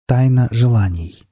Тайна желаний.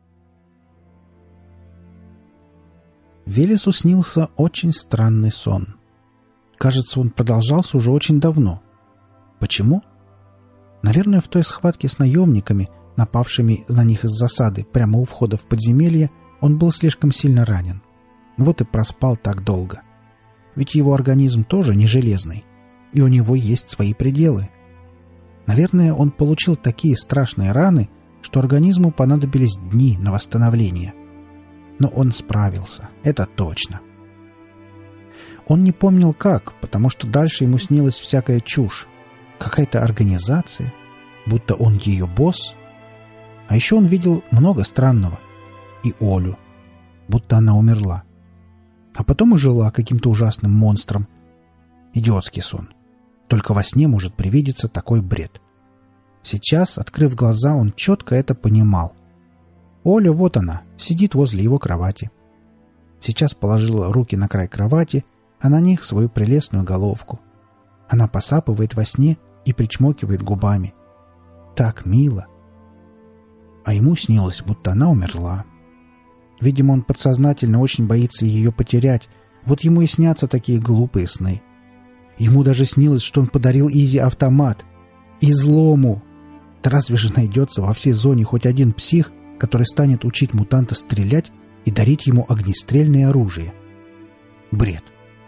Велесу снился очень странный сон. Кажется, он продолжался уже очень давно. Почему? Наверное, в той схватке с наемниками, напавшими на них из засады прямо у входа в подземелье, он был слишком сильно ранен. Вот и проспал так долго. Ведь его организм тоже не железный, и у него есть свои пределы. Наверное, он получил такие страшные раны, что организму понадобились дни на восстановление. Но он справился, это точно. Он не помнил как, потому что дальше ему снилась всякая чушь. Какая-то организация, будто он ее босс. А еще он видел много странного. И Олю, будто она умерла. А потом и жила каким-то ужасным монстром. Идиотский сон. Только во сне может привидеться такой бред. Сейчас, открыв глаза, он четко это понимал. Оля, вот она, сидит возле его кровати. Сейчас положила руки на край кровати, а на них свою прелестную головку. Она посапывает во сне и причмокивает губами. Так мило. А ему снилось, будто она умерла. Видимо, он подсознательно очень боится ее потерять, вот ему и снятся такие глупые сны. Ему даже снилось, что он подарил Изи автомат. Излому! Да разве же найдется во всей зоне хоть один псих, который станет учить мутанта стрелять и дарить ему огнестрельное оружие? Бред.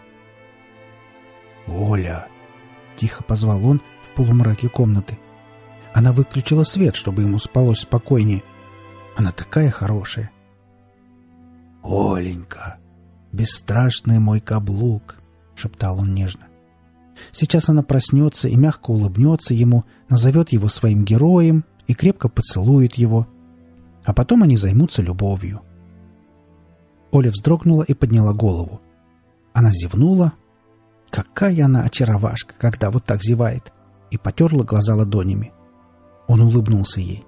«Оля!» — тихо позвал он в полумраке комнаты. Она выключила свет, чтобы ему спалось спокойнее. Она такая хорошая. «Оленька, бесстрашный мой каблук!» — шептал он нежно. Сейчас она проснется и мягко улыбнется ему, назовет его своим героем и крепко поцелует его. А потом они займутся любовью. Оля вздрогнула и подняла голову. Она зевнула. Какая она очаровашка, когда вот так зевает! И потерла глаза ладонями. Он улыбнулся ей.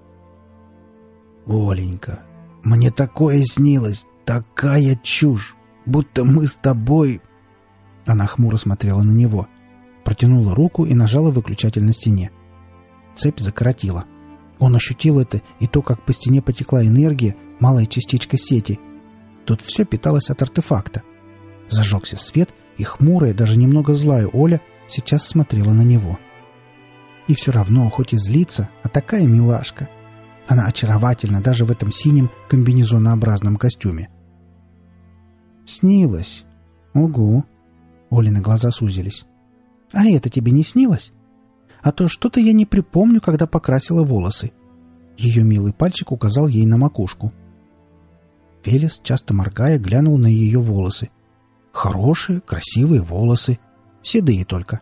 «Оленька, мне такое снилось, такая чушь, будто мы с тобой...» Она хмуро смотрела на него. Протянула руку и нажала выключатель на стене. Цепь закоротила. Он ощутил это и то, как по стене потекла энергия, малая частичка сети. Тут все питалось от артефакта. Зажегся свет, и хмурая, даже немного злая Оля сейчас смотрела на него. И все равно, хоть и злится, а такая милашка. Она очаровательна даже в этом синем комбинезонообразном костюме. «Снилось. Угу». Олины глаза сузились. «А это тебе не снилось? А то что-то я не припомню, когда покрасила волосы». Ее милый пальчик указал ей на макушку. Велес, часто моргая, глянул на ее волосы. Хорошие, красивые волосы. Седые только.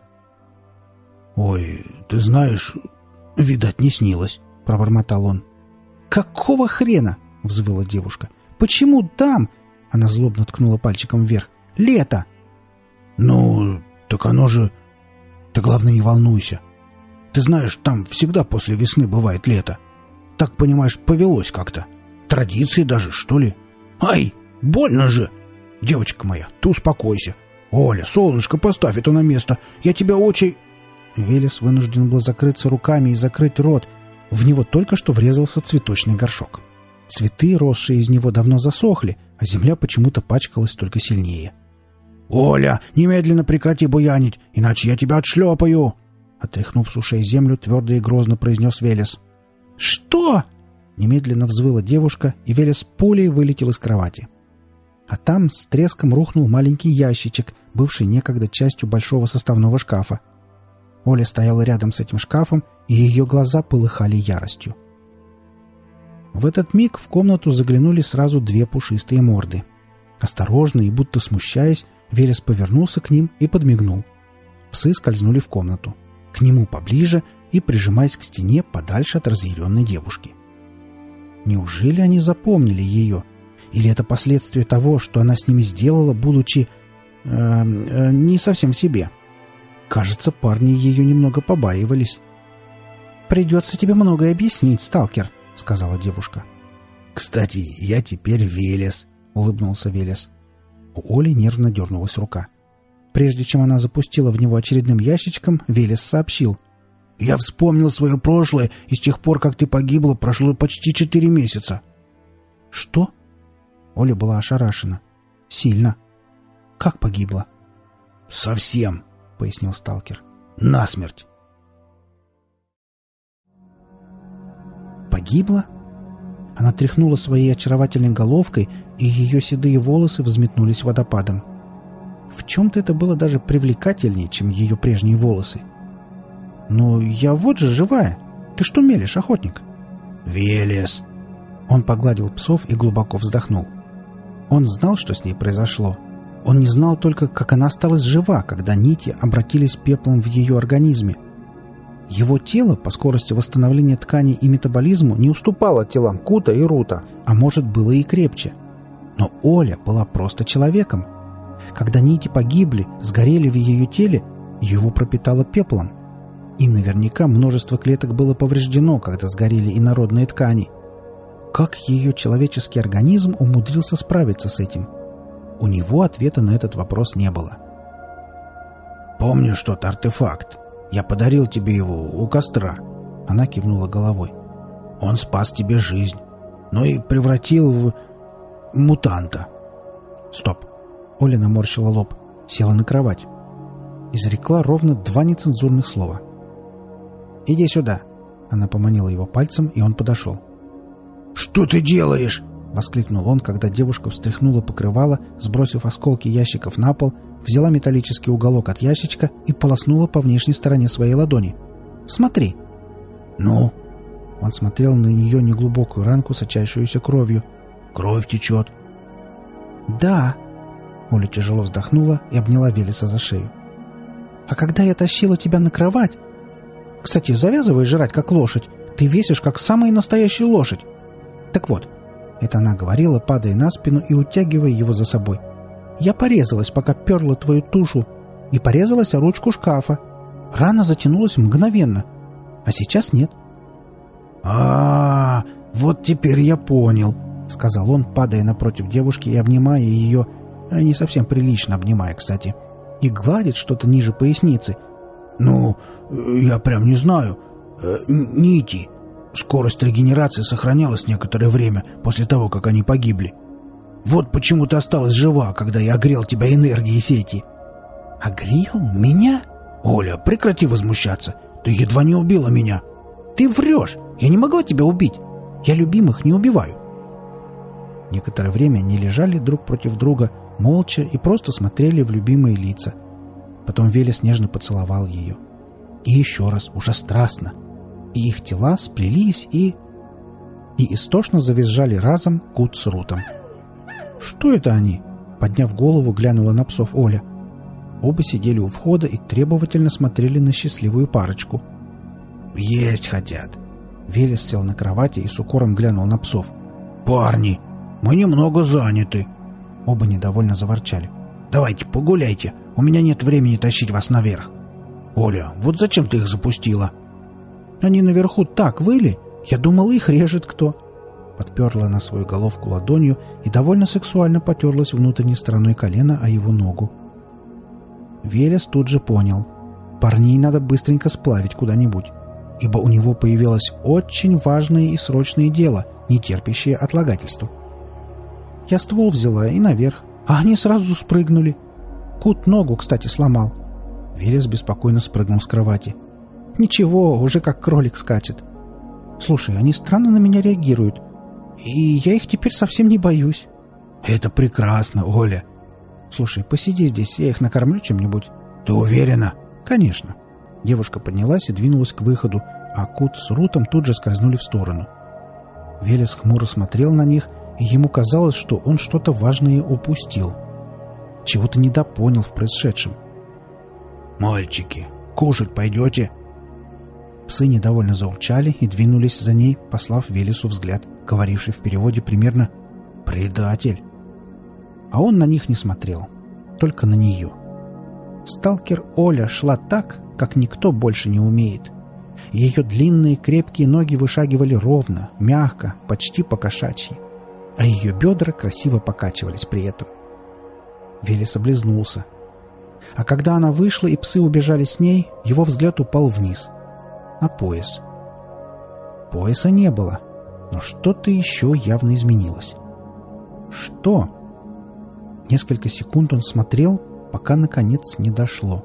«Ой, ты знаешь, видать, не снилось», — пробормотал он. «Какого хрена?» — взвыла девушка. «Почему там?» — она злобно ткнула пальчиком вверх. «Лето!» «Ну, так оно же... Ты, главное, не волнуйся. Ты знаешь, там всегда после весны бывает лето. Так, понимаешь, повелось как-то. Традиции даже, что ли. Ай, больно же! Девочка моя, ты успокойся. Оля, солнышко, поставь это на место. Я тебя очень...» Велес вынужден был закрыться руками и закрыть рот. В него только что врезался цветочный горшок. Цветы, росшие из него, давно засохли, а земля почему-то пачкалась только сильнее. «Оля, немедленно прекрати буянить, иначе я тебя отшлепаю!» Отряхнув с ушей землю, твердо и грозно произнес Велес. «Что?» Немедленно взвыла девушка, и Велес пулей вылетел из кровати. А там с треском рухнул маленький ящичек, бывший некогда частью большого составного шкафа. Оля стояла рядом с этим шкафом, и ее глаза полыхали яростью. В этот миг в комнату заглянули сразу две пушистые морды. Осторожно и будто смущаясь, Велес повернулся к ним и подмигнул. Псы скользнули в комнату. К нему поближе и прижимаясь к стене подальше от разъяренной девушки. Неужели они запомнили ее? Или это последствия того, что она с ними сделала, будучи... не совсем в себе? Кажется, парни ее немного побаивались. «Придется тебе многое объяснить, сталкер», — сказала девушка. «Кстати, я теперь Велес», — улыбнулся Велес. У Оли нервно дернулась рука. Прежде чем она запустила в него очередным ящичком, Велес сообщил. Я вспомнил свое прошлое, и с тех пор, как ты погибла, прошло почти 4 месяца». «Что?» Оля была ошарашена. «Сильно. Как погибла?» «Совсем», — пояснил сталкер. «Насмерть». «Погибла?» Она тряхнула своей очаровательной головкой, и ее седые волосы взметнулись водопадом. В чем-то это было даже привлекательнее, чем ее прежние волосы. «Ну, я вот же живая. Ты что мелешь, охотник?» «Велес!» Он погладил псов и глубоко вздохнул. Он знал, что с ней произошло. Он не знал только, как она осталась жива, когда нити обратились пеплом в ее организме. Его тело по скорости восстановления тканей и метаболизму не уступало телам Кута и Рута, а может, было и крепче. Но Оля была просто человеком. Когда нити погибли, сгорели в ее теле, его пропитало пеплом. И наверняка множество клеток было повреждено, когда сгорели инородные ткани. Как ее человеческий организм умудрился справиться с этим? У него ответа на этот вопрос не было. «Помнишь тот артефакт? Я подарил тебе его у костра». Она кивнула головой. «Он спас тебе жизнь, но и превратил в мутанта». «Стоп!» Оля наморщила лоб, села на кровать. Изрекла ровно 2 нецензурных слова. «Иди сюда!» Она поманила его пальцем, и он подошел. «Что ты делаешь?» — воскликнул он, когда девушка встряхнула покрывало, сбросив осколки ящиков на пол, взяла металлический уголок от ящичка и полоснула по внешней стороне своей ладони. «Смотри!» «Ну?» Он смотрел на ее неглубокую ранку, сочащуюся кровью. «Кровь течет». «Да!» Оля тяжело вздохнула и обняла Велеса за шею. «А когда я тащила тебя на кровать... Кстати, завязывай жрать, как лошадь. Ты весишь, как самая настоящая лошадь. Так вот, это она говорила, падая на спину и утягивая его за собой. Я порезалась, пока перла твою тушу, и порезалась о ручку шкафа. Рана затянулась мгновенно, а сейчас нет». Вот теперь я понял», — сказал он, падая напротив девушки и обнимая ее, не совсем прилично обнимая, кстати, и гладит что-то ниже поясницы. «Ну, я прям не знаю. Нити. Скорость регенерации сохранялась некоторое время после того, как они погибли. Вот почему ты осталась жива, когда я огрел тебя энергией сети». «Огрел? Меня?» «Оля, прекрати возмущаться. Ты едва не убила меня». «Ты врешь! Я не могла тебя убить. Я любимых не убиваю». Некоторое время они лежали друг против друга, молча, и просто смотрели в любимые лица. Потом Велес нежно поцеловал ее. И еще раз, уже страстно. И их тела сплелись и истошно завизжали разом Кут с Рутом. «Что это они?» Подняв голову, глянула на псов Оля. Оба сидели у входа и требовательно смотрели на счастливую парочку. «Есть хотят». Велес сел на кровати и с укором глянул на псов. «Парни, мы немного заняты». Оба недовольно заворчали. «Давайте погуляйте, у меня нет времени тащить вас наверх». «Оля, вот зачем ты их запустила?» «Они наверху так выли, я думал, их режет кто». Подперла на свою головку ладонью и довольно сексуально потерлась внутренней стороной колена о его ногу. Велес тут же понял. Парней надо быстренько сплавить куда-нибудь, ибо у него появилось очень важное и срочное дело, не терпящее отлагательства. Я ствол взяла и наверх, а они сразу спрыгнули. Кут ногу, кстати, сломал. Велес беспокойно спрыгнул с кровати. «Ничего, уже как кролик скачет. Слушай, они странно на меня реагируют, и я их теперь совсем не боюсь». «Это прекрасно, Оля». «Слушай, посиди здесь, я их накормлю чем-нибудь». «Ты уверена?» «Конечно». Девушка поднялась и двинулась к выходу, а Кут с Рутом тут же скользнули в сторону. Велес хмуро смотрел на них, и ему казалось, что он что-то важное упустил. Чего-то недопонял в происшедшем. «Мальчики, кушать пойдете?» Псы недовольно заурчали и двинулись за ней, послав Велесу взгляд, говоривший в переводе примерно «предатель». А он на них не смотрел, только на нее. Сталкер Оля шла так, как никто больше не умеет. Ее длинные крепкие ноги вышагивали ровно, мягко, почти по-кошачьи, а ее бедра красиво покачивались при этом. Велес облизнулся. А когда она вышла и псы убежали с ней, его взгляд упал вниз. на пояс. Пояса не было, но что-то еще явно изменилось. Что? Несколько секунд он смотрел, пока наконец не дошло.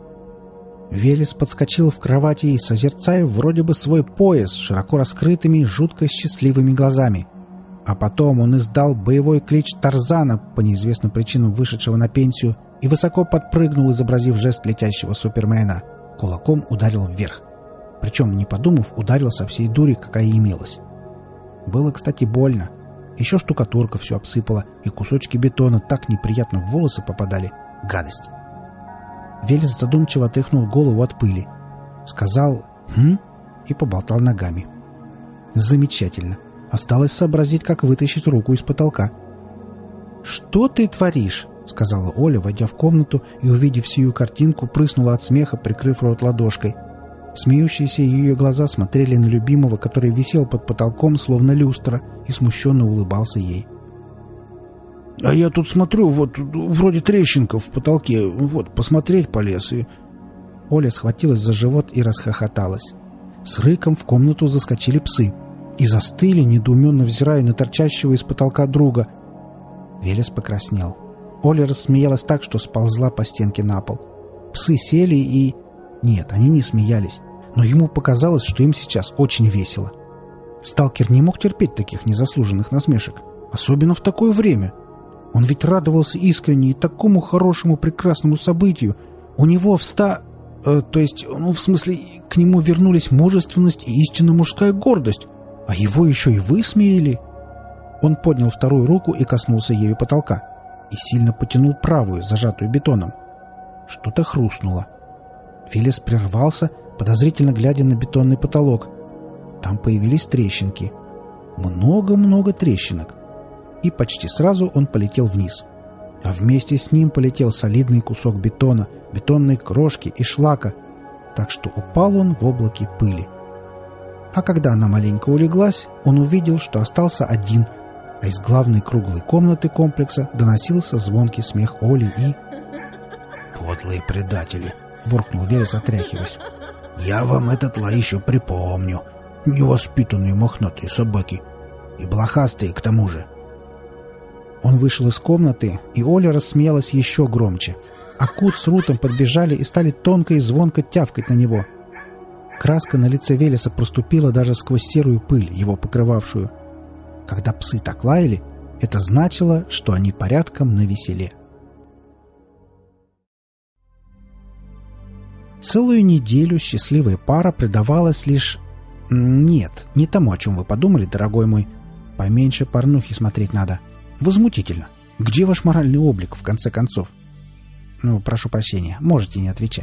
Велес подскочил в кровати и, созерцая вроде бы свой пояс с широко раскрытыми, жутко счастливыми глазами. А потом он издал боевой клич Тарзана, по неизвестным причинам вышедшего на пенсию, и высоко подпрыгнул, изобразив жест летящего Супермена. Кулаком ударил вверх. Причем, не подумав, ударил со всей дури, какая имелась. Было, кстати, больно. Еще штукатурка все обсыпала, и кусочки бетона так неприятно в волосы попадали. Гадость. Велес задумчиво отряхнул голову от пыли. Сказал «Хм?» и поболтал ногами. Замечательно. Осталось сообразить, как вытащить руку из потолка. «Что ты творишь?» — сказала Оля, войдя в комнату и, увидев сию картинку, прыснула от смеха, прикрыв рот ладошкой. Смеющиеся ее глаза смотрели на любимого, который висел под потолком, словно люстра, и смущенно улыбался ей. «А я тут смотрю, вот вроде трещинка в потолке, вот посмотреть полез и...» Оля схватилась за живот и расхохоталась. С рыком в комнату заскочили псы и застыли, недоуменно взирая на торчащего из потолка друга. Велес покраснел. Оля рассмеялась так, что сползла по стенке на пол. Псы сели и... Нет, они не смеялись, но ему показалось, что им сейчас очень весело. Сталкер не мог терпеть таких незаслуженных насмешек, особенно в такое время. Он ведь радовался искренне и такому хорошему прекрасному событию. У него в смысле, к нему вернулись мужественность и истинно мужская гордость, а его еще и высмеяли. Он поднял вторую руку и коснулся ею потолка, и сильно потянул правую, зажатую бетоном. Что-то хрустнуло. Велес прервался, подозрительно глядя на бетонный потолок. Там появились трещинки. Много-много трещинок. И почти сразу он полетел вниз. А вместе с ним полетел солидный кусок бетона, бетонной крошки и шлака, так что упал он в облаке пыли. А когда она маленько улеглась, он увидел, что остался один, а из главной круглой комнаты комплекса доносился звонкий смех Оли и... «Подлые предатели!» — буркнул Велес, отряхиваясь. «Я вам этот лай еще припомню. Невоспитанные мохнатые собаки. И блохастые, к тому же». Он вышел из комнаты, и Оля рассмеялась еще громче. А Кут с Рутом подбежали и стали тонко и звонко тявкать на него. Краска на лице Велеса проступила даже сквозь серую пыль, его покрывавшую. Когда псы так лаяли, это значило, что они порядком навеселе. Целую неделю счастливая пара предавалась лишь... Нет, не тому, о чем вы подумали, дорогой мой. Поменьше порнухи смотреть надо. Возмутительно. Где ваш моральный облик, в конце концов? Прошу прощения, можете не отвечать.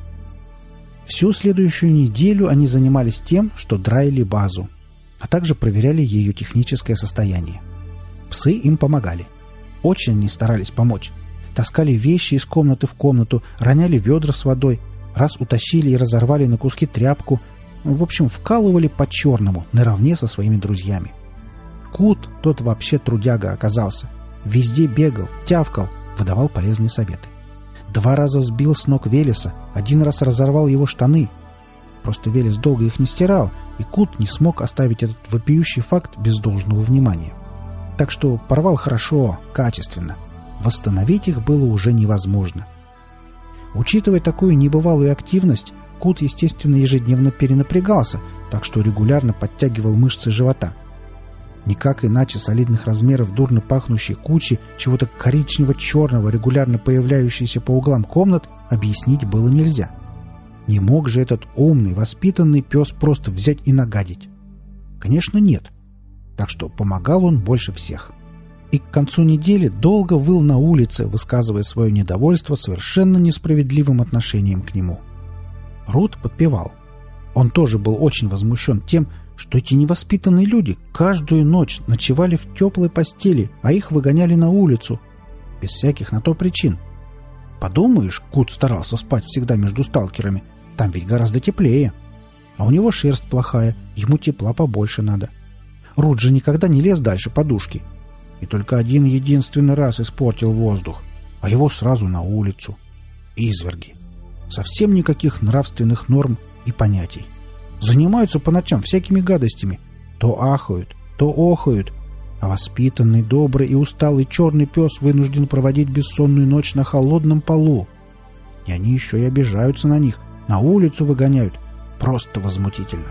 Всю следующую неделю они занимались тем, что драили базу, а также проверяли ее техническое состояние. Псы им помогали. Очень они старались помочь. Таскали вещи из комнаты в комнату, роняли ведра с водой, раз утащили и разорвали на куски тряпку. В общем, вкалывали по-черному, наравне со своими друзьями. Кут, тот вообще трудяга оказался. Везде бегал, тявкал, выдавал полезные советы. 2 раза сбил с ног Велеса, 1 раз разорвал его штаны. Просто Велес долго их не стирал, и Кут не смог оставить этот вопиющий факт без должного внимания. Так что порвал хорошо, качественно. Восстановить их было уже невозможно. Учитывая такую небывалую активность, Кут, естественно, ежедневно перенапрягался, так что регулярно подтягивал мышцы живота. Никак иначе солидных размеров дурно пахнущей кучи чего-то коричнево-черного, регулярно появляющейся по углам комнат, объяснить было нельзя. Не мог же этот умный, воспитанный пес просто взять и нагадить? Конечно, нет. Так что помогал он больше всех. И к концу недели долго выл на улице, высказывая свое недовольство совершенно несправедливым отношением к нему. Рут подпевал. Он тоже был очень возмущен тем, что эти невоспитанные люди каждую ночь ночевали в теплой постели, а их выгоняли на улицу, без всяких на то причин. Подумаешь, Кут старался спать всегда между сталкерами, там ведь гораздо теплее. А у него шерсть плохая, ему тепла побольше надо. Рут же никогда не лез дальше подушки. И только один единственный раз испортил воздух, а его сразу на улицу. Изверги. Совсем никаких нравственных норм и понятий. Занимаются по ночам всякими гадостями. То ахают, то охают. А воспитанный, добрый и усталый черный пес вынужден проводить бессонную ночь на холодном полу. И они еще и обижаются на них, на улицу выгоняют. Просто возмутительно.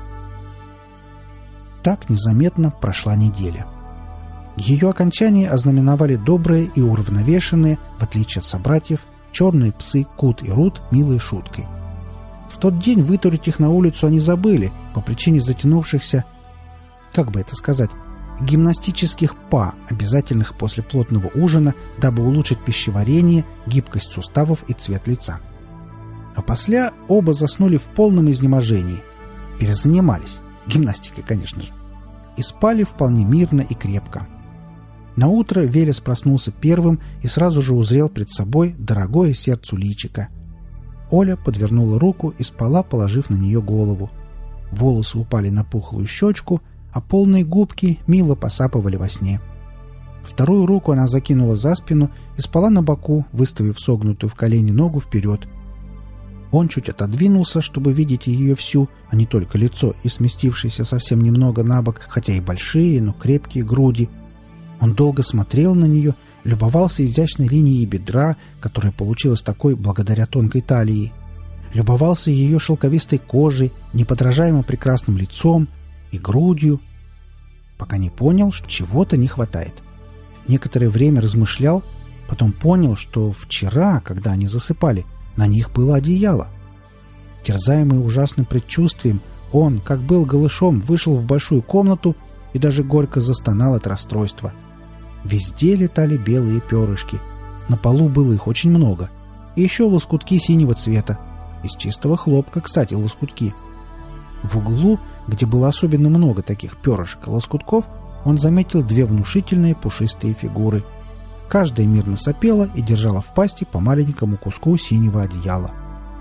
Так незаметно прошла неделя. Ее окончание ознаменовали добрые и уравновешенные, в отличие от собратьев, черные псы Кут и Рут милой шуткой. В тот день вытурить их на улицу они забыли по причине затянувшихся, как бы это сказать, гимнастических па, обязательных после плотного ужина, дабы улучшить пищеварение, гибкость суставов и цвет лица. А после оба заснули в полном изнеможении. Перезанимались. Гимнастикой, конечно же. И спали вполне мирно и крепко. Наутро Велес проснулся первым и сразу же узрел пред собой дорогое сердцу личико. Оля подвернула руку и спала, положив на нее голову. Волосы упали на пухлую щечку, а полные губки мило посапывали во сне. Вторую руку она закинула за спину и спала на боку, выставив согнутую в колени ногу вперед. Он чуть отодвинулся, чтобы видеть ее всю, а не только лицо и сместившиеся совсем немного на бок, хотя и большие, но крепкие груди. Он долго смотрел на нее, любовался изящной линией бедра, которая получилась такой благодаря тонкой талии. Любовался ее шелковистой кожей, неподражаемо прекрасным лицом и грудью, пока не понял, что чего-то не хватает. Некоторое время размышлял, потом понял, что вчера, когда они засыпали, на них было одеяло. Терзаемый ужасным предчувствием, он, как был голышом, вышел в большую комнату и даже горько застонал от расстройства. Везде летали белые перышки. На полу было их очень много. И еще лоскутки синего цвета. Из чистого хлопка, кстати, лоскутки. В углу, где было особенно много таких перышек и лоскутков, он заметил две внушительные пушистые фигуры. Каждая мирно сопела и держала в пасти по маленькому куску синего одеяла.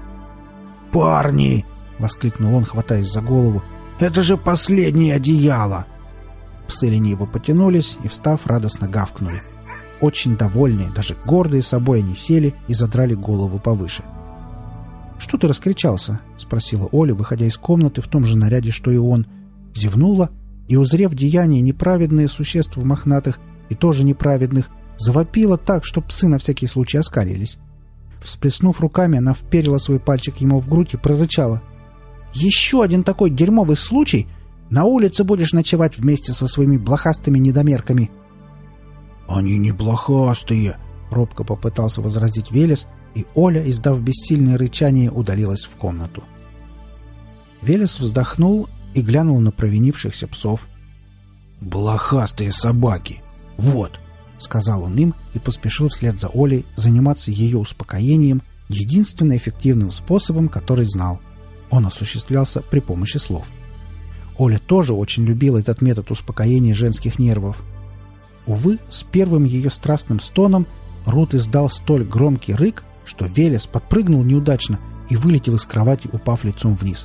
«Парни!» — воскликнул он, хватаясь за голову. «Это же последнее одеяло!» Псы лениво потянулись и, встав, радостно гавкнули. Очень довольные, даже гордые собой, они сели и задрали голову повыше. «Что ты раскричался?» — спросила Оля, выходя из комнаты в том же наряде, что и он. Зевнула и, узрев деяние неправедные существ мохнатых и тоже неправедных, завопила так, что псы на всякий случай оскалились. Всплеснув руками, она вперила свой пальчик ему в грудь и прорычала: «Еще один такой дерьмовый случай! На улице будешь ночевать вместе со своими блохастыми недомерками!» «Они не блохастые!» — робко попытался возразить Велес, и Оля, издав бессильное рычание, удалилась в комнату. Велес вздохнул и глянул на провинившихся псов. «Блохастые собаки! Вот!» — сказал он им и поспешил вслед за Олей заниматься ее успокоением единственно эффективным способом, который знал. Он осуществлялся при помощи слов. Оля тоже очень любила этот метод успокоения женских нервов. Увы, с первым ее страстным стоном Рут издал столь громкий рык, что Велес подпрыгнул неудачно и вылетел из кровати, упав лицом вниз.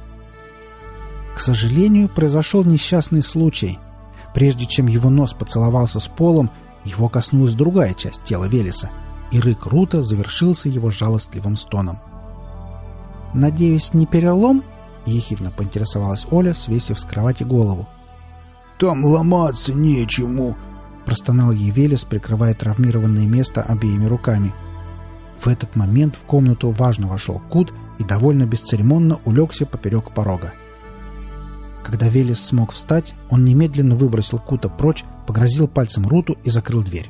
К сожалению, произошел несчастный случай. Прежде чем его нос поцеловался с полом, его коснулась другая часть тела Велеса, и рык Рута завершился его жалостливым стоном. «Надеюсь, не перелом?» — ехидно поинтересовалась Оля, свесив с кровати голову. «Там ломаться нечему!» — простонал ей Велес, прикрывая травмированное место обеими руками. В этот момент в комнату важно вошел Кут и довольно бесцеремонно улегся поперек порога. Когда Велес смог встать, он немедленно выбросил Кута прочь, погрозил пальцем Руту и закрыл дверь.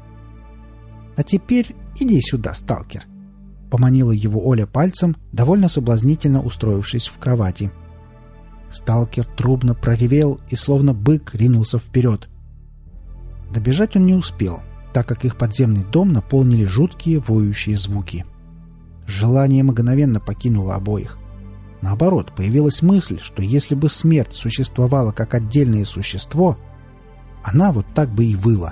«А теперь иди сюда, сталкер!» — поманила его Оля пальцем, довольно соблазнительно устроившись в кровати. Сталкер трубно проревел и, словно бык, ринулся вперед. Добежать он не успел, так как их подземный дом наполнили жуткие воющие звуки. Желание мгновенно покинуло обоих. Наоборот, появилась мысль, что если бы смерть существовала как отдельное существо, она вот так бы и выла.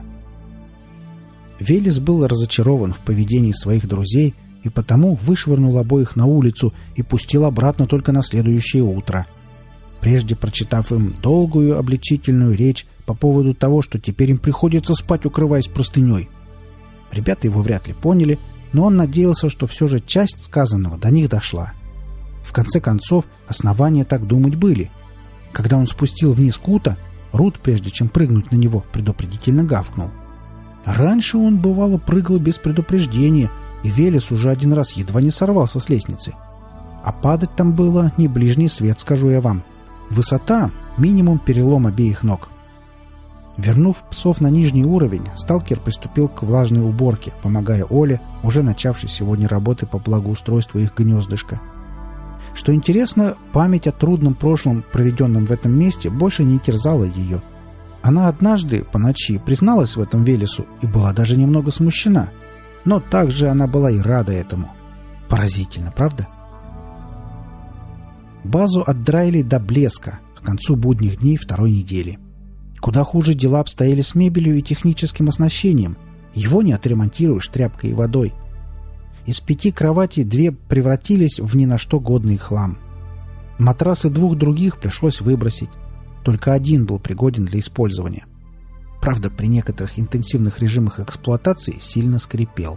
Велес был разочарован в поведении своих друзей и потому вышвырнул обоих на улицу и пустил обратно только на следующее утро, прежде прочитав им долгую обличительную речь по поводу того, что теперь им приходится спать, укрываясь простыней. Ребята его вряд ли поняли, но он надеялся, что все же часть сказанного до них дошла. В конце концов, основания так думать были. Когда он спустил вниз Кута, Рут, прежде чем прыгнуть на него, предупредительно гавкнул. Раньше он, бывало, прыгал без предупреждения, и Велес уже один раз едва не сорвался с лестницы. А падать там было не ближний свет, скажу я вам. Высота — минимум перелом обеих ног. Вернув псов на нижний уровень, сталкер приступил к влажной уборке, помогая Оле, уже начавшей сегодня работы по благоустройству их гнездышка. Что интересно, память о трудном прошлом, проведенном в этом месте, больше не терзала ее. Она однажды по ночи призналась в этом Велесу и была даже немного смущена. Но также она была и рада этому. Поразительно, правда? Базу отдраили до блеска к концу будних дней второй недели. Куда хуже дела обстояли с мебелью и техническим оснащением. Его не отремонтируешь тряпкой и водой. Из 5 кроватей 2 превратились в ни на что годный хлам. Матрасы 2 других пришлось выбросить. Только один был пригоден для использования. Правда, при некоторых интенсивных режимах эксплуатации сильно скрипел.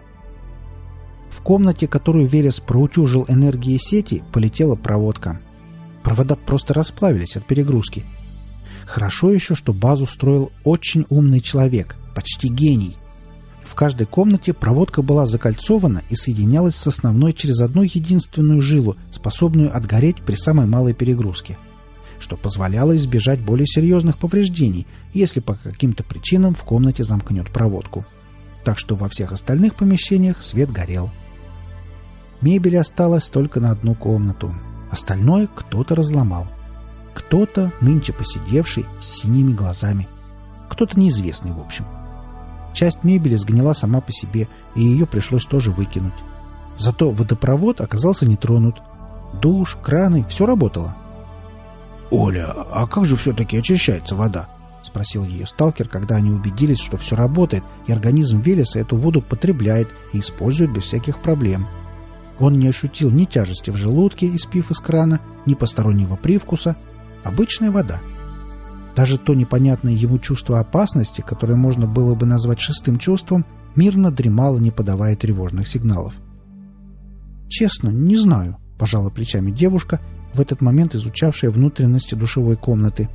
В комнате, которую Велес проутюжил энергией сети, полетела проводка. Провода просто расплавились от перегрузки. Хорошо еще, что базу строил очень умный человек, почти гений. В каждой комнате проводка была закольцована и соединялась с основной через одну единственную жилу, способную отгореть при самой малой перегрузке, что позволяло избежать более серьезных повреждений, если по каким-то причинам в комнате замкнет проводку. Так что во всех остальных помещениях свет горел. Мебели осталось только на одну комнату. Остальное кто-то разломал. Кто-то, нынче посидевший, с синими глазами. Кто-то неизвестный, в общем. Часть мебели сгнила сама по себе, и ее пришлось тоже выкинуть. Зато водопровод оказался не тронут. Душ, краны — все работало. «Оля, а как же все-таки очищается вода?» — спросил ее сталкер, когда они убедились, что все работает, и организм Велеса эту воду потребляет и использует без всяких проблем. Он не ощутил ни тяжести в желудке, испив из крана, ни постороннего привкуса. Обычная вода. Даже то непонятное ему чувство опасности, которое можно было бы назвать шестым чувством, мирно дремало, не подавая тревожных сигналов. «Честно, не знаю», — пожала плечами девушка, в этот момент изучавшая внутренности душевой комнаты.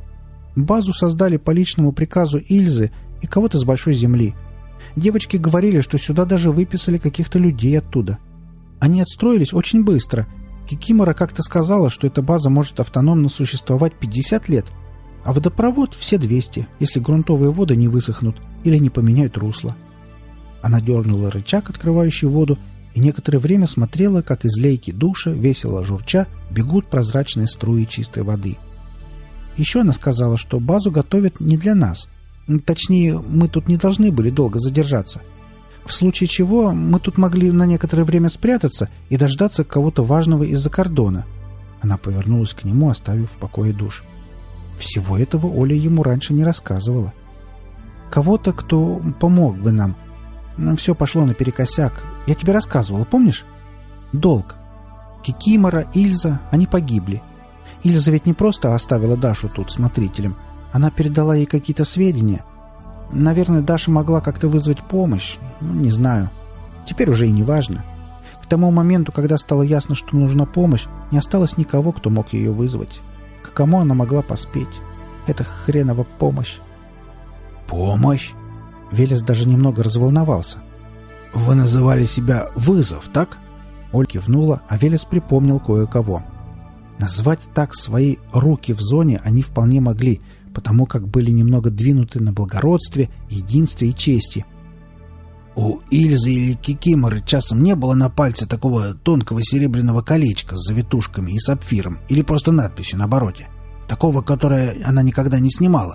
«Базу создали по личному приказу Ильзы и кого-то с большой земли. Девочки говорили, что сюда даже выписали каких-то людей оттуда. Они отстроились очень быстро. Кикимора как-то сказала, что эта база может автономно существовать 50 лет, а водопровод все 200, если грунтовые воды не высохнут или не поменяют русло». Она дернула рычаг, открывающий воду, и некоторое время смотрела, как из лейки душа, весело журча, бегут прозрачные струи чистой воды. Еще она сказала, что базу готовят не для нас. Точнее, мы тут не должны были долго задержаться. В случае чего мы тут могли на некоторое время спрятаться и дождаться кого-то важного из-за кордона. Она повернулась к нему, оставив в покое душ. Всего этого Оля ему раньше не рассказывала. Кого-то, кто помог бы нам. Но все пошло наперекосяк. Я тебе рассказывала, помнишь? Долг. Кикимора, Ильза, они погибли. Ильза ведь не просто оставила Дашу тут смотрителем. Она передала ей какие-то сведения. Наверное, Даша могла как-то вызвать помощь. Не знаю. Теперь уже и не важно. К тому моменту, когда стало ясно, что нужна помощь, не осталось никого, кто мог ее вызвать. К кому она могла поспеть? Это хренова помощь. «Помощь?» Велес даже немного разволновался. «Вы называли себя «Вызов», так?» Оль кивнула, а Велес припомнил кое-кого. Назвать так свои руки в зоне они вполне могли, потому как были немного двинуты на благородстве, единстве и чести. «У Ильзы или Кикиморы часом не было на пальце такого тонкого серебряного колечка с завитушками и сапфиром или просто надписью на обороте? Такого, которое она никогда не снимала?»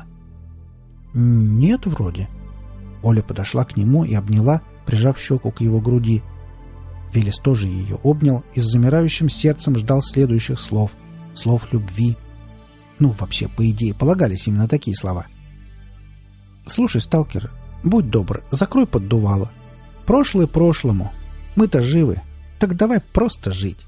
«Нет, вроде». Оля подошла к нему и обняла, прижав щеку к его груди. Велес тоже ее обнял и с замирающим сердцем ждал следующих слов. Слов любви. Ну, вообще, по идее, полагались именно такие слова. «Слушай, сталкер, будь добр, закрой поддувало. Прошлое прошлому. Мы-то живы. Так давай просто жить».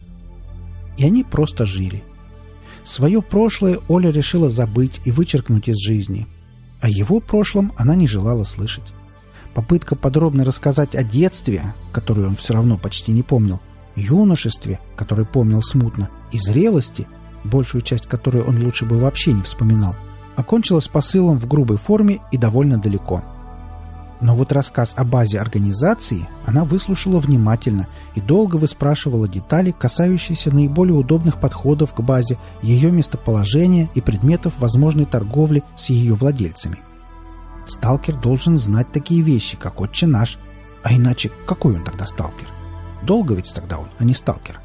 И они просто жили. Свое прошлое Оля решила забыть и вычеркнуть из жизни. О его прошлом она не желала слышать. Попытка подробно рассказать о детстве, которую он все равно почти не помнил, юношестве, который помнил смутно, и зрелости, большую часть которой он лучше бы вообще не вспоминал, окончилась посылом в грубой форме и довольно далеко. Но вот рассказ о базе организации она выслушала внимательно и долго выспрашивала детали, касающиеся наиболее удобных подходов к базе, ее местоположения и предметов возможной торговли с ее владельцами. Сталкер должен знать такие вещи, как «Отче наш». А иначе какой он тогда сталкер? Долговец тогда он, а не сталкер.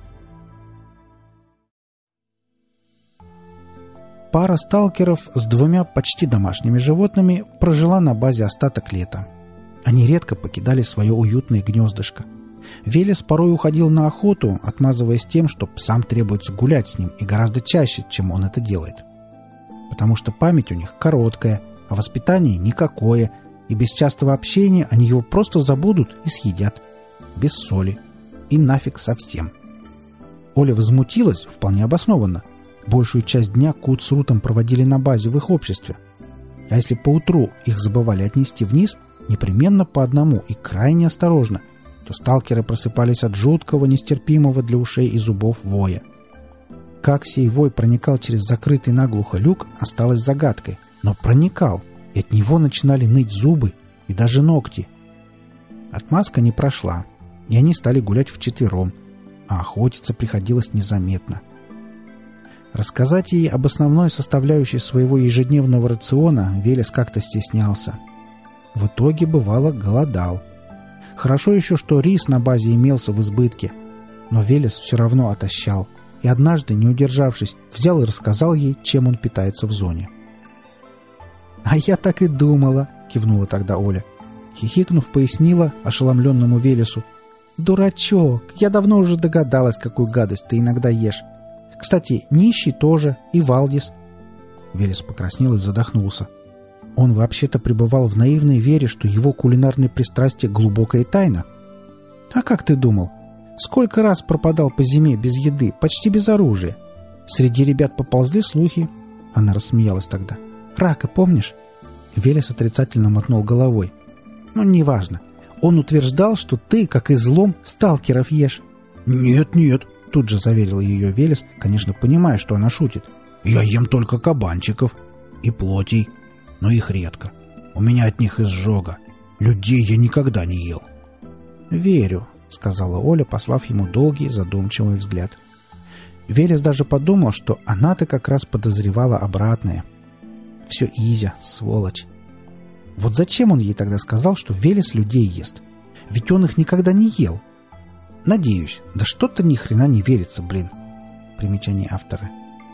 Пара сталкеров с 2 почти домашними животными прожила на базе остаток лета. Они редко покидали свое уютное гнездышко. Велес порой уходил на охоту, отмазываясь тем, что псам требуется гулять с ним и гораздо чаще, чем он это делает. Потому что память у них короткая, а воспитание никакое, и без частого общения они его просто забудут и съедят. Без соли. И нафиг совсем. Оля возмутилась, вполне обоснованно. Большую часть дня Кут с Рутом проводили на базе в их обществе. А если поутру их забывали отнести вниз, непременно по одному и крайне осторожно, то сталкеры просыпались от жуткого, нестерпимого для ушей и зубов воя. Как сей вой проникал через закрытый наглухо люк, осталось загадкой. Но проникал, и от него начинали ныть зубы и даже ногти. Отмазка не прошла, и они стали гулять вчетвером, а охотиться приходилось незаметно. Рассказать ей об основной составляющей своего ежедневного рациона Велес как-то стеснялся. В итоге, бывало, голодал. Хорошо еще, что рис на базе имелся в избытке, но Велес все равно отощал, и однажды, не удержавшись, взял и рассказал ей, чем он питается в зоне. «А я так и думала», — кивнула тогда Оля. Хихикнув, пояснила ошеломленному Велесу: «Дурачок, я давно уже догадалась, какую гадость ты иногда ешь. Кстати, нищий тоже, и Валдис». Велес покраснел и задохнулся. Он вообще-то пребывал в наивной вере, что его кулинарное пристрастие — глубокая тайна. «А как ты думал? Сколько раз пропадал по зиме без еды, почти без оружия? Среди ребят поползли слухи». Она рассмеялась тогда. «Рака, помнишь?» Велес отрицательно мотнул головой. «Ну, неважно. Он утверждал, что ты, как излом, сталкеров ешь». «Нет», — тут же заверил ее Велес, конечно, понимая, что она шутит. «Я ем только кабанчиков и плотей, но их редко. У меня от них изжога. Людей я никогда не ел». «Верю», — сказала Оля, послав ему долгий, задумчивый взгляд. Велес даже подумал, что она-то как раз подозревала обратное. Все Изя, сволочь. Вот зачем он ей тогда сказал, что Велес людей ест? Ведь он их никогда не ел. Надеюсь. Да что-то ни хрена не верится, блин. Примечание автора.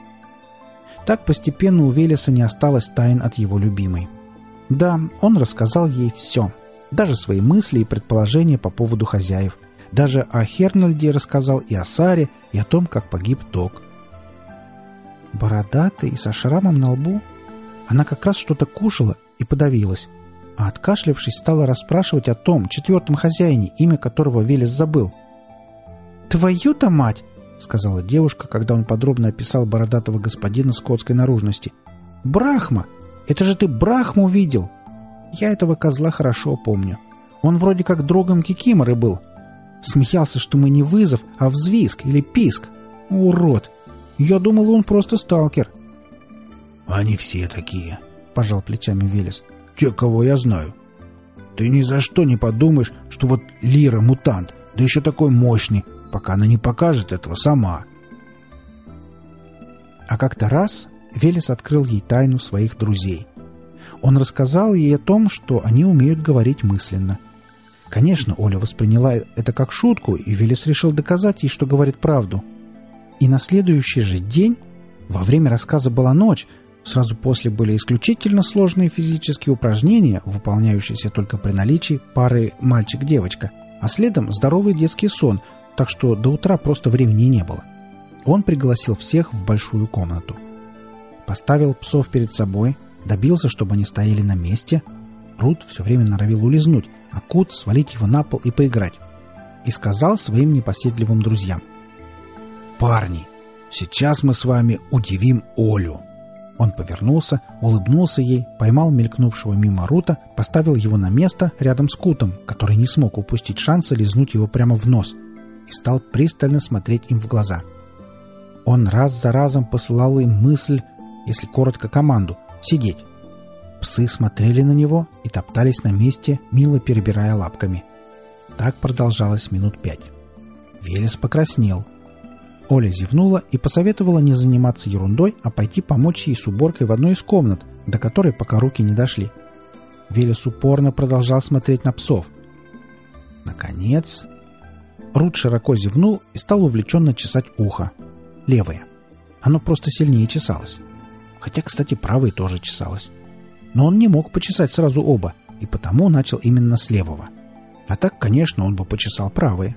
Так постепенно у Велеса не осталось тайн от его любимой. Да, он рассказал ей все. Даже свои мысли и предположения по поводу хозяев. Даже о Хернальде рассказал и о Саре, и о том, как погиб Ток. Бородатый и со шрамом на лбу. Она как раз что-то кушала и подавилась, а откашлявшись, стала расспрашивать о том 4-м хозяине, имя которого Велес забыл. «Твою-то мать!» — сказала девушка, когда он подробно описал бородатого господина скотской наружности. «Брахма! Это же ты Брахму видел!» Я этого козла хорошо помню. Он вроде как другом Кикиморы был. Смеялся, что мы не вызов, а взвизг или писк. Урод! Я думал, он просто сталкер. «Они все такие», — пожал плечами Велес. «Те, кого я знаю. Ты ни за что не подумаешь, что вот Лира мутант, да еще такой мощный, пока она не покажет этого сама». А как-то раз Велес открыл ей тайну своих друзей. Он рассказал ей о том, что они умеют говорить мысленно. Конечно, Оля восприняла это как шутку, и Велес решил доказать ей, что говорит правду. И на следующий же день, во время рассказа была ночь, сразу после были исключительно сложные физические упражнения, выполняющиеся только при наличии пары мальчик-девочка, а следом здоровый детский сон, так что до утра просто времени не было. Он пригласил всех в большую комнату. Поставил псов перед собой, добился, чтобы они стояли на месте. Рут все время норовил улизнуть, а Кут свалить его на пол и поиграть. И сказал своим непоседливым друзьям: «Парни, сейчас мы с вами удивим Олю». Он повернулся, улыбнулся ей, поймал мелькнувшего мимо Рута, поставил его на место рядом с Кутом, который не смог упустить шанса лизнуть его прямо в нос, и стал пристально смотреть им в глаза. Он раз за разом посылал им мысль, если коротко команду, сидеть. Псы смотрели на него и топтались на месте, мило перебирая лапками. Так продолжалось минут 5. Велес покраснел. Оля зевнула и посоветовала не заниматься ерундой, а пойти помочь ей с уборкой в одной из комнат, до которой пока руки не дошли. Велес упорно продолжал смотреть на псов. Наконец, Рут широко зевнул и стал увлеченно чесать ухо. Левое. Оно просто сильнее чесалось. Хотя, кстати, правое тоже чесалось. Но он не мог почесать сразу оба, и потому начал именно с левого. А так, конечно, он бы почесал правое.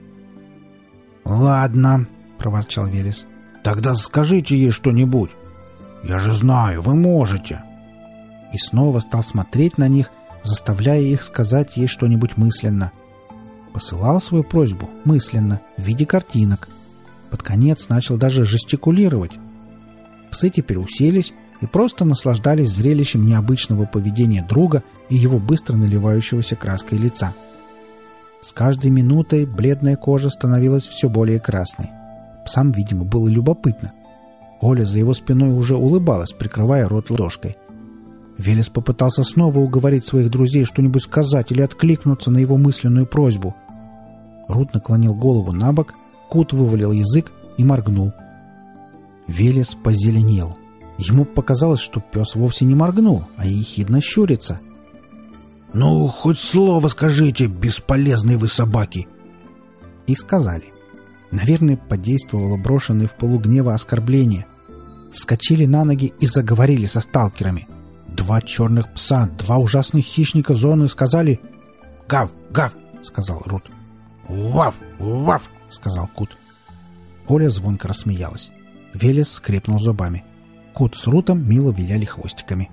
«Ладно», — проворчал Велес. «Тогда скажите ей что-нибудь. Я же знаю, вы можете». И снова стал смотреть на них, заставляя их сказать ей что-нибудь мысленно. Посылал свою просьбу мысленно, в виде картинок. Под конец начал даже жестикулировать. Псы теперь уселись и просто наслаждались зрелищем необычного поведения друга и его быстро наливающегося краской лица. С каждой минутой бледная кожа становилась все более красной. Псам, видимо, было любопытно. Оля за его спиной уже улыбалась, прикрывая рот ладошкой. Велес попытался снова уговорить своих друзей что-нибудь сказать или откликнуться на его мысленную просьбу. Рут наклонил голову на бок, Кут вывалил язык и моргнул. Велес позеленел. Ему показалось, что пес вовсе не моргнул, а ехидно щурится. «Ну, хоть слово скажите, бесполезные вы собаки!» И сказали. Наверное, подействовало брошенное в полугнева оскорбление. Вскочили на ноги и заговорили со сталкерами. 2 черных пса, 2 ужасных хищника зоны сказали «Гав! Гав!» — сказал Рут. «Ваф! Ваф!» — сказал Кут. Оля звонко рассмеялась. Велес скрипнул зубами. Кут с Рутом мило виляли хвостиками.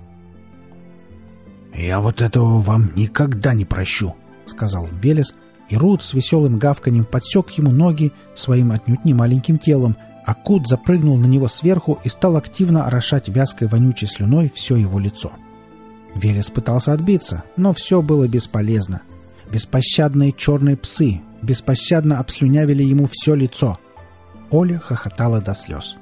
«Я вот этого вам никогда не прощу», — сказал Велес, и Рут с веселым гавканьем подсек ему ноги своим отнюдь не маленьким телом, а Кут запрыгнул на него сверху и стал активно орошать вязкой вонючей слюной все его лицо. Велес пытался отбиться, но все было бесполезно. Беспощадные черные псы беспощадно обслюнявили ему все лицо. Оля хохотала до слез.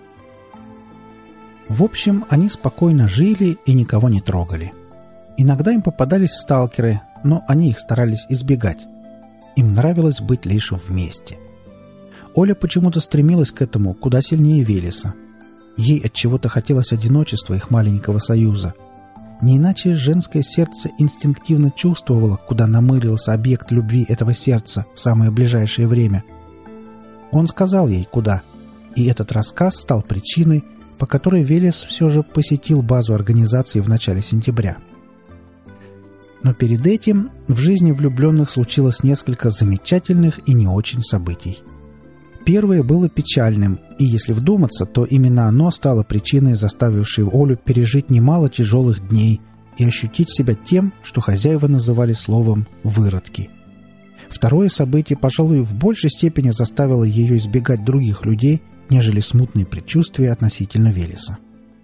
В общем, они спокойно жили и никого не трогали. Иногда им попадались сталкеры, но они их старались избегать. Им нравилось быть лишь вместе. Оля почему-то стремилась к этому куда сильнее Велеса. Ей отчего-то хотелось одиночества их маленького союза. Не иначе женское сердце инстинктивно чувствовало, куда намылился объект любви этого сердца в самое ближайшее время. Он сказал ей, куда, и этот рассказ стал причиной, по которой Велес все же посетил базу организации в начале сентября. Но перед этим в жизни влюбленных случилось несколько замечательных и не очень событий. Первое было печальным, и если вдуматься, то именно оно стало причиной, заставившей Олю пережить немало тяжелых дней и ощутить себя тем, что хозяева называли словом «выродки». Второе событие, пожалуй, в большей степени заставило ее избегать других людей, нежели смутные предчувствия относительно Велеса.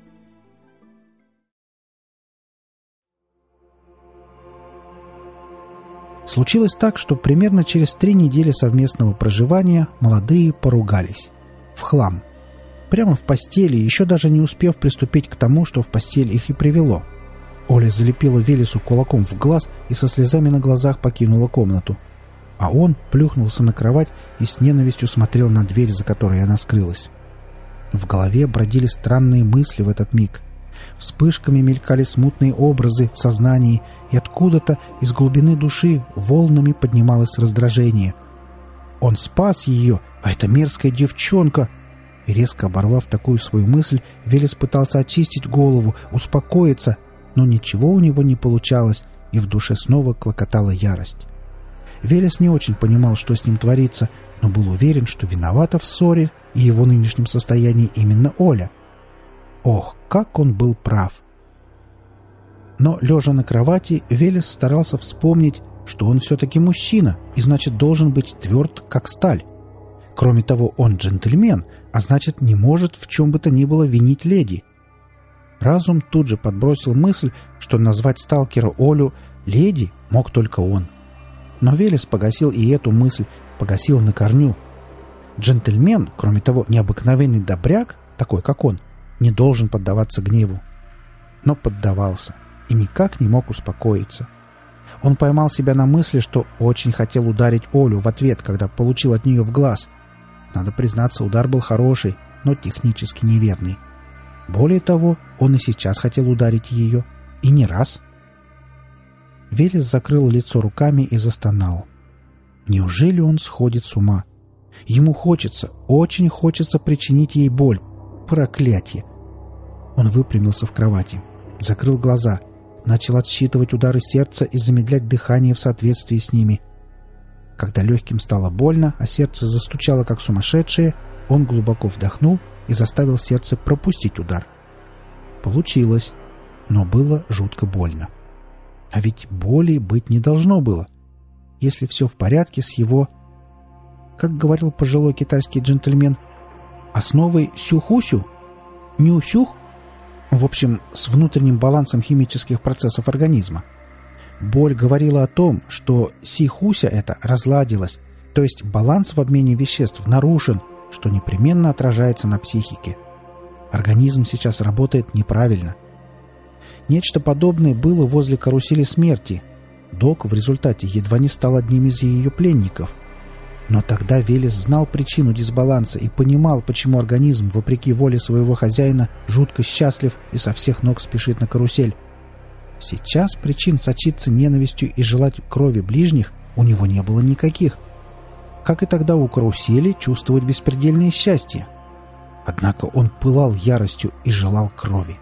Случилось так, что примерно через 3 недели совместного проживания молодые поругались. В хлам. Прямо в постели, еще даже не успев приступить к тому, что в постель их и привело. Оля залепила Велесу кулаком в глаз и со слезами на глазах покинула комнату. А он плюхнулся на кровать и с ненавистью смотрел на дверь, за которой она скрылась. В голове бродили странные мысли в этот миг. Вспышками мелькали смутные образы в сознании, и откуда-то из глубины души волнами поднималось раздражение. Он спас ее, а эта мерзкая девчонка... И резко оборвав такую свою мысль, Велес пытался очистить голову, успокоиться, но ничего у него не получалось, и в душе снова клокотала ярость. Велес не очень понимал, что с ним творится, но был уверен, что виновата в ссоре и его нынешнем состоянии именно Оля. Ох, как он был прав! Но, лежа на кровати, Велес старался вспомнить, что он все-таки мужчина и, значит, должен быть тверд, как сталь. Кроме того, он джентльмен, а значит, не может в чем бы то ни было винить леди. Разум тут же подбросил мысль, что назвать сталкера Олю «леди» мог только он. Но Велес погасил и эту мысль, погасил на корню. Джентльмен, кроме того, необыкновенный добряк, такой как он, не должен поддаваться гневу. Но поддавался и никак не мог успокоиться. Он поймал себя на мысли, что очень хотел ударить Олю в ответ, когда получил от нее в глаз. Надо признаться, удар был хороший, но технически неверный. Более того, он и сейчас хотел ударить ее, и не раз. Велес закрыл лицо руками и застонал. Неужели он сходит с ума? Ему хочется, очень хочется причинить ей боль. Проклятье! Он выпрямился в кровати, закрыл глаза, начал отсчитывать удары сердца и замедлять дыхание в соответствии с ними. Когда легким стало больно, а сердце застучало как сумасшедшее, он глубоко вдохнул и заставил сердце пропустить удар. Получилось, но было жутко больно. А ведь боли быть не должно было. Если все в порядке с его, как говорил пожилой китайский джентльмен, основой сюхусю, нюсюх, в общем, с внутренним балансом химических процессов организма. Боль говорила о том, что сихуся это разладилась, то есть баланс в обмене веществ нарушен, что непременно отражается на психике. Организм сейчас работает неправильно. Нечто подобное было возле карусели смерти. Док в результате едва не стал одним из ее пленников. Но тогда Велес знал причину дисбаланса и понимал, почему организм, вопреки воле своего хозяина, жутко счастлив и со всех ног спешит на карусель. Сейчас причин сочиться ненавистью и желать крови ближних у него не было никаких. Как и тогда у карусели чувствовать беспредельное счастье. Однако он пылал яростью и желал крови.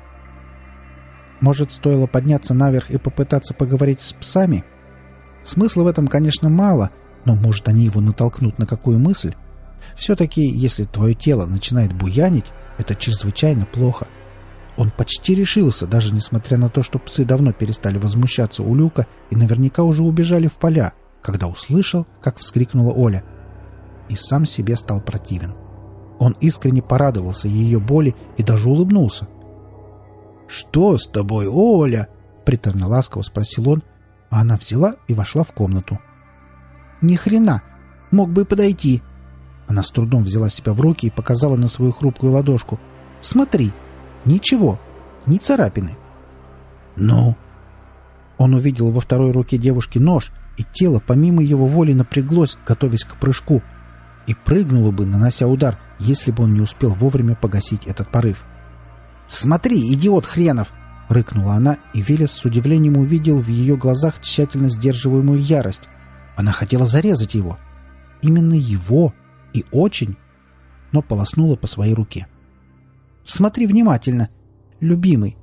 Может, стоило подняться наверх и попытаться поговорить с псами? Смысла в этом, конечно, мало, но, может, они его натолкнут на какую мысль? Все-таки, если твое тело начинает буянить, это чрезвычайно плохо. Он почти решился, даже несмотря на то, что псы давно перестали возмущаться у люка и наверняка уже убежали в поля, когда услышал, как вскрикнула Оля. И сам себе стал противен. Он искренне порадовался ее боли и даже улыбнулся. «Что с тобой, Оля?» — приторно-ласково спросил он, а она взяла и вошла в комнату. «Ни хрена! Мог бы подойти!» Она с трудом взяла себя в руки и показала на свою хрупкую ладошку. «Смотри! Ничего! Ни царапины!» «Ну?» Он увидел во второй руке девушки нож, и тело помимо его воли напряглось, готовясь к прыжку, и прыгнуло бы, нанося удар, если бы он не успел вовремя погасить этот порыв. «Смотри, идиот хренов!» — рыкнула она, и Велес с удивлением увидел в ее глазах тщательно сдерживаемую ярость. Она хотела зарезать его. Именно его. И очень. Но полоснула по своей руке. «Смотри внимательно, любимый!»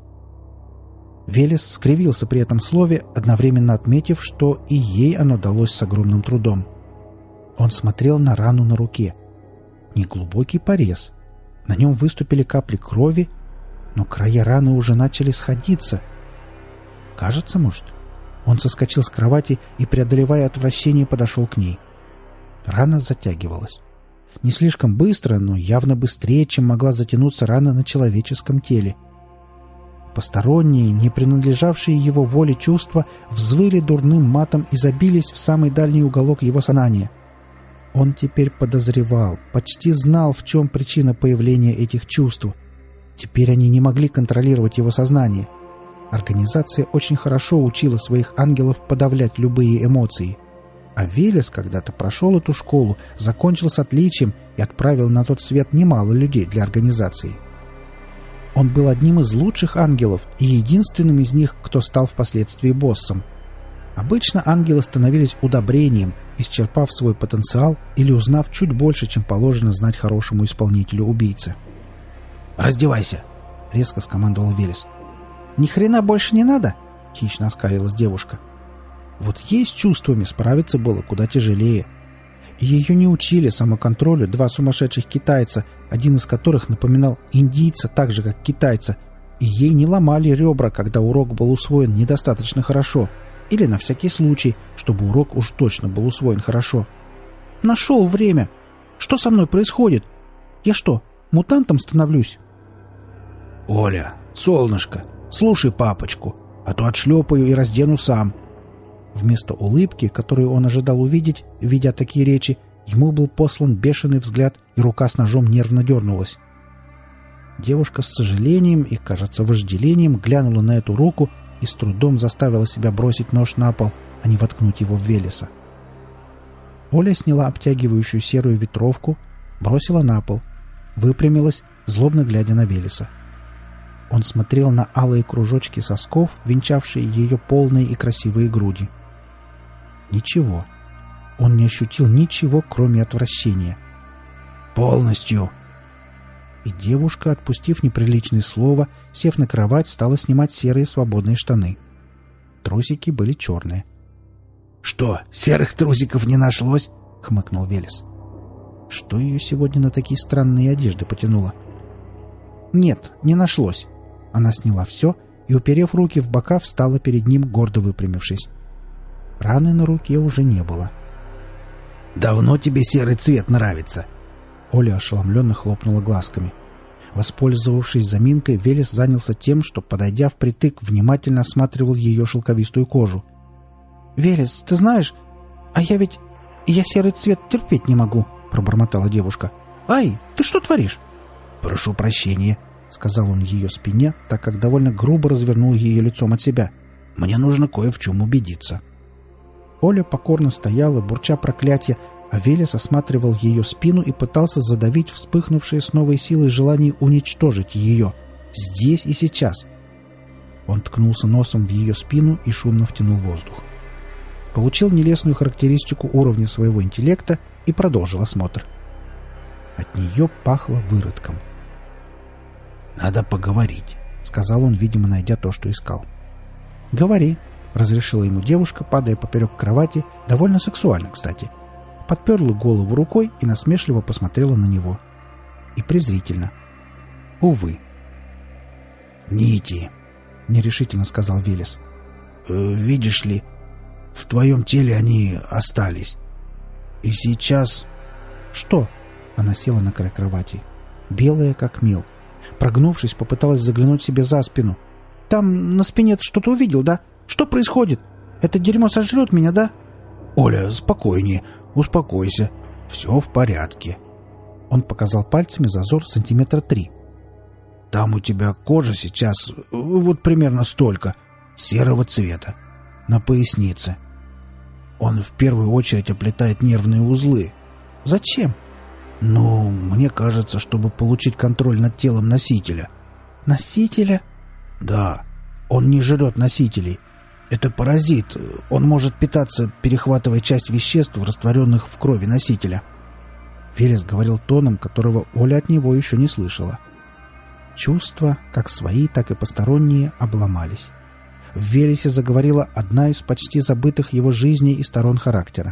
Велес скривился при этом слове, одновременно отметив, что и ей оно далось с огромным трудом. Он смотрел на рану на руке. Неглубокий порез. На нем выступили капли крови, но края раны уже начали сходиться. Кажется, может. Он соскочил с кровати и, преодолевая отвращение, подошел к ней. Рана затягивалась. Не слишком быстро, но явно быстрее, чем могла затянуться рана на человеческом теле. Посторонние, не принадлежавшие его воле чувства, взвыли дурным матом и забились в самый дальний уголок его сознания. Он теперь подозревал, почти знал, в чем причина появления этих чувств. Теперь они не могли контролировать его сознание. Организация очень хорошо учила своих ангелов подавлять любые эмоции. А Велес когда-то прошел эту школу, закончил с отличием и отправил на тот свет немало людей для организации. Он был одним из лучших ангелов и единственным из них, кто стал впоследствии боссом. Обычно ангелы становились удобрением, исчерпав свой потенциал или узнав чуть больше, чем положено знать хорошему исполнителю-убийце. «Раздевайся!» — резко скомандовал Велес. «Ни хрена больше не надо?» — хищно оскалилась девушка. Вот ей с чувствами справиться было куда тяжелее. Ее не учили самоконтролю два сумасшедших китайца, один из которых напоминал индийца так же, как китайца, и ей не ломали ребра, когда урок был усвоен недостаточно хорошо, или на всякий случай, чтобы урок уж точно был усвоен хорошо. Нашел время. Что со мной происходит? Я что, мутантом становлюсь? «Оля, солнышко, слушай папочку, а то отшлепаю и раздену сам». Вместо улыбки, которую он ожидал увидеть, видя такие речи, ему был послан бешеный взгляд, и рука с ножом нервно дернулась. Девушка с сожалением и, кажется, вожделением глянула на эту руку и с трудом заставила себя бросить нож на пол, а не воткнуть его в Велеса. Оля сняла обтягивающую серую ветровку, бросила на пол, выпрямилась, злобно глядя на Велеса. Он смотрел на алые кружочки сосков, венчавшие ее полные и красивые груди. Ничего. Он не ощутил ничего, кроме отвращения. «Полностью!» И девушка, отпустив неприличное слово, сев на кровать, стала снимать серые свободные штаны. Трусики были черные. «Что, серых трусиков не нашлось?» — хмыкнул Велес. Что ее сегодня на такие странные одежды потянуло? Нет, не нашлось. Она сняла все и, уперев руки в бока, встала перед ним, гордо выпрямившись. Раны на руке уже не было. «Давно тебе серый цвет нравится?» Оля ошеломленно хлопнула глазками. Воспользовавшись заминкой, Велес занялся тем, что, подойдя впритык, внимательно осматривал ее шелковистую кожу. «Велес, ты знаешь, я серый цвет терпеть не могу», — пробормотала девушка. «Ай, ты что творишь?» «Прошу прощения», — сказал он ее спине, так как довольно грубо развернул ее лицом от себя. «Мне нужно кое в чем убедиться». Оля покорно стояла, бурча проклятия, а Велес осматривал ее спину и пытался задавить вспыхнувшее с новой силой желание уничтожить ее. Здесь и сейчас. Он ткнулся носом в ее спину и шумно втянул воздух. Получил нелестную характеристику уровня своего интеллекта и продолжил осмотр. От нее пахло выродком. «Надо поговорить», — сказал он, видимо, найдя то, что искал. «Говори», — разрешила ему девушка, падая поперек кровати, довольно сексуально, кстати. Подперла голову рукой и насмешливо посмотрела на него. И презрительно. Увы. «Нити», — нерешительно сказал Велес. «Видишь ли, в твоем теле они остались. И сейчас...» «Что?» — она села на край кровати. Белая, как мел. Прогнувшись, попыталась заглянуть себе за спину. «Там на спине ты что-то увидел, да? Что происходит? Это дерьмо сожрет меня, да?» «Оля, спокойнее, успокойся. Все в порядке». Он показал пальцами зазор 3 сантиметра. «Там у тебя кожа сейчас вот примерно столько, серого цвета, на пояснице. Он в первую очередь оплетает нервные узлы». «Зачем?» «Ну, мне кажется, чтобы получить контроль над телом носителя». «Носителя?» «Да, он не жрет носителей. Это паразит. Он может питаться, перехватывая часть веществ, растворенных в крови носителя». Велес говорил тоном, которого Оля от него еще не слышала. Чувства, как свои, так и посторонние, обломались. В Велесе заговорила одна из почти забытых его жизней и сторон характера.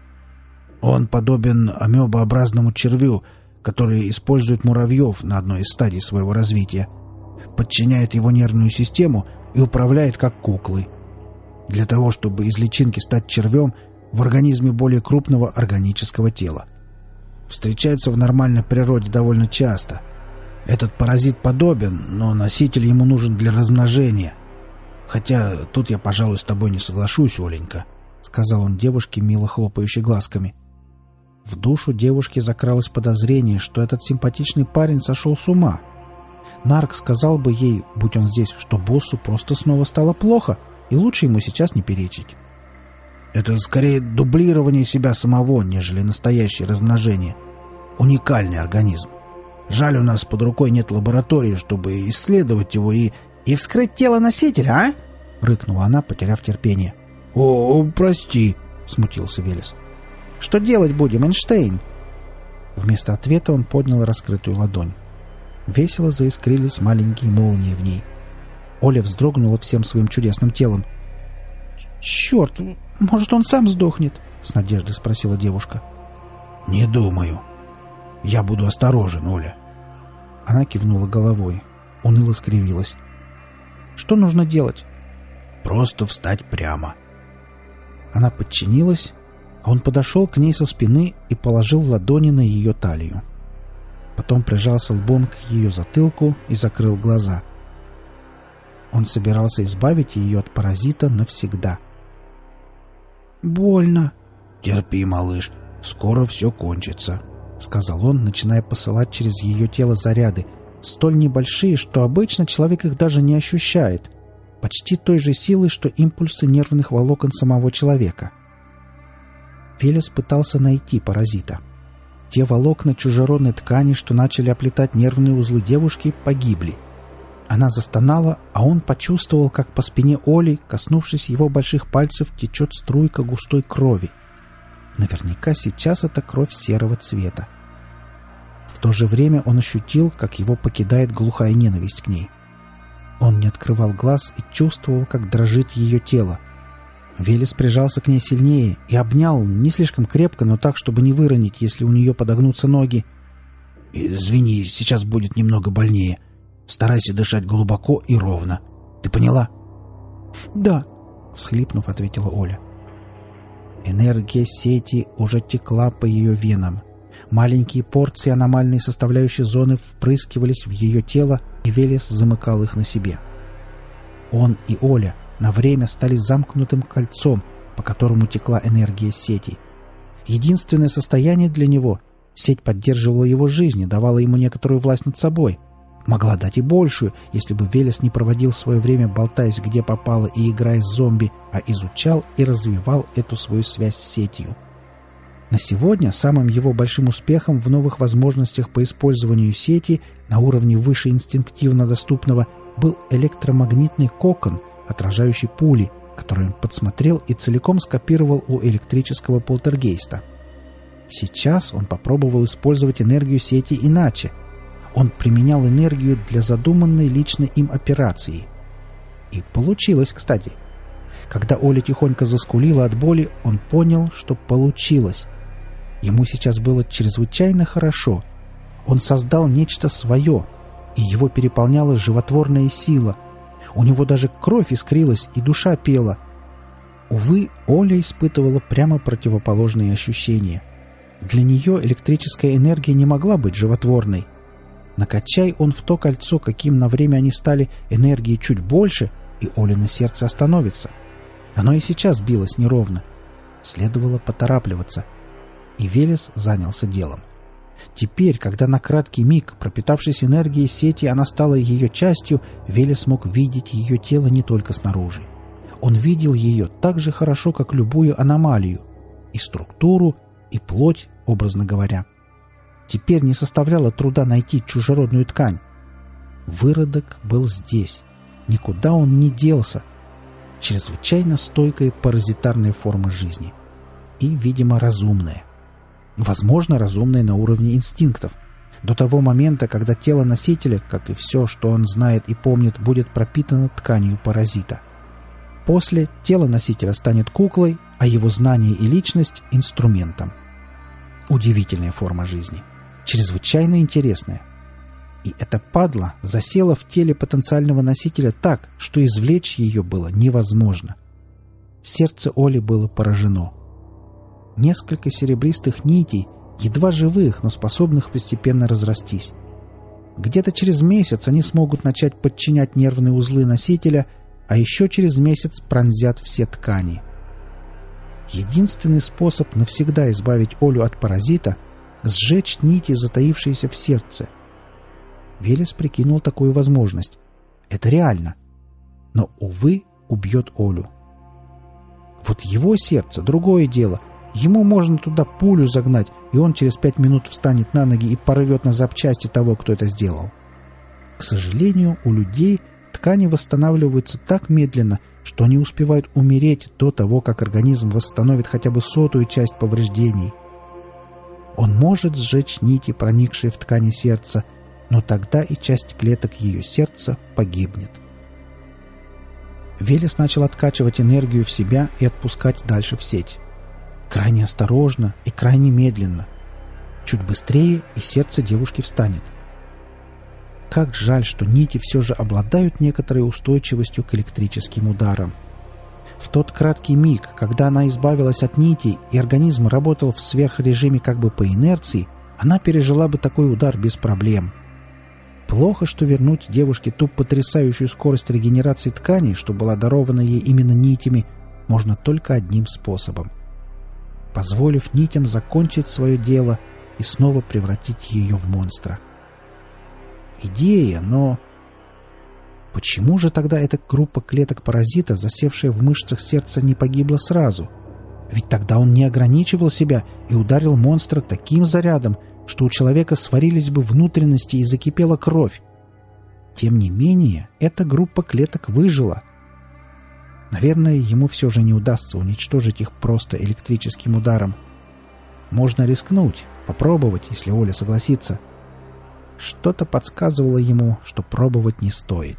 «Он подобен амебообразному червю, который использует муравьев на одной из стадий своего развития, подчиняет его нервную систему и управляет как куклой. Для того, чтобы из личинки стать червем в организме более крупного органического тела. Встречается в нормальной природе довольно часто. Этот паразит подобен, но носитель ему нужен для размножения. Хотя тут я, пожалуй, с тобой не соглашусь, Оленька», — сказал он девушке, мило хлопающей глазками. В душу девушки закралось подозрение, что этот симпатичный парень сошел с ума. Нарк сказал бы ей, будь он здесь, что боссу просто снова стало плохо, и лучше ему сейчас не перечить. «Это скорее дублирование себя самого, нежели настоящее размножение. Уникальный организм. Жаль, у нас под рукой нет лаборатории, чтобы исследовать его и вскрыть тело носителя, а?» — рыкнула она, потеряв терпение. «О, прости», — смутился Велес. «Что делать будем, Эйнштейн?» Вместо ответа он поднял раскрытую ладонь. Весело заискрились маленькие молнии в ней. Оля вздрогнула всем своим чудесным телом. «Черт, может, он сам сдохнет?» — с надеждой спросила девушка. «Не думаю. Я буду осторожен, Оля». Она кивнула головой, уныло скривилась. «Что нужно делать?» «Просто встать прямо». Она подчинилась, а он подошел к ней со спины и положил ладони на ее талию. Потом прижался лбом к ее затылку и закрыл глаза. Он собирался избавить ее от паразита навсегда. «Больно». «Терпи, малыш, скоро все кончится», — сказал он, начиная посылать через ее тело заряды, столь небольшие, что обычно человек их даже не ощущает, почти той же силой, что импульсы нервных волокон самого человека. Велес пытался найти паразита. Те волокна чужеродной ткани, что начали оплетать нервные узлы девушки, погибли. Она застонала, а он почувствовал, как по спине Оли, коснувшись его больших пальцев, течет струйка густой крови. Наверняка сейчас это кровь серого цвета. В то же время он ощутил, как его покидает глухая ненависть к ней. Он не открывал глаз и чувствовал, как дрожит ее тело. Велес прижался к ней сильнее и обнял, не слишком крепко, но так, чтобы не выронить, если у нее подогнутся ноги. «Извини, сейчас будет немного больнее. Старайся дышать глубоко и ровно. Ты поняла?» «Да», — всхлипнув, ответила Оля. Энергия сети уже текла по ее венам. Маленькие порции аномальной составляющей зоны впрыскивались в ее тело, и Велес замыкал их на себе. Он и Оля на время стали замкнутым кольцом, по которому текла энергия сети. Единственное состояние для него — сеть поддерживала его жизнь и давала ему некоторую власть над собой. Могла дать и большую, если бы Велес не проводил свое время, болтаясь где попало и играя с зомби, а изучал и развивал эту свою связь с сетью. На сегодня самым его большим успехом в новых возможностях по использованию сети на уровне выше инстинктивно доступного был электромагнитный кокон, отражающий пули, который он подсмотрел и целиком скопировал у электрического полтергейста. Сейчас он попробовал использовать энергию сети иначе. Он применял энергию для задуманной лично им операции. И получилось, кстати. Когда Оля тихонько заскулила от боли, он понял, что получилось. Ему сейчас было чрезвычайно хорошо. Он создал нечто свое, и его переполняла животворная сила. У него даже кровь искрилась, и душа пела. Увы, Оля испытывала прямо противоположные ощущения. Для нее электрическая энергия не могла быть животворной. Накачай он в то кольцо, каким на время они стали, энергии чуть больше, и Олино сердце остановится. Оно и сейчас билось неровно. Следовало поторапливаться. И Велес занялся делом. Теперь, когда на краткий миг, пропитавшись энергией сети, она стала ее частью, Велес мог видеть ее тело не только снаружи. Он видел ее так же хорошо, как любую аномалию. И структуру, и плоть, образно говоря. Теперь не составляло труда найти чужеродную ткань. Выродок был здесь. Никуда он не делся. Чрезвычайно стойкая паразитарная форма жизни. И, видимо, разумная. Возможно, разумная на уровне инстинктов. До того момента, когда тело носителя, как и все, что он знает и помнит, будет пропитано тканью паразита. После тело носителя станет куклой, а его знание и личность — инструментом. Удивительная форма жизни. Чрезвычайно интересная. И эта падла засела в теле потенциального носителя так, что извлечь ее было невозможно. Сердце Оли было поражено. Несколько серебристых нитей, едва живых, но способных постепенно разрастись. Где-то через месяц они смогут начать подчинять нервные узлы носителя, а еще через месяц пронзят все ткани. Единственный способ навсегда избавить Олю от паразита — сжечь нити, затаившиеся в сердце. Велес прикинул такую возможность. Это реально. Но, увы, убьет Олю. Вот его сердце — другое дело. Ему можно туда пулю загнать, и он через 5 минут встанет на ноги и порвет на запчасти того, кто это сделал. К сожалению, у людей ткани восстанавливаются так медленно, что они успевают умереть до того, как организм восстановит хотя бы 100-ую часть повреждений. Он может сжечь нити, проникшие в ткани сердца, но тогда и часть клеток ее сердца погибнет. Велес начал откачивать энергию в себя и отпускать дальше в сеть. Крайне осторожно и крайне медленно. Чуть быстрее, и сердце девушки встанет. Как жаль, что нити все же обладают некоторой устойчивостью к электрическим ударам. В тот краткий миг, когда она избавилась от нитей и организм работал в сверхрежиме как бы по инерции, она пережила бы такой удар без проблем. Плохо, что вернуть девушке ту потрясающую скорость регенерации тканей, что была дарована ей именно нитями, можно только одним способом, позволив нитям закончить свое дело и снова превратить ее в монстра. Идея, но... Почему же тогда эта группа клеток-паразита, засевшая в мышцах сердца, не погибла сразу? Ведь тогда он не ограничивал себя и ударил монстра таким зарядом, что у человека сварились бы внутренности и закипела кровь. Тем не менее, эта группа клеток выжила. Наверное, ему все же не удастся уничтожить их просто электрическим ударом. Можно рискнуть, попробовать, если Оля согласится. Что-то подсказывало ему, что пробовать не стоит.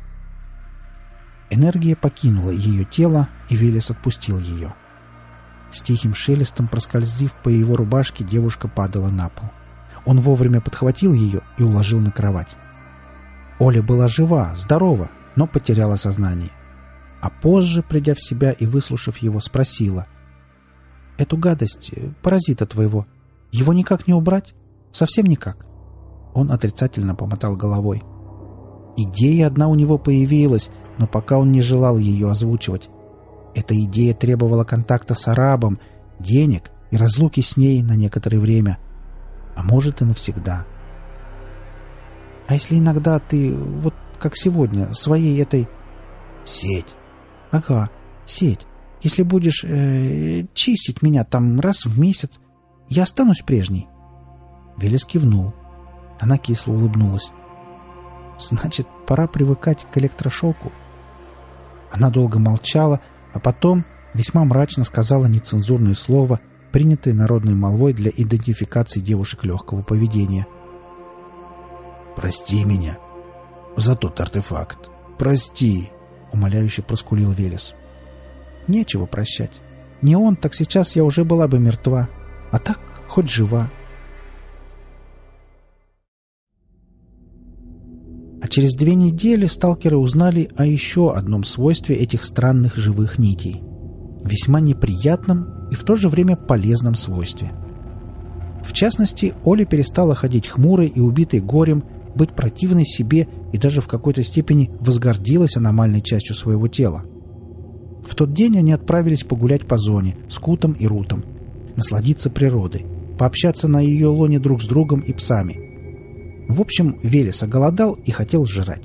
Энергия покинула ее тело, и Велес отпустил ее. С тихим шелестом проскользив по его рубашке, девушка падала на пол. Он вовремя подхватил ее и уложил на кровать. Оля была жива, здорова, но потеряла сознание. А позже, придя в себя и выслушав его, спросила: «Эту гадость, паразита твоего, его никак не убрать? Совсем никак?» Он отрицательно помотал головой. Идея одна у него появилась, но пока он не желал ее озвучивать. Эта идея требовала контакта с арабом, денег и разлуки с ней на некоторое время, а может и навсегда. «А если иногда ты, вот как сегодня, своей этой...» «Сеть». «Ага, сеть. Если будешь чистить меня там раз в месяц, я останусь прежней?» Велес кивнул. Она кисло улыбнулась. «Значит, пора привыкать к электрошоку». Она долго молчала, а потом весьма мрачно сказала нецензурное слово, принятое народной молвой для идентификации девушек легкого поведения. «Прости меня за тот артефакт. Прости», — умоляюще проскулил Велес. «Нечего прощать. Не он, так сейчас я уже была бы мертва. А так хоть жива». А через 2 недели сталкеры узнали о еще одном свойстве этих странных живых нитей. Весьма неприятном и в то же время полезном свойстве. В частности, Оля перестала ходить хмурой и убитой горем, быть противной себе и даже в какой-то степени возгордилась аномальной частью своего тела. В тот день они отправились погулять по зоне с Кутом и Рутом, насладиться природой, пообщаться на ее лоне друг с другом и псами. В общем, Велес оголодал и хотел жрать.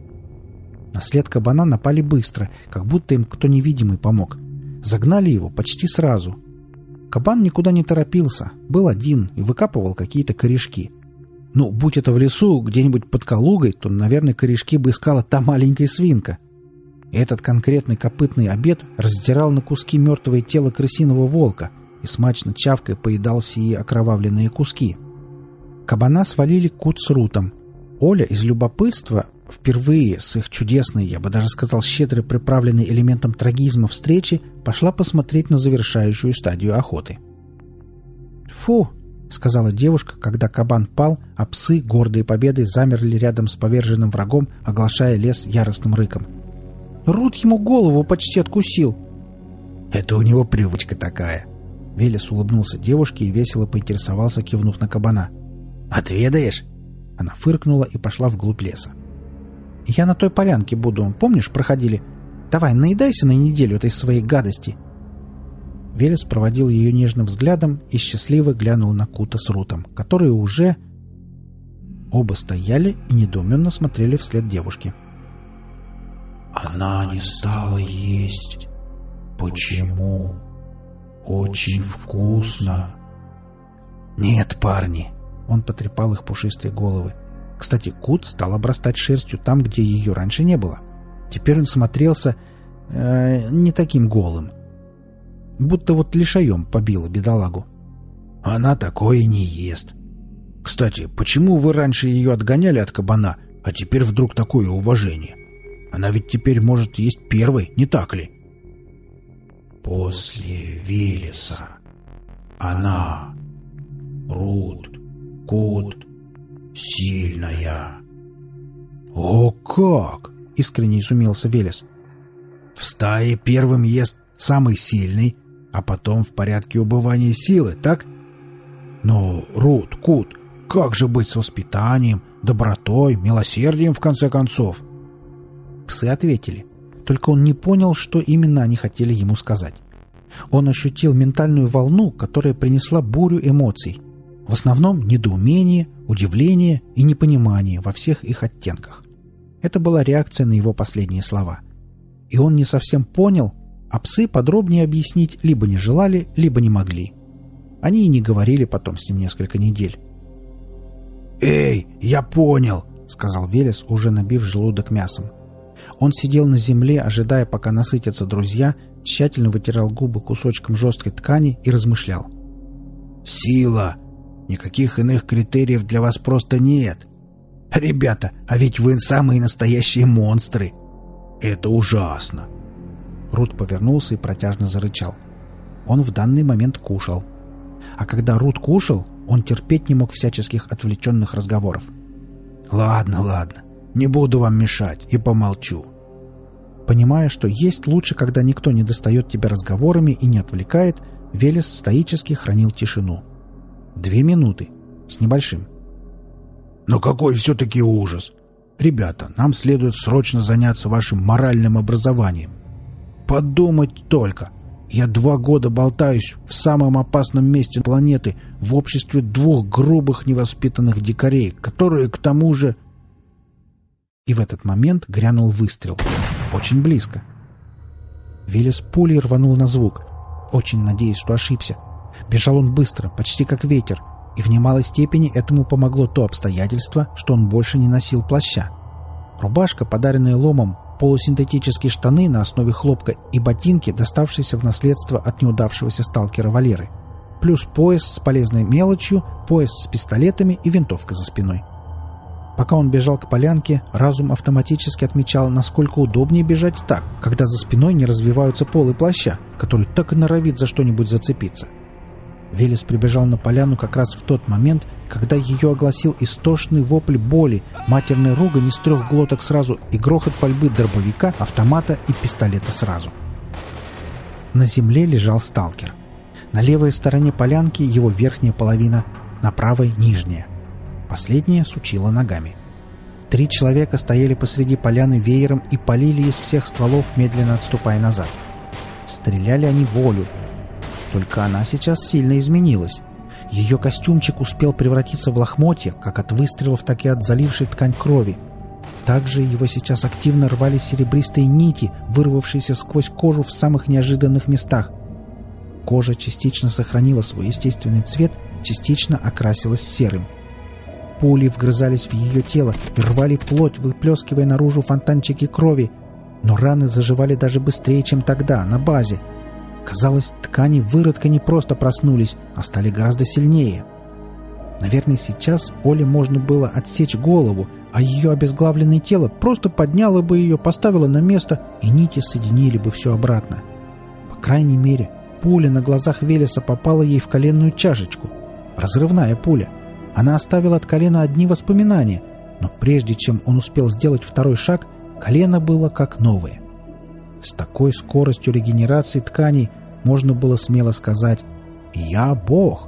На след кабана напали быстро, как будто им кто невидимый помог. Загнали его почти сразу. Кабан никуда не торопился, был один и выкапывал какие-то корешки. Ну, будь это в лесу, где-нибудь под Калугой, то, наверное, корешки бы искала та маленькая свинка. Этот конкретный копытный обед раздирал на куски мертвое тело крысиного волка и смачно чавкой поедал сие окровавленные куски. Кабана свалили Кут с Рутом. Оля из любопытства, впервые с их чудесной, я бы даже сказал, щедро приправленной элементом трагизма встречи, пошла посмотреть на завершающую стадию охоты. «Фу!» — сказала девушка, когда кабан пал, а псы, гордые победой, замерли рядом с поверженным врагом, оглашая лес яростным рыком. «Рут ему голову почти откусил!» «Это у него привычка такая!» Велес улыбнулся девушке и весело поинтересовался, кивнув на кабана. «Отведаешь?» Она фыркнула и пошла вглубь леса. «Я на той полянке буду, помнишь, проходили? Давай, наедайся на неделю этой своей гадости!» Велес проводил ее нежным взглядом и счастливо глянул на Кута с Рутом, которые уже... Оба стояли и недоуменно смотрели вслед девушке. «Она не стала есть. Почему? Очень вкусно». «Нет, парни!» Он потрепал их пушистые головы. Кстати, Кут стал обрастать шерстью там, где ее раньше не было. Теперь он смотрелся не таким голым. Будто вот лишаем побила бедолагу. «Она такое не ест. Кстати, почему вы раньше ее отгоняли от кабана, а теперь вдруг такое уважение? Она ведь теперь может есть первой, не так ли?» «После Велеса. Она, Рут, Кут, сильная». «О как!» — искренне изумился Велес. «В стае первым ест самый сильный, а потом в порядке убывания силы, так? Но, Рут, Кут, как же быть с воспитанием, добротой, милосердием, в конце концов?» Псы ответили. Только он не понял, что именно они хотели ему сказать. Он ощутил ментальную волну, которая принесла бурю эмоций. В основном недоумение, удивление и непонимание во всех их оттенках. Это была реакция на его последние слова. И он не совсем понял, а псы подробнее объяснить либо не желали, либо не могли. Они и не говорили потом с ним несколько недель. «Эй, я понял!» — сказал Велес, уже набив желудок мясом. Он сидел на земле, ожидая, пока насытятся друзья, тщательно вытирал губы кусочком жесткой ткани и размышлял. «Сила! Никаких иных критериев для вас просто нет. Ребята, а ведь вы самые настоящие монстры! Это ужасно!» Рут повернулся и протяжно зарычал. Он в данный момент кушал. А когда Рут кушал, он терпеть не мог всяческих отвлеченных разговоров. «Ладно, не буду вам мешать и помолчу». Понимая, что есть лучше, когда никто не достает тебя разговорами и не отвлекает, Велес стоически хранил тишину. 2 минуты. С небольшим. «Но какой все-таки ужас! Ребята, нам следует срочно заняться вашим моральным образованием. Подумать только! Я 2 года болтаюсь в самом опасном месте планеты в обществе 2 грубых невоспитанных дикарей, которые, к тому же...» И в этот момент грянул выстрел. Очень близко. Велес пулей рванул на звук. Очень надеясь, что ошибся. Бежал он быстро, почти как ветер, и в немалой степени этому помогло то обстоятельство, что он больше не носил плаща. Рубашка, подаренная Ломом, полусинтетические штаны на основе хлопка и ботинки, доставшиеся в наследство от неудавшегося сталкера Валеры, плюс пояс с полезной мелочью, пояс с пистолетами и винтовка за спиной. Пока он бежал к полянке, разум автоматически отмечал, насколько удобнее бежать так, когда за спиной не развиваются полы плаща, который так и норовит за что-нибудь зацепиться. Велес прибежал на поляну как раз в тот момент, когда ее огласил истошный вопль боли, матерная ругань из 3 глоток сразу и грохот пальбы дробовика, автомата и пистолета сразу. На земле лежал сталкер. На левой стороне полянки его верхняя половина, на правой — нижняя. Последняя сучила ногами. 3 человека стояли посреди поляны веером и палили из всех стволов, медленно отступая назад. Стреляли они в Олю. Только она сейчас сильно изменилась. Ее костюмчик успел превратиться в лохмотья, как от выстрелов, так и от залившей ткань крови. Также его сейчас активно рвали серебристые нити, вырвавшиеся сквозь кожу в самых неожиданных местах. Кожа частично сохранила свой естественный цвет, частично окрасилась серым. Пули вгрызались в ее тело и рвали плоть, выплескивая наружу фонтанчики крови, но раны заживали даже быстрее, чем тогда, на базе. Казалось, ткани выродка не просто проснулись, а стали гораздо сильнее. Наверное, сейчас Оле можно было отсечь голову, а ее обезглавленное тело просто подняло бы ее, поставило на место, и нити соединили бы все обратно. По крайней мере, пуля на глазах Велеса попала ей в коленную чашечку. Разрывная пуля. Она оставила от колена одни воспоминания, но прежде чем он успел сделать второй шаг, колено было как новое. С такой скоростью регенерации тканей можно было смело сказать «Я Бог».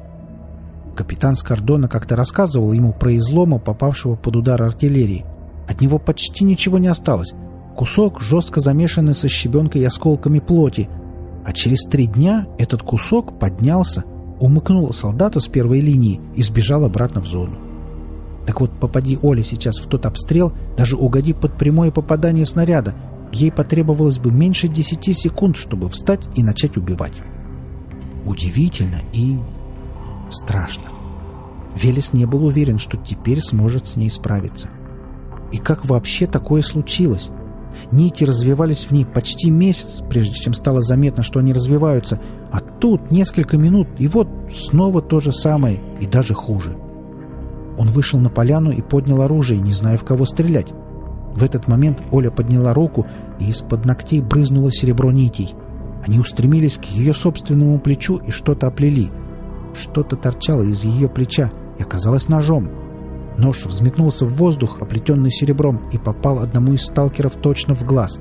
Капитан Скордона как-то рассказывал ему про излома, попавшего под удар артиллерии. От него почти ничего не осталось. Кусок, жестко замешанный со щебенкой и осколками плоти. А через 3 дня этот кусок поднялся, умыкнул солдата с первой линии и сбежал обратно в зону. Так вот, попади Оля сейчас в тот обстрел, даже угоди под прямое попадание снаряда, ей потребовалось бы меньше 10 секунд, чтобы встать и начать убивать. Удивительно и страшно. Велес не был уверен, что теперь сможет с ней справиться. И как вообще такое случилось? Нити развивались в ней почти месяц, прежде чем стало заметно, что они развиваются, а тут несколько минут, и вот снова то же самое, и даже хуже. Он вышел на поляну и поднял оружие, не зная, в кого стрелять. В этот момент Оля подняла руку, и из-под ногтей брызнуло серебро нитей. Они устремились к ее собственному плечу и что-то оплели. Что-то торчало из ее плеча и оказалось ножом. Нож взметнулся в воздух, оплетенный серебром, и попал одному из сталкеров точно в глаз.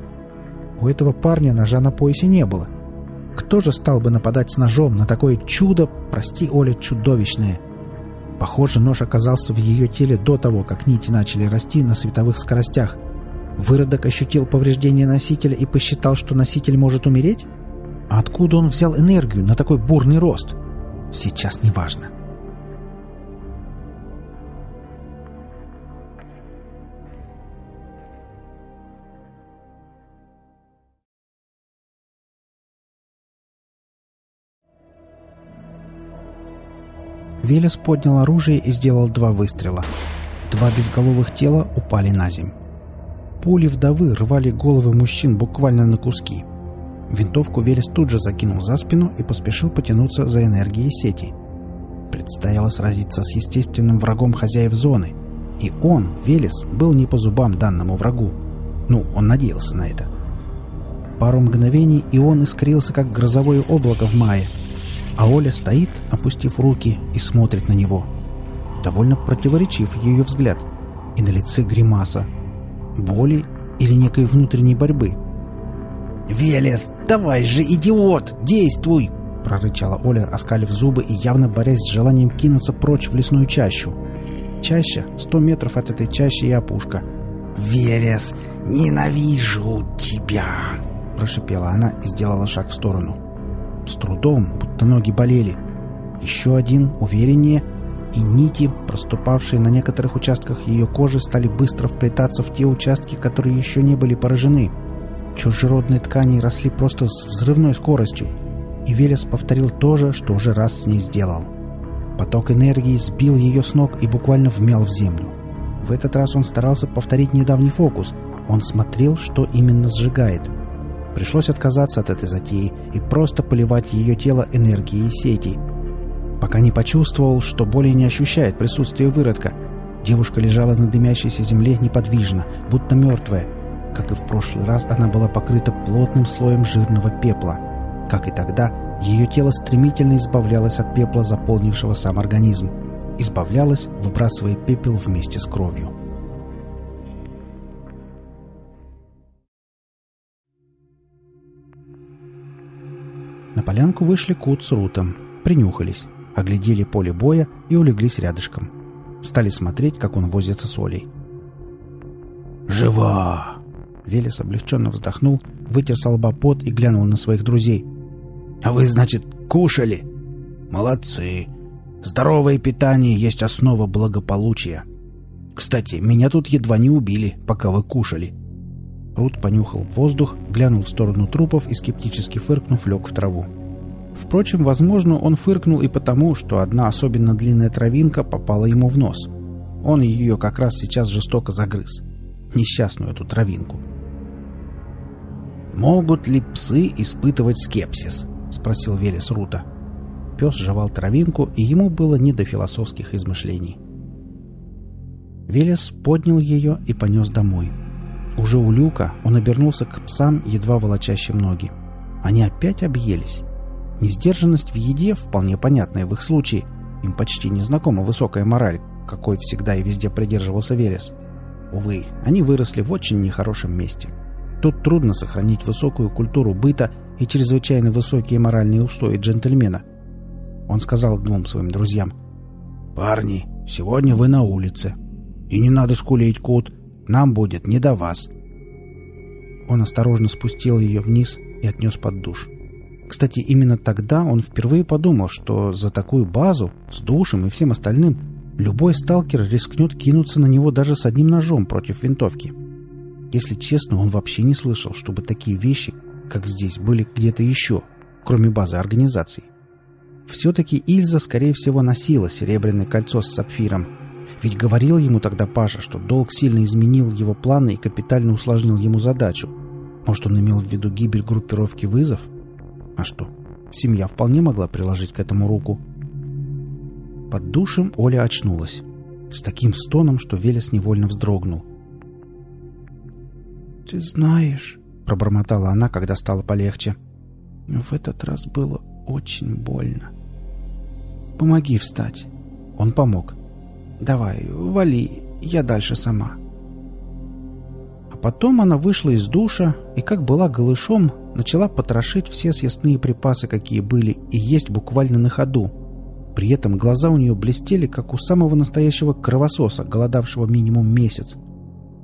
У этого парня ножа на поясе не было. Кто же стал бы нападать с ножом на такое чудо, прости, Оля, чудовищное? Похоже, нож оказался в ее теле до того, как нити начали расти на световых скоростях. Выродок ощутил повреждение носителя и посчитал, что носитель может умереть? А откуда он взял энергию на такой бурный рост? Сейчас неважно. Велес поднял оружие и сделал 2 выстрела. 2 безголовых тела упали на земь. Пули вдовы рвали головы мужчин буквально на куски. Винтовку Велес тут же закинул за спину и поспешил потянуться за энергией сети. Предстояло сразиться с естественным врагом хозяев зоны. И он, Велес, был не по зубам данному врагу. Ну, он надеялся на это. Пару мгновений, и он искрился, как грозовое облако в мае. А Оля стоит, опустив руки, и смотрит на него. Довольно противоречив ее взгляд. И на лице гримаса. Боли или некой внутренней борьбы. «Велес, давай же, идиот, действуй!» — прорычала Оля, оскалив зубы и явно борясь с желанием кинуться прочь в лесную чащу. Чаща, 100 метров от этой чащи и опушка. «Велес, ненавижу тебя!» — прошипела она и сделала шаг в сторону. С трудом, будто ноги болели. Еще один, увереннее, и нити, проступавшие на некоторых участках ее кожи, стали быстро вплетаться в те участки, которые еще не были поражены. Чужеродные ткани росли просто с взрывной скоростью, и Велес повторил то же, что уже раз с ней сделал. Поток энергии сбил ее с ног и буквально вмял в землю. В этот раз он старался повторить недавний фокус. Он смотрел, что именно сжигает. Пришлось отказаться от этой затеи и просто поливать ее тело энергией сети. Пока не почувствовал, что более не ощущает присутствие выродка, девушка лежала на дымящейся земле неподвижно, будто мертвая. Как и в прошлый раз, она была покрыта плотным слоем жирного пепла. Как и тогда, ее тело стремительно избавлялось от пепла, заполнившего сам организм. Избавлялось, выбрасывая пепел вместе с кровью. На полянку вышли Кут с Рутом, принюхались, оглядели поле боя и улеглись рядышком. Стали смотреть, как он возится с Олей. «Жива!» Велес облегченно вздохнул, вытер со лба пот и глянул на своих друзей. «А вы, значит, кушали? Молодцы! Здоровое питание есть основа благополучия. Кстати, меня тут едва не убили, пока вы кушали». Рут понюхал воздух, глянул в сторону трупов и, скептически фыркнув, лег в траву. Впрочем, возможно, он фыркнул и потому, что одна особенно длинная травинка попала ему в нос. Он ее как раз сейчас жестоко загрыз. Несчастную эту травинку. «Могут ли псы испытывать скепсис?» — спросил Велес Рута. Пес жевал травинку, и ему было не до философских измышлений. Велес поднял ее и понес домой. Уже у люка он обернулся к псам, едва волочащим ноги. Они опять объелись. Несдержанность в еде, вполне понятная в их случае, им почти не знакома высокая мораль, какой всегда и везде придерживался Велес. Увы, они выросли в очень нехорошем месте. Тут трудно сохранить высокую культуру быта и чрезвычайно высокие моральные устои джентльмена. Он сказал 2 своим друзьям: «Парни, сегодня вы на улице. И не надо скулить, Кут, нам будет не до вас». Он осторожно спустил ее вниз и отнес под душ. Кстати, именно тогда он впервые подумал, что за такую базу, с душем и всем остальным, любой сталкер рискнет кинуться на него даже с одним ножом против винтовки. Если честно, он вообще не слышал, чтобы такие вещи, как здесь, были где-то еще, кроме базы организации. Все-таки Ильза, скорее всего, носила серебряное кольцо с сапфиром. Ведь говорил ему тогда Паша, что долг сильно изменил его планы и капитально усложнил ему задачу. Может, он имел в виду гибель группировки «Вызов»? А что, семья вполне могла приложить к этому руку. Под душем Оля очнулась. С таким стоном, что Велес невольно вздрогнул. «Ты знаешь», — пробормотала она, когда стало полегче, — «в этот раз было очень больно. Помоги встать». Он помог. «Давай, вали, я дальше сама». А потом она вышла из душа и, как была голышом, начала потрошить все съестные припасы, какие были, и есть буквально на ходу. При этом глаза у нее блестели, как у самого настоящего кровососа, голодавшего минимум месяц.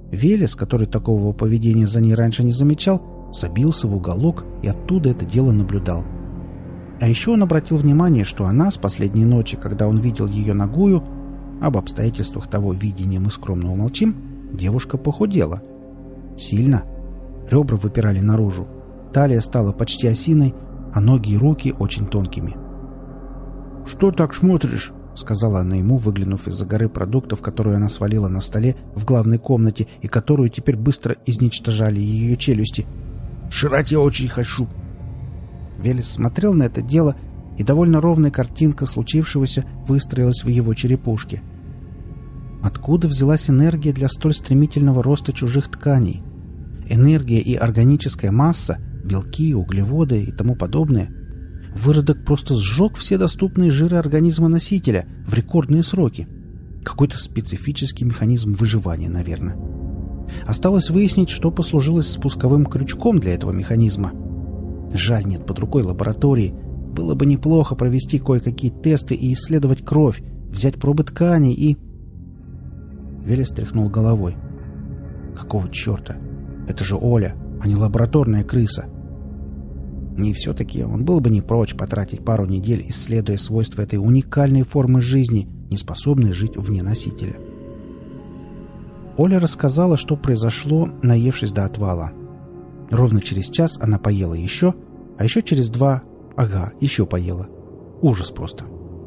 Велес, который такого поведения за ней раньше не замечал, забился в уголок и оттуда это дело наблюдал. А еще он обратил внимание, что она с последней ночи, когда он видел ее нагую, об обстоятельствах того видения мы скромно умолчим, девушка похудела. Сильно. Ребра выпирали наружу. Талия стала почти осиной, а ноги и руки очень тонкими. «Что так смотришь?» — сказала она ему, выглянув из-за горы продуктов, которую она свалила на столе в главной комнате и которую теперь быстро изничтожали ее челюсти. «Жрать я очень хочу». Велес смотрел на это дело, и довольно ровная картинка случившегося выстроилась в его черепушке. Откуда взялась энергия для столь стремительного роста чужих тканей? Энергия и органическая масса, белки, углеводы и тому подобное. Выродок просто сжег все доступные жиры организма носителя в рекордные сроки. Какой-то специфический механизм выживания, наверное. Осталось выяснить, что послужило спусковым крючком для этого механизма. Жаль, нет под рукой лаборатории. Было бы неплохо провести кое-какие тесты и исследовать кровь, взять пробы тканей и... Велес тряхнул головой. Какого черта? Это же Оля, а не лабораторная крыса. И все-таки он был бы не прочь потратить пару недель, исследуя свойства этой уникальной формы жизни, не способной жить вне носителя. Оля рассказала, что произошло, наевшись до отвала. Ровно через час она поела еще, а еще через 2... Ага, еще поела. Ужас просто.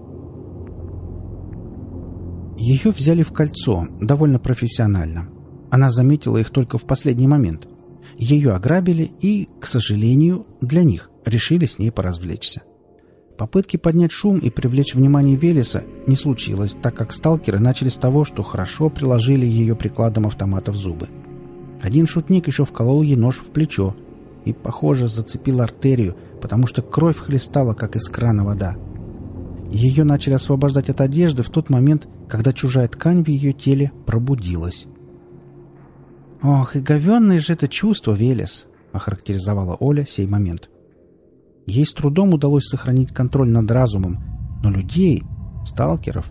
Ее взяли в кольцо, довольно профессионально. Она заметила их только в последний момент. Ее ограбили и, к сожалению, для них решили с ней поразвлечься. Попытки поднять шум и привлечь внимание Велеса не случилось, так как сталкеры начали с того, что хорошо приложили ее прикладом автомата в зубы. Один шутник еще вколол ей нож в плечо и, похоже, зацепил артерию, потому что кровь хлестала, как из крана вода. Ее начали освобождать от одежды в тот момент, когда чужая ткань в ее теле пробудилась. «Ох, и говенное же это чувство, Велес!» — охарактеризовала Оля сей момент. Ей с трудом удалось сохранить контроль над разумом, но людей, сталкеров...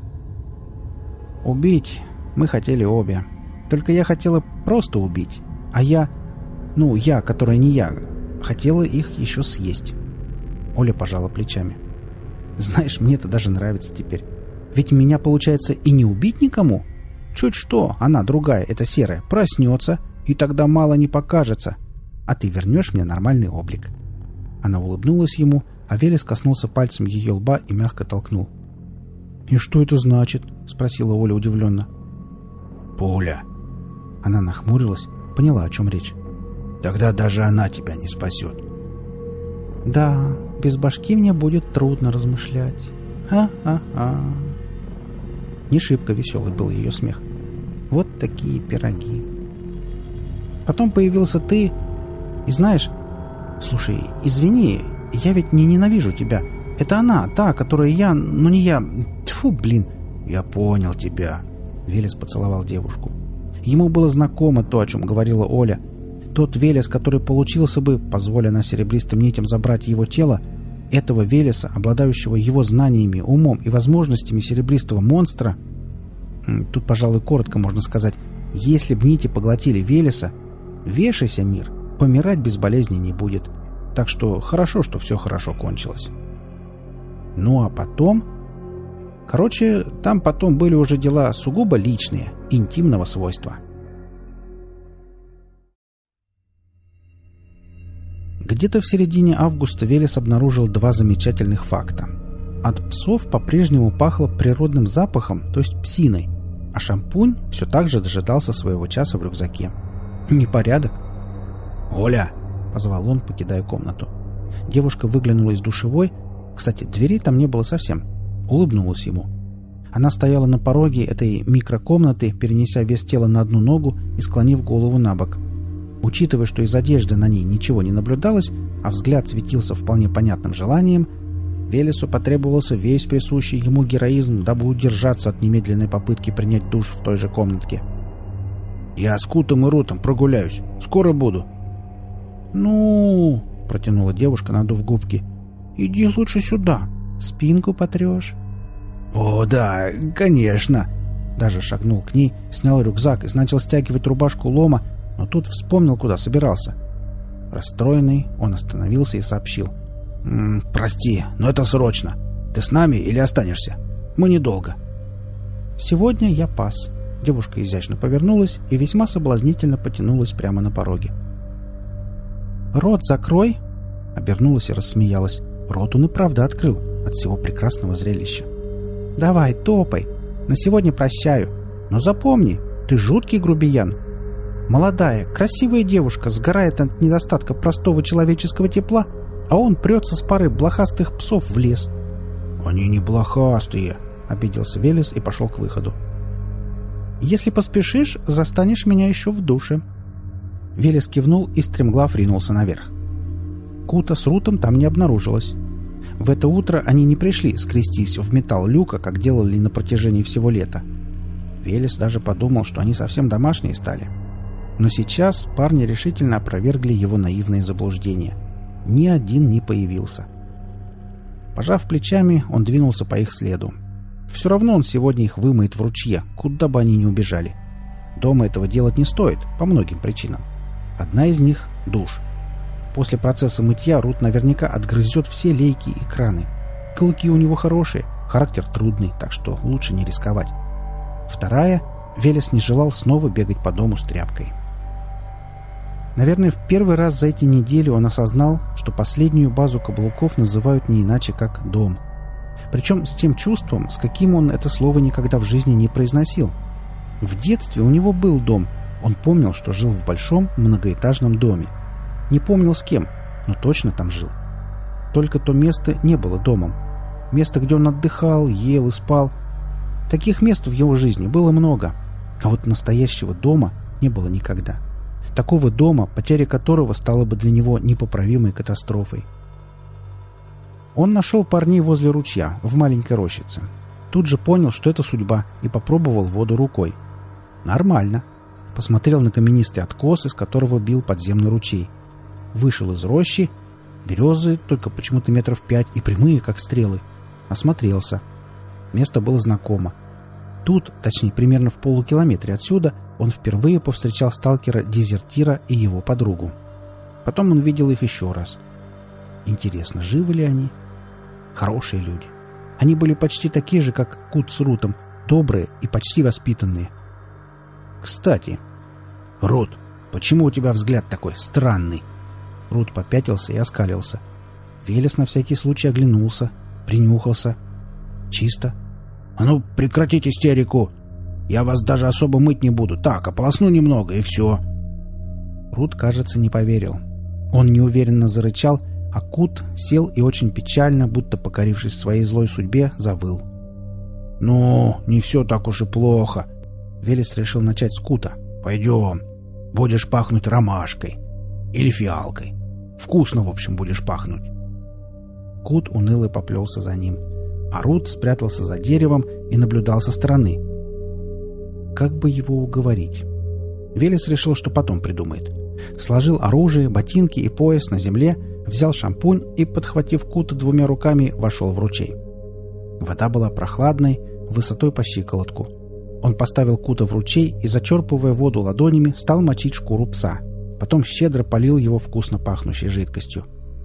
Убить мы хотели обе. Только я хотела просто убить, а я, которая не я, хотела их еще съесть. Оля пожала плечами. Знаешь, мне это даже нравится теперь. Ведь меня, получается, и не убить никому. Чуть что, она другая, эта серая, проснется, и тогда мало не покажется. А ты вернешь мне нормальный облик. Она улыбнулась ему, а Велес коснулся пальцем ее лба и мягко толкнул. «И что это значит?» — спросила Оля удивленно. «Пуля». Она нахмурилась, поняла, о чем речь. «Тогда даже она тебя не спасет». «Да, без башки мне будет трудно размышлять. Ха-ха-ха». Не шибко веселый был ее смех. Вот такие пироги. Потом появился ты, и знаешь... Слушай, извини, я ведь не ненавижу тебя. Это она, та, которая я... но не я... Тьфу, блин. Я понял тебя. Велес поцеловал девушку. Ему было знакомо то, о чем говорила Оля. Тот Велес, который получился бы, позволя на серебристым нитям забрать его тело, этого Велеса, обладающего его знаниями, умом и возможностями серебристого монстра... Тут, пожалуй, коротко можно сказать, если б нити поглотили Велеса, вешайся, мир, помирать без болезни не будет. Так что хорошо, что все хорошо кончилось. Ну а потом... Короче, там потом были уже дела сугубо личные, интимного свойства. Где-то в середине августа Велес обнаружил 2 замечательных факта. От псов по-прежнему пахло природным запахом, то есть псиной, а шампунь все так же дожидался своего часа в рюкзаке. Непорядок. «Оля!» — позвал он, покидая комнату. Девушка выглянула из душевой. Кстати, дверей там не было совсем. Улыбнулась ему. Она стояла на пороге этой микрокомнаты, перенеся вес тела на одну ногу и склонив голову на бок. Учитывая, что из одежды на ней ничего не наблюдалось, а взгляд светился вполне понятным желанием, Велесу потребовался весь присущий ему героизм, дабы удержаться от немедленной попытки принять душ в той же комнатке. «Я с Кутом и Рутом прогуляюсь. Скоро буду». «Ну...» — протянула девушка, надув губки. «Иди лучше сюда. Спинку потрешь». «О, да, конечно». Даже шагнул к ней, снял рюкзак и начал стягивать рубашку Лома, но тут вспомнил, куда собирался. Расстроенный, он остановился и сообщил. «Прости, но это срочно. Ты с нами или останешься? Мы недолго». «Сегодня я пас». Девушка изящно повернулась и весьма соблазнительно потянулась прямо на пороге. «Рот закрой!» Обернулась и рассмеялась. Рот он и правда открыл от всего прекрасного зрелища. «Давай, топай. На сегодня прощаю. Но запомни, ты жуткий грубиян. Молодая, красивая девушка сгорает от недостатка простого человеческого тепла, а он прется с парой блохастых псов в лес». «Они не блохастые», — обиделся Велес и пошел к выходу. «Если поспешишь, застанешь меня еще в душе». Велес кивнул и стремглав ринулся наверх. Кута с Рутом там не обнаружилось. В это утро они не пришли скрестись в металл люка, как делали на протяжении всего лета. Велес даже подумал, что они совсем домашние стали. Но сейчас парни решительно опровергли его наивные заблуждения. Ни один не появился. Пожав плечами, он двинулся по их следу. Все равно он сегодня их вымоет в ручье, куда бы они ни убежали. Дома этого делать не стоит, по многим причинам. Одна из них — душ. После процесса мытья Рут наверняка отгрызет все лейки и краны. Клыки у него хорошие, характер трудный, так что лучше не рисковать. Вторая — Велес не желал снова бегать по дому с тряпкой. Наверное, в первый раз за эти недели он осознал, что последнюю базу каблуков называют не иначе, как «дом». Причем с тем чувством, с каким он это слово никогда в жизни не произносил. В детстве у него был дом. Он помнил, что жил в большом многоэтажном доме. Не помнил с кем, но точно там жил. Только то место не было домом. Место, где он отдыхал, ел и спал. Таких мест в его жизни было много. А вот настоящего дома не было никогда. Такого дома, потеря которого стала бы для него непоправимой катастрофой. Он нашел парней возле ручья, в маленькой рощице. Тут же понял, что это судьба, и попробовал воду рукой. Нормально. Посмотрел на каменистый откос, из которого бил подземный ручей. Вышел из рощи, березы, только почему-то 5 метров, и прямые, как стрелы. Осмотрелся. Место было знакомо. Тут, точнее, примерно в полукилометре отсюда, он впервые повстречал сталкера-дезертира и его подругу. Потом он видел их еще раз. Интересно, живы ли они? Хорошие люди. Они были почти такие же, как Кут с Рутом, добрые и почти воспитанные. Кстати, Рут, почему у тебя взгляд такой странный? Рут попятился и оскалился. Велес на всякий случай оглянулся, принюхался. Чисто. А ну, прекратите истерику! Я вас даже особо мыть не буду. Так, ополосну немного, и все. Рут, кажется, не поверил. Он неуверенно зарычал, а Кут сел и очень печально, будто покорившись своей злой судьбе, завыл. «Ну, не все так уж и плохо». Велес решил начать с Кута. «Пойдем. Будешь пахнуть ромашкой. Или фиалкой. Вкусно, в общем, будешь пахнуть». Кут уныло поплелся за ним, а Рут спрятался за деревом и наблюдал со стороны. Как бы его уговорить? Велес решил, что потом придумает. Сложил оружие, ботинки и пояс на земле, взял шампунь и, подхватив Кута 2 руками, вошел в ручей. Вода была прохладной, высотой по щиколотку. Он поставил Кута в ручей и, зачерпывая воду ладонями, стал мочить шкуру пса. Потом щедро полил его вкусно пахнущей жидкостью.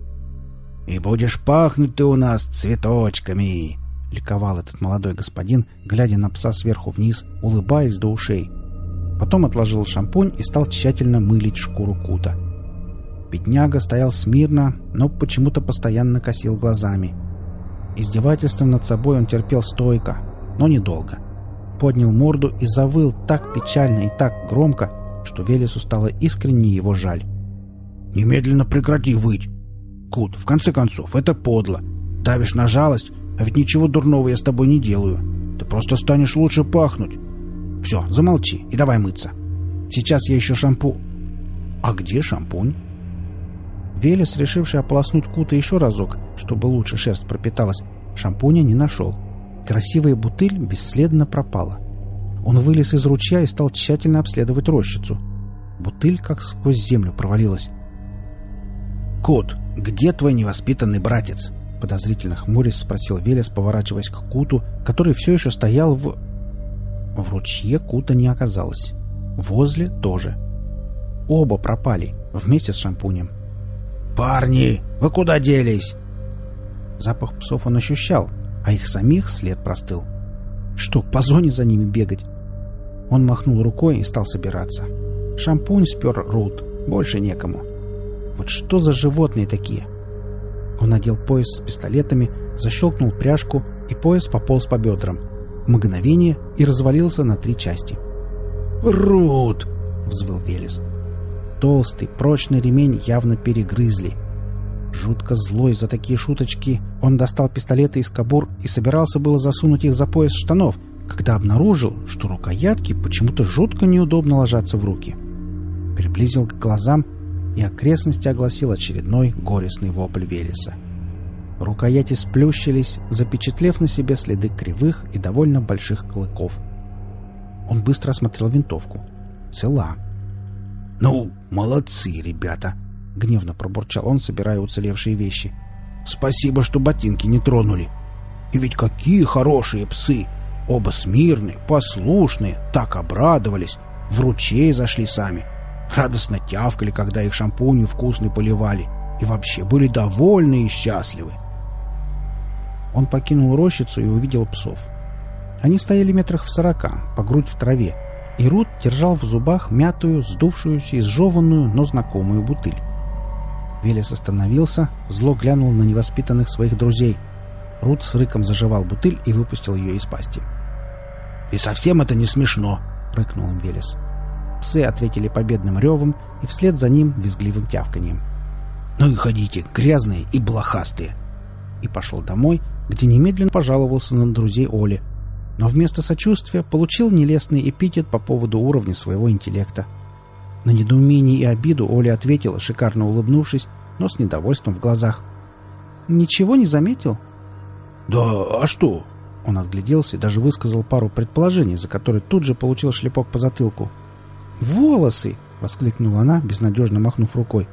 «И будешь пахнуть ты у нас цветочками!» — ликовал этот молодой господин, глядя на пса сверху вниз, улыбаясь до ушей. Потом отложил шампунь и стал тщательно мылить шкуру Кута. Бедняга стоял смирно, но почему-то постоянно косил глазами. Издевательством над собой он терпел стойко, но недолго. Поднял морду и завыл так печально и так громко, что Велесу стало искренне его жаль. «Немедленно прекрати выть! Кут, в конце концов, это подло. Давишь на жалость, а ведь ничего дурного я с тобой не делаю. Ты просто станешь лучше пахнуть. Все, замолчи и давай мыться. Сейчас я еще шампунь...» «А где шампунь?» Велес, решивший ополоснуть Кута еще разок, чтобы лучше шерсть пропиталась, шампуня не нашел. Красивая бутыль бесследно пропала. Он вылез из ручья и стал тщательно обследовать рощицу. Бутыль как сквозь землю провалилась. «Кут, где твой невоспитанный братец?» Подозрительно хмурясь спросил Велес, поворачиваясь к Куту, который все еще стоял в... В ручье Кута не оказалось. Возле тоже. Оба пропали вместе с шампунем. «Парни, вы куда делись?» Запах псов он ощущал, а их самих след простыл. Что, по зоне за ними бегать? Он махнул рукой и стал собираться. Шампунь спер Рут, больше некому. Вот что за животные такие? Он надел пояс с пистолетами, защелкнул пряжку, и пояс пополз по бедрам. Мгновение и развалился на 3 части. «Рут!» — взвыл Велес. Толстый, прочный ремень явно перегрызли. Жутко злой за такие шуточки, он достал пистолеты из кобур и собирался было засунуть их за пояс штанов, когда обнаружил, что рукоятки почему-то жутко неудобно ложатся в руки. Приблизил к глазам, и окрестности огласил очередной горестный вопль Велеса. Рукояти сплющились, запечатлев на себе следы кривых и довольно больших клыков. Он быстро осмотрел винтовку. Цела. «Ну, молодцы, ребята!» — гневно пробурчал он, собирая уцелевшие вещи. «Спасибо, что ботинки не тронули. И ведь какие хорошие псы! Оба смирные, послушные, так обрадовались, в ручей зашли сами, радостно тявкали, когда их шампунью вкусный поливали, и вообще были довольны и счастливы». Он покинул рощицу и увидел псов. Они стояли метрах в 40, по грудь в траве, и Рут держал в зубах мятую, сдувшуюся, изжеванную, но знакомую бутыль. Велес остановился, зло глянул на невоспитанных своих друзей. Рут с рыком зажевал бутыль и выпустил ее из пасти. «И совсем это не смешно!» — рыкнул им Велес. Псы ответили победным ревом и вслед за ним визгливым тявканьем. «Ну и ходите, грязные и блохастые!» И пошел домой, где немедленно пожаловался на друзей Оли, но вместо сочувствия получил нелестный эпитет по поводу уровня своего интеллекта. На недоумение и обиду Оля ответила, шикарно улыбнувшись, но с недовольством в глазах. «Ничего не заметил?» «Да, а что?» Он отгляделся и даже высказал пару предположений, за которые тут же получил шлепок по затылку. «Волосы!» — воскликнула она, безнадежно махнув рукой.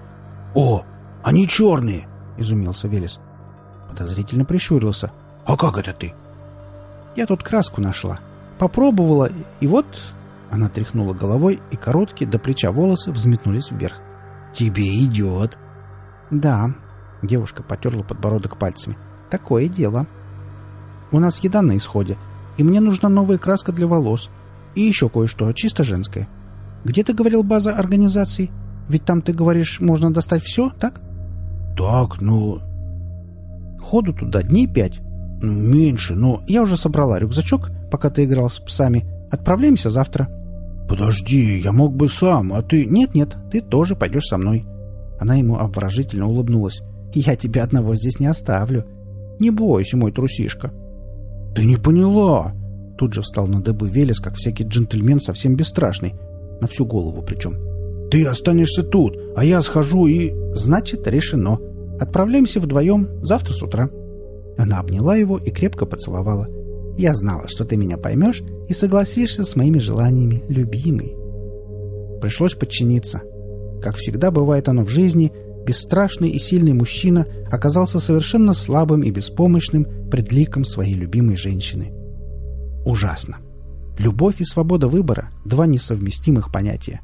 «О, они черные!» — изумился Велес. Подозрительно прищурился. «А как это ты?» «Я тут краску нашла. Попробовала, и вот...» Она тряхнула головой, и короткие до плеча волосы взметнулись вверх. «Тебе идет!» «Да», — девушка потерла подбородок пальцами. «Такое дело. У нас еда на исходе, и мне нужна новая краска для волос. И еще кое-что, чисто женское. Где ты говорил база организаций? Ведь там, ты говоришь, можно достать все, так?» «Так, ну...» «Ходу туда дней 5. Меньше, но...» «Я уже собрала рюкзачок, пока ты играл с псами. Отправляемся завтра». «Подожди, я мог бы сам, а ты...» «Нет-нет, ты тоже пойдешь со мной». Она ему обворожительно улыбнулась. «Я тебя одного здесь не оставлю. Не бойся, мой трусишка». «Ты не поняла!» Тут же встал на дыбы Велес, как всякий джентльмен, совсем бесстрашный. На всю голову причем. «Ты останешься тут, а я схожу и...» «Значит, решено. Отправляемся вдвоем завтра с утра». Она обняла его и крепко поцеловала. «Я знала, что ты меня поймешь и согласишься с моими желаниями, любимый». Пришлось подчиниться. Как всегда бывает оно в жизни, бесстрашный и сильный мужчина оказался совершенно слабым и беспомощным пред ликом своей любимой женщины. Ужасно. Любовь и свобода выбора — 2 несовместимых понятия.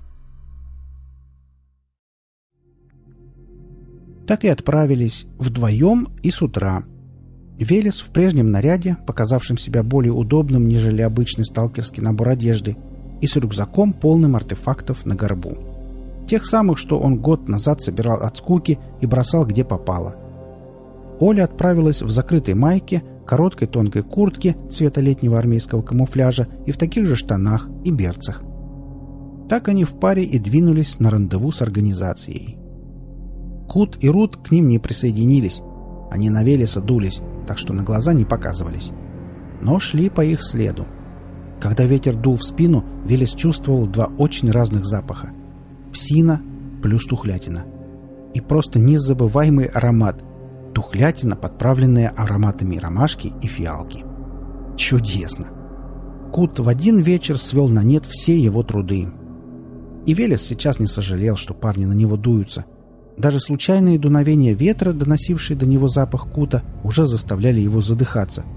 Так и отправились вдвоем и с утра. Велес в прежнем наряде, показавшем себя более удобным, нежели обычный сталкерский набор одежды, и с рюкзаком, полным артефактов на горбу. Тех самых, что он год назад собирал от скуки и бросал где попало. Оля отправилась в закрытой майке, короткой тонкой куртке цвета летнего армейского камуфляжа и в таких же штанах и берцах. Так они в паре и двинулись на рандеву с организацией. Кут и Рут к ним не присоединились. Они на Велеса дулись, так что на глаза не показывались. Но шли по их следу. Когда ветер дул в спину, Велес чувствовал 2 очень разных запаха. Псина плюс тухлятина. И просто незабываемый аромат. Тухлятина, подправленная ароматами ромашки и фиалки. Чудесно! Кут в один вечер свел на нет все его труды. И Велес сейчас не сожалел, что парни на него дуются. Даже случайные дуновения ветра, доносившие до него запах Кута, уже заставляли его задыхаться.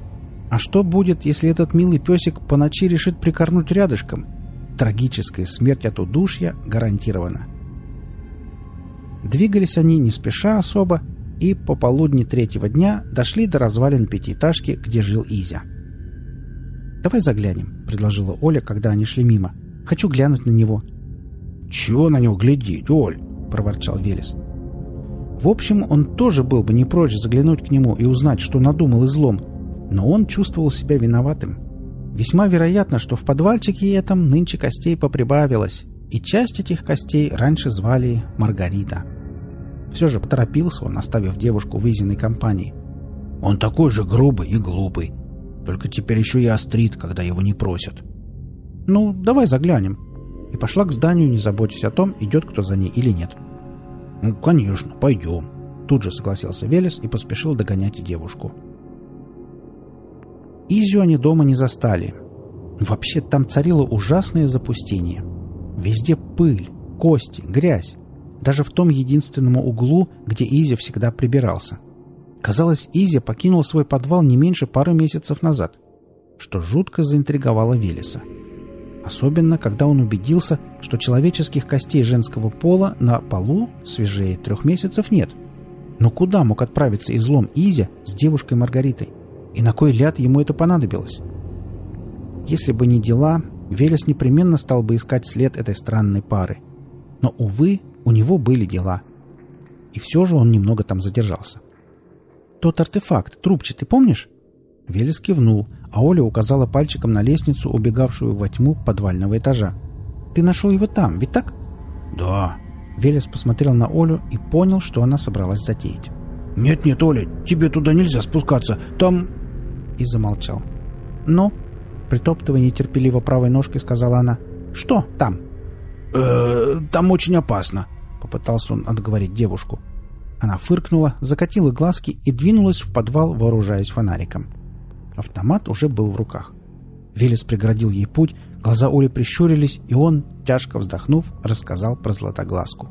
А что будет, если этот милый песик по ночи решит прикорнуть рядышком? Трагическая смерть от удушья гарантирована. Двигались они не спеша особо, и по полудни третьего дня дошли до развалин пятиэтажки, где жил Изя. «Давай заглянем», — предложила Оля, когда они шли мимо. «Хочу глянуть на него». «Чего на него глядеть, Оль?» — проворчал Велес. В общем, он тоже был бы не прочь заглянуть к нему и узнать, что надумал излом, но он чувствовал себя виноватым. Весьма вероятно, что в подвальчике этом нынче костей поприбавилось, и часть этих костей раньше звали Маргарита. Все же поторопился он, оставив девушку в Изиной компании. «Он такой же грубый и глупый. Только теперь еще и острит, когда его не просят». «Ну, давай заглянем». И пошла к зданию, не заботясь о том, идет кто за ней или нет. «Ну, конечно, пойдем», — тут же согласился Велес и поспешил догонять девушку. Изю они дома не застали. Вообще там царило ужасное запустение. Везде пыль, кости, грязь. Даже в том единственном углу, где Изя всегда прибирался. Казалось, Изя покинул свой подвал не меньше пары месяцев назад, что жутко заинтриговало Велеса. Особенно, когда он убедился, что человеческих костей женского пола на полу свежее 3 месяцев нет. Но куда мог отправиться излом Изя с девушкой Маргаритой? И на кой ляд ему это понадобилось? Если бы не дела, Велес непременно стал бы искать след этой странной пары. Но, увы, у него были дела. И все же он немного там задержался. «Тот артефакт, трубчатый, помнишь?» Велес кивнул, а Оля указала пальчиком на лестницу, убегавшую во тьму подвального этажа. «Ты нашел его там, ведь так?» «Да». Велес посмотрел на Олю и понял, что она собралась затеять. «Нет-нет, Оля, тебе туда нельзя спускаться, там...» И замолчал. «Ну?» Притоптывая нетерпеливо правой ножкой, сказала она. «Что там?» Там очень опасно», — попытался он отговорить девушку. Она фыркнула, закатила глазки и двинулась в подвал, вооружаясь фонариком. Автомат уже был в руках. Велес преградил ей путь, глаза Оли прищурились, и он, тяжко вздохнув, рассказал про Златоглазку.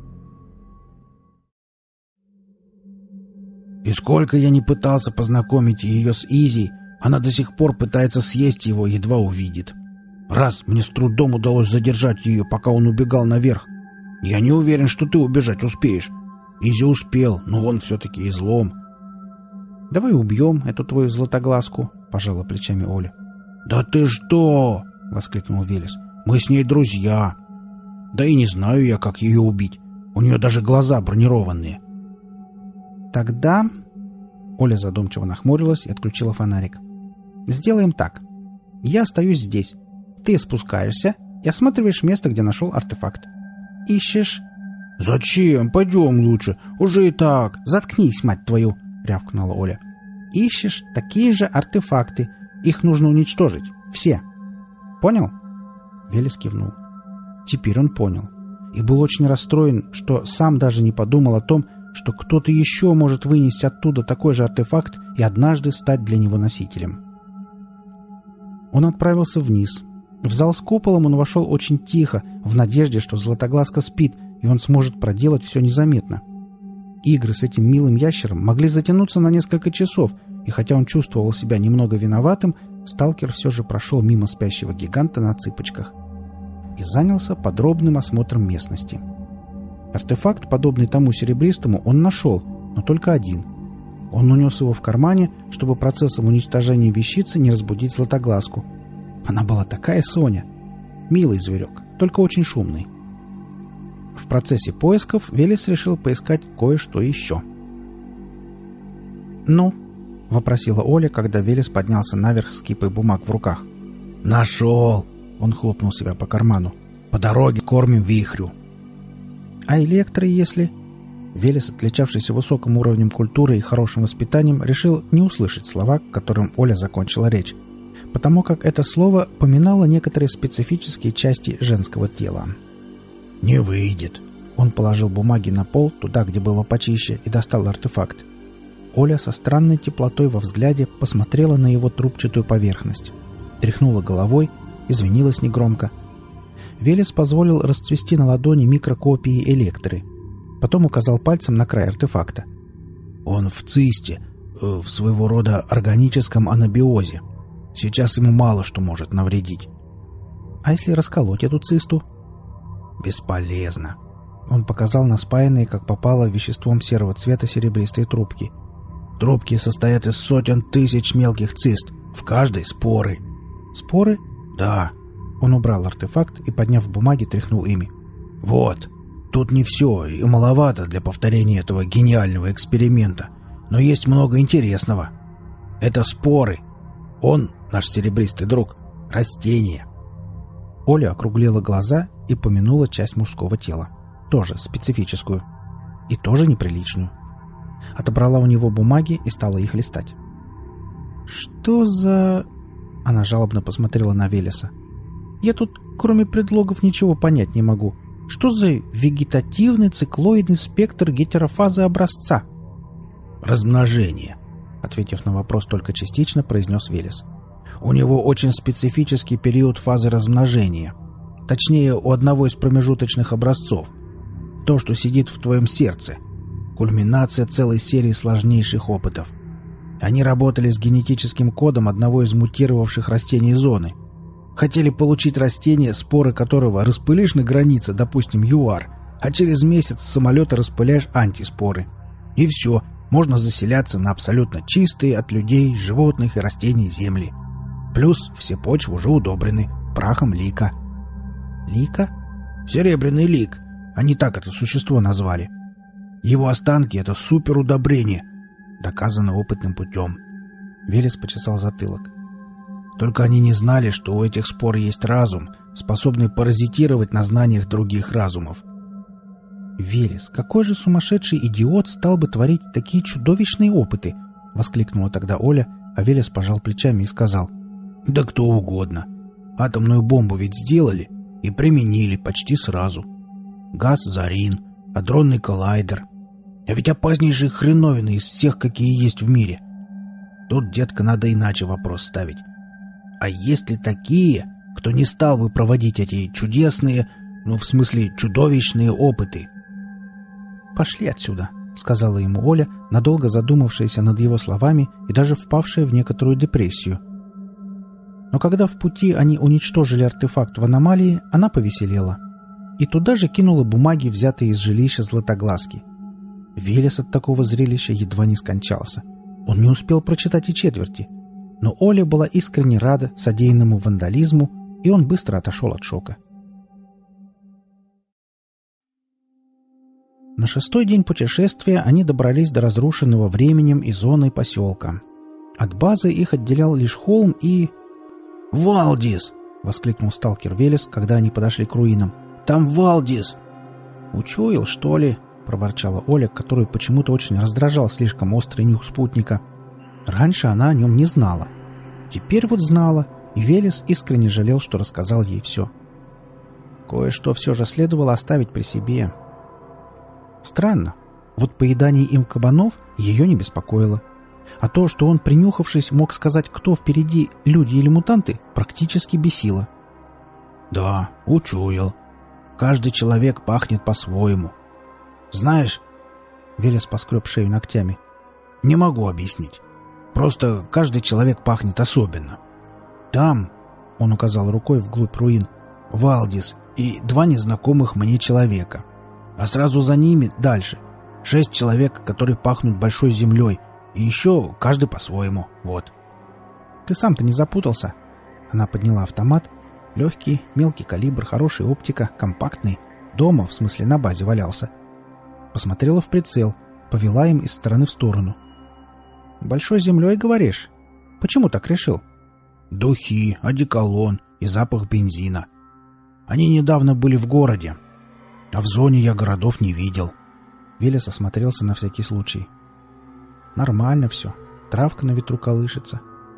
«И сколько я не пытался познакомить ее с Изи, она до сих пор пытается съесть его, едва увидит. Раз мне с трудом удалось задержать ее, пока он убегал наверх. Я не уверен, что ты убежать успеешь. Изи успел, но он все-таки излом». «Давай убьем эту твою Златоглазку», — пожала плечами Оля. «Да ты что!» — воскликнул Велес. «Мы с ней друзья. Да и не знаю я, как ее убить. У нее даже глаза бронированные». «Тогда...» — Оля задумчиво нахмурилась и отключила фонарик. «Сделаем так. Я остаюсь здесь. Ты спускаешься и осматриваешь место, где нашел артефакт. Ищешь...» «Зачем? Пойдем лучше. Уже и так...» «Заткнись, мать твою!» — рявкнула Оля. «Ищешь такие же артефакты. Их нужно уничтожить. Все. Понял?» Велес кивнул. Теперь он понял. И был очень расстроен, что сам даже не подумал о том, что кто-то еще может вынести оттуда такой же артефакт и однажды стать для него носителем. Он отправился вниз. В зал с куполом он вошел очень тихо, в надежде, что Златоглазка спит, и он сможет проделать все незаметно. Игры с этим милым ящером могли затянуться на несколько часов, и хотя он чувствовал себя немного виноватым, сталкер все же прошел мимо спящего гиганта на цыпочках и занялся подробным осмотром местности. Артефакт, подобный тому серебристому, он нашел, но только один. Он унес его в кармане, чтобы процессом уничтожения вещицы не разбудить Златоглазку. Она была такая Соня. Милый зверек, только очень шумный. В процессе поисков Велес решил поискать кое-что еще. «Ну?» — вопросила Оля, когда Велес поднялся наверх с кипой бумаг в руках. «Нашел!» — он хлопнул себя по карману. «По дороге кормим вихрю». «А электро, если...» Велес, отличавшийся высоким уровнем культуры и хорошим воспитанием, решил не услышать слова, которым Оля закончила речь, потому как это слово поминало некоторые специфические части женского тела. «Не выйдет». Он положил бумаги на пол, туда, где было почище, и достал артефакт. Оля со странной теплотой во взгляде посмотрела на его трубчатую поверхность, тряхнула головой, извинилась негромко. Велес позволил расцвести на ладони микрокопии электры. Потом указал пальцем на край артефакта. «Он в цисте. в своего рода органическом анабиозе. Сейчас ему мало что может навредить. А если расколоть эту цисту? Бесполезно. Он показал на спаянные, как попало, веществом серого цвета серебристые трубки. Трубки состоят из сотен тысяч мелких цист. В каждой споры. Споры? Да. Он убрал артефакт и, подняв бумаги, тряхнул ими. Вот. Тут не все и маловато для повторения этого гениального эксперимента. Но есть много интересного. Это споры. Он, наш серебристый друг, растение. Оля округлила глаза и помянула часть мужского тела. Тоже специфическую. И тоже неприличную. Отобрала у него бумаги и стала их листать. «Что за...» Она жалобно посмотрела на Велеса. «Я тут, кроме предлогов, ничего понять не могу. Что за вегетативный циклоидный спектр гетерофазы образца?» «Размножение», — ответив на вопрос только частично, произнес Велес. «У него очень специфический период фазы размножения. Точнее, у одного из промежуточных образцов. То, что сидит в твоем сердце. Кульминация целой серии сложнейших опытов. Они работали с генетическим кодом одного из мутировавших растений зоны. Хотели получить растение, споры которого распылишь на границе, допустим, ЮАР, а через месяц с самолета распыляешь антиспоры. И все, можно заселяться на абсолютно чистые от людей, животных и растений земли. Плюс все почвы уже удобрены прахом лика». «Лика?» «Серебряный лик. Они так это существо назвали. Его останки — это суперудобрение. Доказано опытным путем». Велес почесал затылок. Только они не знали, что у этих спор есть разум, способный паразитировать на знаниях других разумов. «Велес, какой же сумасшедший идиот стал бы творить такие чудовищные опыты?» — воскликнула тогда Оля, а Велес пожал плечами и сказал. «Да кто угодно. Атомную бомбу ведь сделали и применили почти сразу. Газ Зарин, адронный коллайдер. А ведь опаснейшие хреновины из всех, какие есть в мире. Тут, детка, надо иначе вопрос ставить. А есть ли такие, кто не стал бы проводить эти чудесные, в смысле чудовищные опыты?» «Пошли отсюда», — сказала ему Оля, надолго задумавшаяся над его словами и даже впавшая в некоторую депрессию. Но когда в пути они уничтожили артефакт в аномалии, она повеселела. И туда же кинула бумаги, взятые из жилища Златоглазки. Велес от такого зрелища едва не скончался. Он не успел прочитать и четверти. Но Оля была искренне рада содеянному вандализму, и он быстро отошел от шока. На 6-й день путешествия они добрались до разрушенного временем и зоной поселка. От базы их отделял лишь холм и... «Валдис!» — воскликнул сталкер Велес, когда они подошли к руинам. «Там Валдис!» «Учуял, что ли?» — проворчала Оля, которую почему-то очень раздражал слишком острый нюх спутника. Раньше она о нем не знала. Теперь вот знала, и Велес искренне жалел, что рассказал ей все. Кое-что все же следовало оставить при себе. Странно. Вот поедание им кабанов ее не беспокоило. А то, что он, принюхавшись, мог сказать, кто впереди, люди или мутанты, практически бесило. «Да, учуял. Каждый человек пахнет по-своему. Знаешь...» — Велес поскреб шею ногтями. «Не могу объяснить. Просто каждый человек пахнет особенно. Там...» — он указал рукой вглубь руин. «Валдис и 2 незнакомых мне человека. А сразу за ними дальше 6 человек, которые пахнут большой землей. И еще каждый по-своему. Вот». «Ты сам-то не запутался?» Она подняла автомат. Легкий, мелкий калибр, хорошая оптика, компактный. Дома, в смысле на базе, валялся. Посмотрела в прицел, повела им из стороны в сторону. «Большой землей, говоришь? Почему так решил?» «Духи, одеколон и запах бензина. Они недавно были в городе. А в зоне я городов не видел». Велес осмотрелся на всякий случай. «Нормально все. Травка на ветру колышется».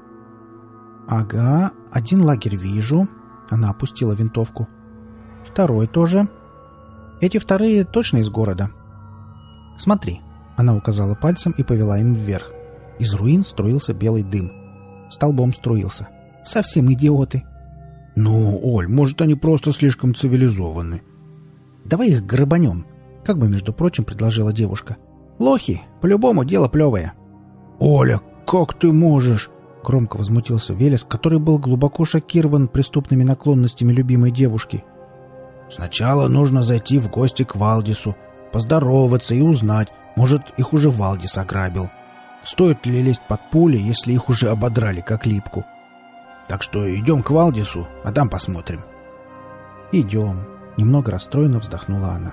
«Ага, 1 лагерь вижу». Она опустила винтовку. 2 тоже. Эти 2 точно из города. Смотри. Она указала пальцем и повела им вверх. Из руин струился белый дым. Столбом струился. Совсем идиоты. «Ну, Оль, может, они просто слишком цивилизованы». «Давай их грабанем», как бы, между прочим, предложила девушка. «Лохи, по-любому дело плевое». «Оля, как ты можешь?» — громко возмутился Велес, который был глубоко шокирован преступными наклонностями любимой девушки. «Сначала нужно зайти в гости к Валдису, поздороваться и узнать, может, их уже Валдис ограбил. Стоит ли лезть под пули, если их уже ободрали как липку? Так что идем к Валдису, а там посмотрим». «Идем», — немного расстроенно вздохнула она.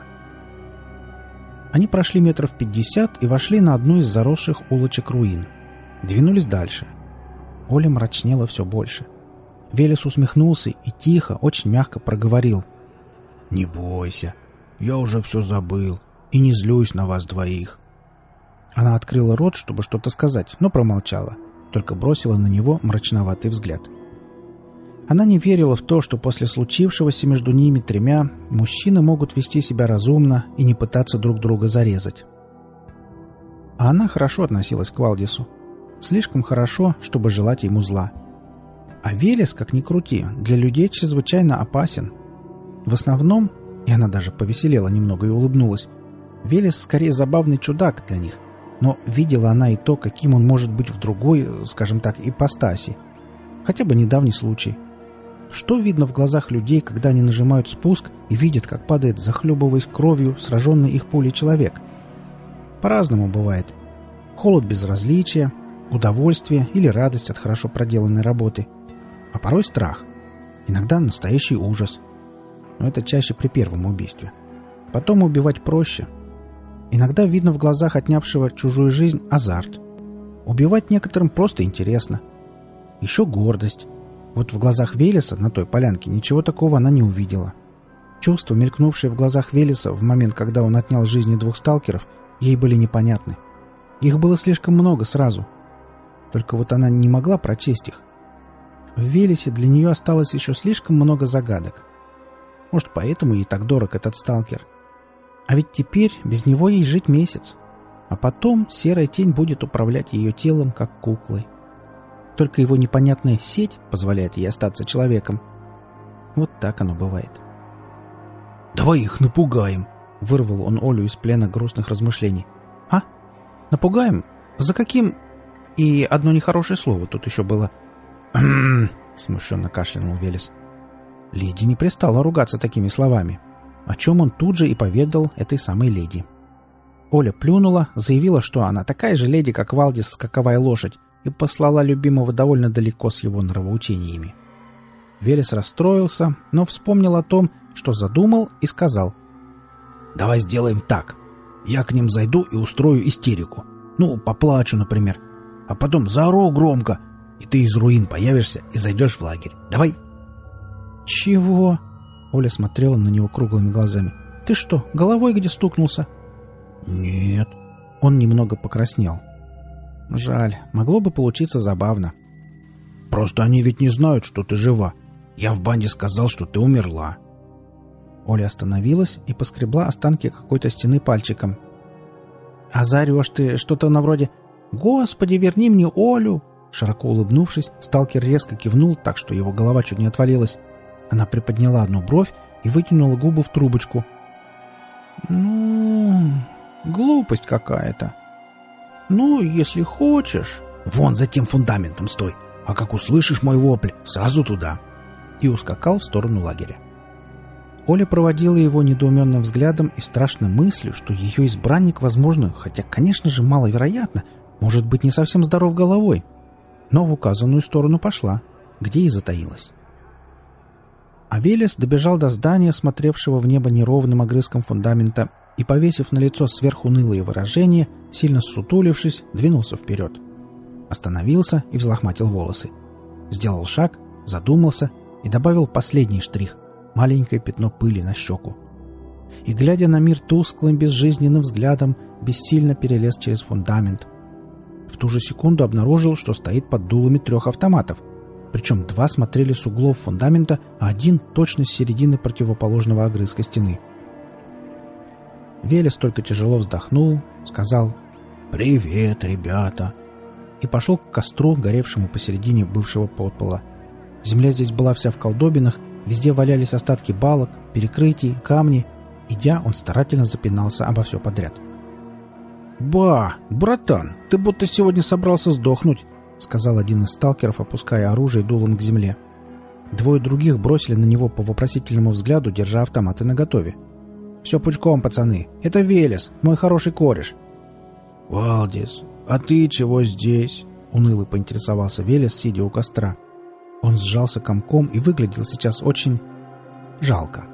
Они прошли 50 метров и вошли на одну из заросших улочек руин. Двинулись дальше. Оля мрачнела все больше. Велес усмехнулся и тихо, очень мягко проговорил. «Не бойся, я уже все забыл и не злюсь на вас двоих». Она открыла рот, чтобы что-то сказать, но промолчала, только бросила на него мрачноватый взгляд. Она не верила в то, что после случившегося между ними тремя мужчины могут вести себя разумно и не пытаться друг друга зарезать. А она хорошо относилась к Валдису. Слишком хорошо, чтобы желать ему зла. А Велес, как ни крути, для людей чрезвычайно опасен. В основном, и она даже повеселела немного и улыбнулась, Велес скорее забавный чудак для них, но видела она и то, каким он может быть в другой, скажем так, ипостаси. Хотя бы недавний случай. Что видно в глазах людей, когда они нажимают спуск и видят, как падает, захлебываясь кровью, сраженный их пулей человек? По-разному бывает. Холод безразличия, удовольствие или радость от хорошо проделанной работы. А порой страх. Иногда настоящий ужас. Но это чаще при первом убийстве. Потом убивать проще. Иногда видно в глазах отнявшего чужую жизнь азарт. Убивать некоторым просто интересно. Еще гордость. Вот в глазах Велеса на той полянке ничего такого она не увидела. Чувства, мелькнувшие в глазах Велеса в момент, когда он отнял жизни 2 сталкеров, ей были непонятны. Их было слишком много сразу. Только вот она не могла прочесть их. В Велесе для нее осталось еще слишком много загадок. Может, поэтому ей так дорог этот сталкер. А ведь теперь без него ей жить месяц. А потом серая тень будет управлять ее телом, как куклой. Только его непонятная сеть позволяет ей остаться человеком. Вот так оно бывает. «Давай их напугаем!» — вырвал он Олю из плена грустных размышлений. «А? Напугаем? За каким...» И одно нехорошее слово тут еще было. Смущенно кашлянул Велес. Леди не пристала ругаться такими словами, о чем он тут же и поведал этой самой леди. Оля плюнула, заявила, что она такая же леди, как Валдис скаковая лошадь, и послала любимого довольно далеко с его нравоучениями. Велес расстроился, но вспомнил о том, что задумал, и сказал. «Давай сделаем так. Я к ним зайду и устрою истерику. Ну, поплачу, например. А потом заору громко, и ты из руин появишься и зайдешь в лагерь. Давай». «Чего?» Оля смотрела на него круглыми глазами. «Ты что, головой где стукнулся?» «Нет». Он немного покраснел. «Жаль, могло бы получиться забавно». «Просто они ведь не знают, что ты жива. Я в банде сказал, что ты умерла». Оля остановилась и поскребла останки какой-то стены пальчиком. «А заорешь ты что-то на вроде «Господи, верни мне Олю!» Широко улыбнувшись, сталкер резко кивнул так, что его голова чуть не отвалилась. Она приподняла одну бровь и вытянула губы в трубочку. «Ну, глупость какая-то. Ну, если хочешь...» «Вон за тем фундаментом стой, а как услышишь мой вопль, сразу туда!» И ускакал в сторону лагеря. Оля проводила его недоуменным взглядом и страшной мыслью, что ее избранник, возможно, хотя, конечно же, маловероятно, может быть не совсем здоров головой, но в указанную сторону пошла, где и затаилась. А Велес добежал до здания, смотревшего в небо неровным огрызком фундамента, и, повесив на лицо сверхунылые выражения, сильно ссутулившись, двинулся вперед. Остановился и взлохматил волосы. Сделал шаг, задумался и добавил последний штрих — маленькое пятно пыли на щеку. И, глядя на мир тусклым, безжизненным взглядом, бессильно перелез через фундамент. В ту же секунду обнаружил, что стоит под дулами 3 автоматов, причем 2 смотрели с углов фундамента, а 1 точно с середины противоположного огрызка стены. Велес только тяжело вздохнул, сказал «Привет, ребята!» и пошел к костру, горевшему посередине бывшего подпола. Земля здесь была вся в колдобинах, везде валялись остатки балок, перекрытий, камни. Идя, он старательно запинался обо все подряд. «Ба, братан, ты будто сегодня собрался сдохнуть», — сказал один из сталкеров, опуская оружие дулом к земле. Двое других бросили на него по вопросительному взгляду, держа автоматы наготове. «Все пучком, пацаны. Это Велес, мой хороший кореш». «Валдис, а ты чего здесь?» — уныло поинтересовался Велес, сидя у костра. Он сжался комком и выглядел сейчас очень жалко.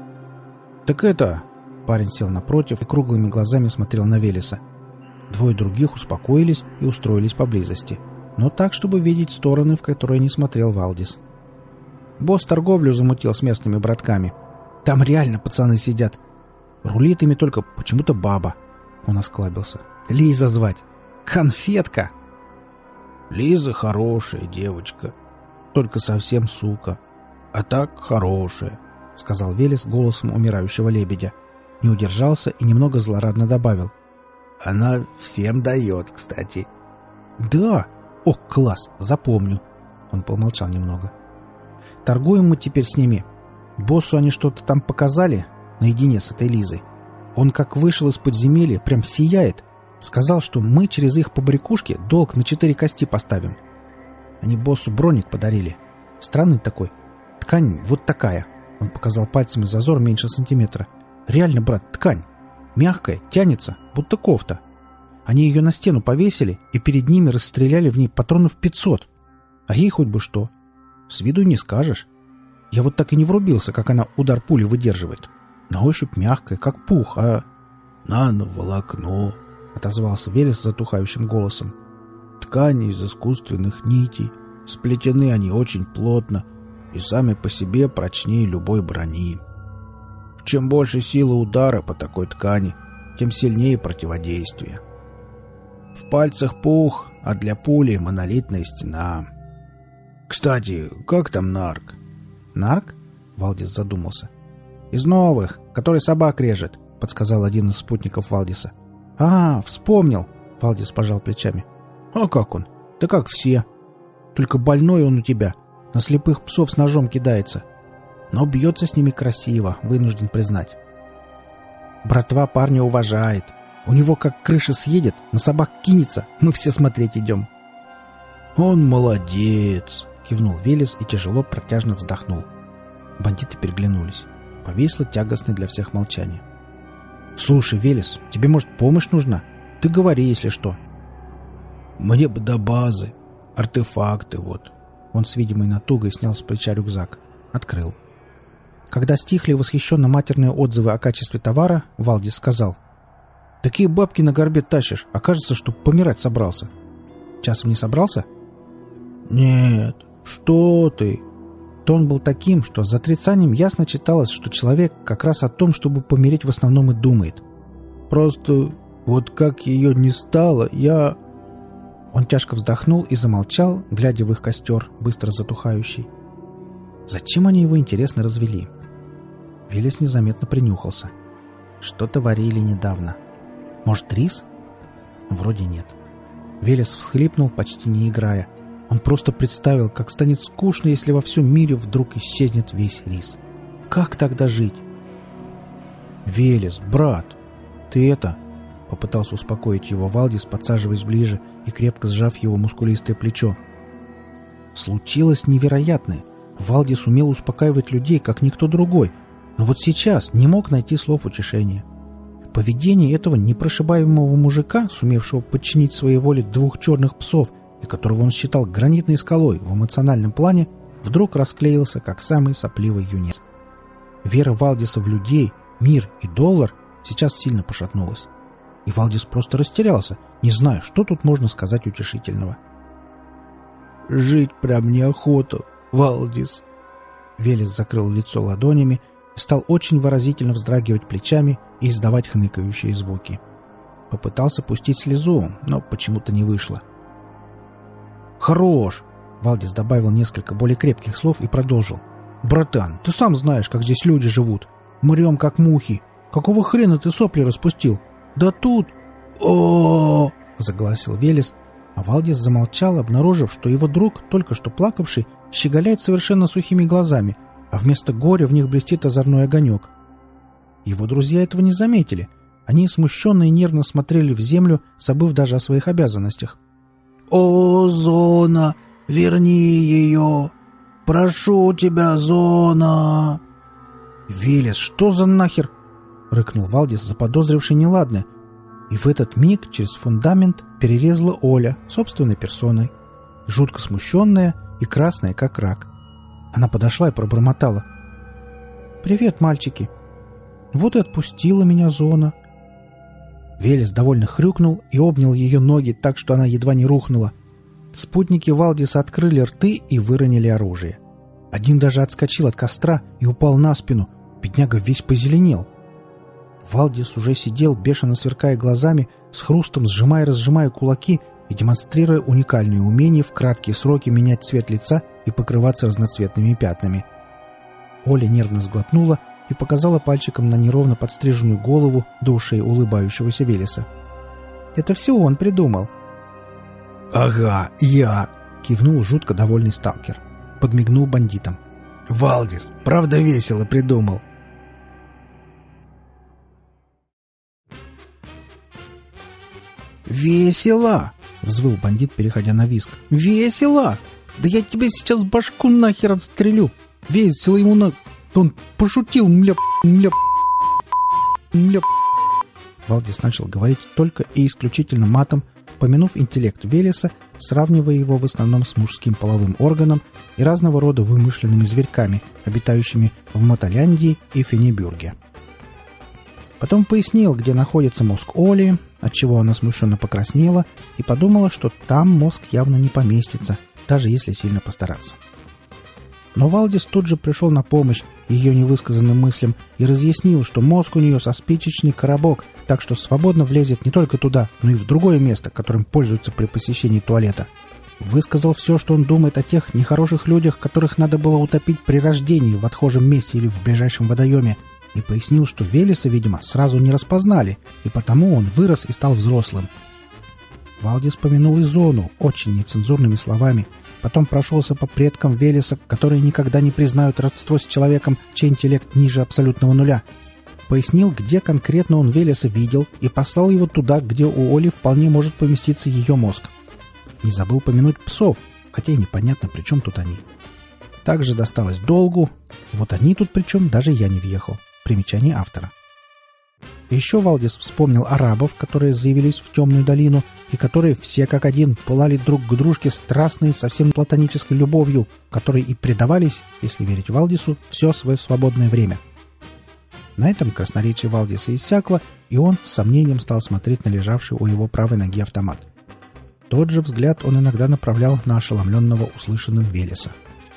«Так это...» — парень сел напротив и круглыми глазами смотрел на Велеса. Двое других успокоились и устроились поблизости, но так, чтобы видеть стороны, в которые не смотрел Валдис. «Босс торговлю замутил с местными братками. Там реально пацаны сидят. Рулит ими только почему-то баба». Он осклабился. «Лиза звать. Конфетка!» «Лиза хорошая девочка, только совсем сука. А так хорошая», — сказал Велес голосом умирающего лебедя. Не удержался и немного злорадно добавил. «Она всем дает, кстати». «Да? О, класс! Запомню!» Он помолчал немного. «Торгуем мы теперь с ними. Боссу они что-то там показали наедине с этой Лизой. Он как вышел из подземелья, прям сияет. Сказал, что мы через их побрякушки долг на 4 кости поставим. Они боссу броник подарили. Странный такой. Ткань вот такая». Он показал пальцами зазор меньше сантиметра. «Реально, брат, ткань. Мягкая, тянется, будто кофта. Они ее на стену повесили и перед ними расстреляли в ней патронов 500. А ей хоть бы что. С виду не скажешь. Я вот так и не врубился, как она удар пули выдерживает. На ощупь мягкая, как пух, а...» «Нановолокно», — отозвался Велес затухающим голосом. «Ткани из искусственных нитей. Сплетены они очень плотно и сами по себе прочнее любой брони. Чем больше силы удара по такой ткани, тем сильнее противодействие. В пальцах пух, а для пули монолитная стена. Кстати, как там Нарк?» «Нарк?» — Валдис задумался. «Из новых, который собак режет», — подсказал один из спутников Валдиса. «А, вспомнил!» — Валдис пожал плечами. «А как он? Да как все. Только больной он у тебя. На слепых псов с ножом кидается. Но бьется с ними красиво, вынужден признать. Братва парня уважает. У него как крыша съедет, на собак кинется, мы все смотреть идем». «Он молодец!» — кивнул Велес и тяжело протяжно вздохнул. Бандиты переглянулись. Повисло тягостное для всех молчание. «Слушай, Велес, тебе, может, помощь нужна? Ты говори, если что». «Мне бы до базы. Артефакты вот». Он с видимой натугой снял с плеча рюкзак. Открыл. Когда стихли восхищенно матерные отзывы о качестве товара, Валдис сказал: «Такие бабки на горбе тащишь, а кажется, что помирать собрался. Часом не собрался?» «Нет, что ты?» Тон был таким, что за отрицанием ясно читалось, что человек как раз о том, чтобы помереть, в основном и думает. «Просто вот как ее не стало, я...» Он тяжко вздохнул и замолчал, глядя в их костер, быстро затухающий. Зачем они его, интересно, развели? Велес незаметно принюхался. Что-то варили недавно. Может, рис? Вроде нет. Велес всхлипнул, почти не играя. Он просто представил, как станет скучно, если во всем мире вдруг исчезнет весь рис. Как тогда жить? «Велес, брат, ты это...» — попытался успокоить его Валдис, подсаживаясь ближе и крепко сжав его мускулистое плечо. Случилось невероятное. Валдис умел успокаивать людей, как никто другой, но вот сейчас не мог найти слов утешения. Поведение этого непрошибаемого мужика, сумевшего подчинить своей воле 2 черных псов, и которого он считал гранитной скалой в эмоциональном плане, вдруг расклеился, как самый сопливый юнец. Вера Валдиса в людей, мир и доллар сейчас сильно пошатнулась. И Валдис просто растерялся, не зная, что тут можно сказать утешительного. «Жить прям неохота, Валдис!» Велес закрыл лицо ладонями и стал очень выразительно вздрагивать плечами и издавать хныкающие звуки. Попытался пустить слезу, но почему-то не вышло. «Хорош!» — Валдис добавил несколько более крепких слов и продолжил. «Братан, ты сам знаешь, как здесь люди живут. Мрем, как мухи. Какого хрена ты сопли распустил? Да тут...» «О-о-о!» — загласил Велес, а Валдис замолчал, обнаружив, что его друг, только что плакавший, щеголяет совершенно сухими глазами, а вместо горя в них блестит озорной огонек. Его друзья этого не заметили. Они смущенно и нервно смотрели в землю, забыв даже о своих обязанностях. «О, Зона, верни ее! Прошу тебя, Зона!» «Велес, что за нахер?» — рыкнул Валдис, заподозривший неладное. И в этот миг через фундамент перерезала Оля собственной персоной, жутко смущенная и красная, как рак. Она подошла и пробормотала: «Привет, мальчики! Вот и отпустила меня Зона». Велес довольно хрюкнул и обнял ее ноги так, что она едва не рухнула. Спутники Валдиса открыли рты и выронили оружие. Один даже отскочил от костра и упал на спину. Бедняга весь позеленел. Валдис уже сидел, бешено сверкая глазами, с хрустом сжимая и разжимая кулаки и демонстрируя уникальные умения в краткие сроки менять цвет лица и покрываться разноцветными пятнами. Оля нервно сглотнула и показала пальчиком на неровно подстриженную голову до ушей улыбающегося Велеса. «Это все он придумал». «Ага, я!» — кивнул жутко довольный сталкер. Подмигнул бандитам. «Валдис, правда весело придумал!» «Весело!» — взвыл бандит, переходя на визг. «Весело! Да я тебе сейчас башку нахер отстрелю! Весело ему на... Он пошутил, мля... Валдис начал говорить только и исключительно матом, помянув интеллект Велеса, сравнивая его в основном с мужским половым органом и разного рода вымышленными зверьками, обитающими в Мотоляндии и Фенебюрге. Потом пояснил, где находится мозг Оли, отчего она смущенно покраснела и подумала, что там мозг явно не поместится, даже если сильно постараться. Но Валдис тут же пришел на помощь ее невысказанным мыслям и разъяснил, что мозг у нее со спичечный коробок, так что свободно влезет не только туда, но и в другое место, которым пользуется при посещении туалета. Высказал все, что он думает о тех нехороших людях, которых надо было утопить при рождении в отхожем месте или в ближайшем водоеме, и пояснил, что Велеса, видимо, сразу не распознали, и потому он вырос и стал взрослым. Валдис помянул и Зону очень нецензурными словами, потом прошелся по предкам Велеса, которые никогда не признают родство с человеком, чей интеллект ниже абсолютного нуля. Пояснил, где конкретно он Велеса видел, и послал его туда, где у Оли вполне может поместиться ее мозг. Не забыл помянуть псов, хотя и непонятно, при чем тут они. Также досталось Долгу, вот они тут причем даже я не въехал. Примечание автора. Еще Валдис вспомнил арабов, которые заявились в темную долину, и которые все как один пылали друг к дружке страстной, совсем платонической любовью, которой и предавались, если верить Валдису, все свое свободное время. На этом красноречие Валдиса иссякло, и он с сомнением стал смотреть на лежавший у его правой ноги автомат. Тот же взгляд он иногда направлял на ошеломленного услышанным Велеса.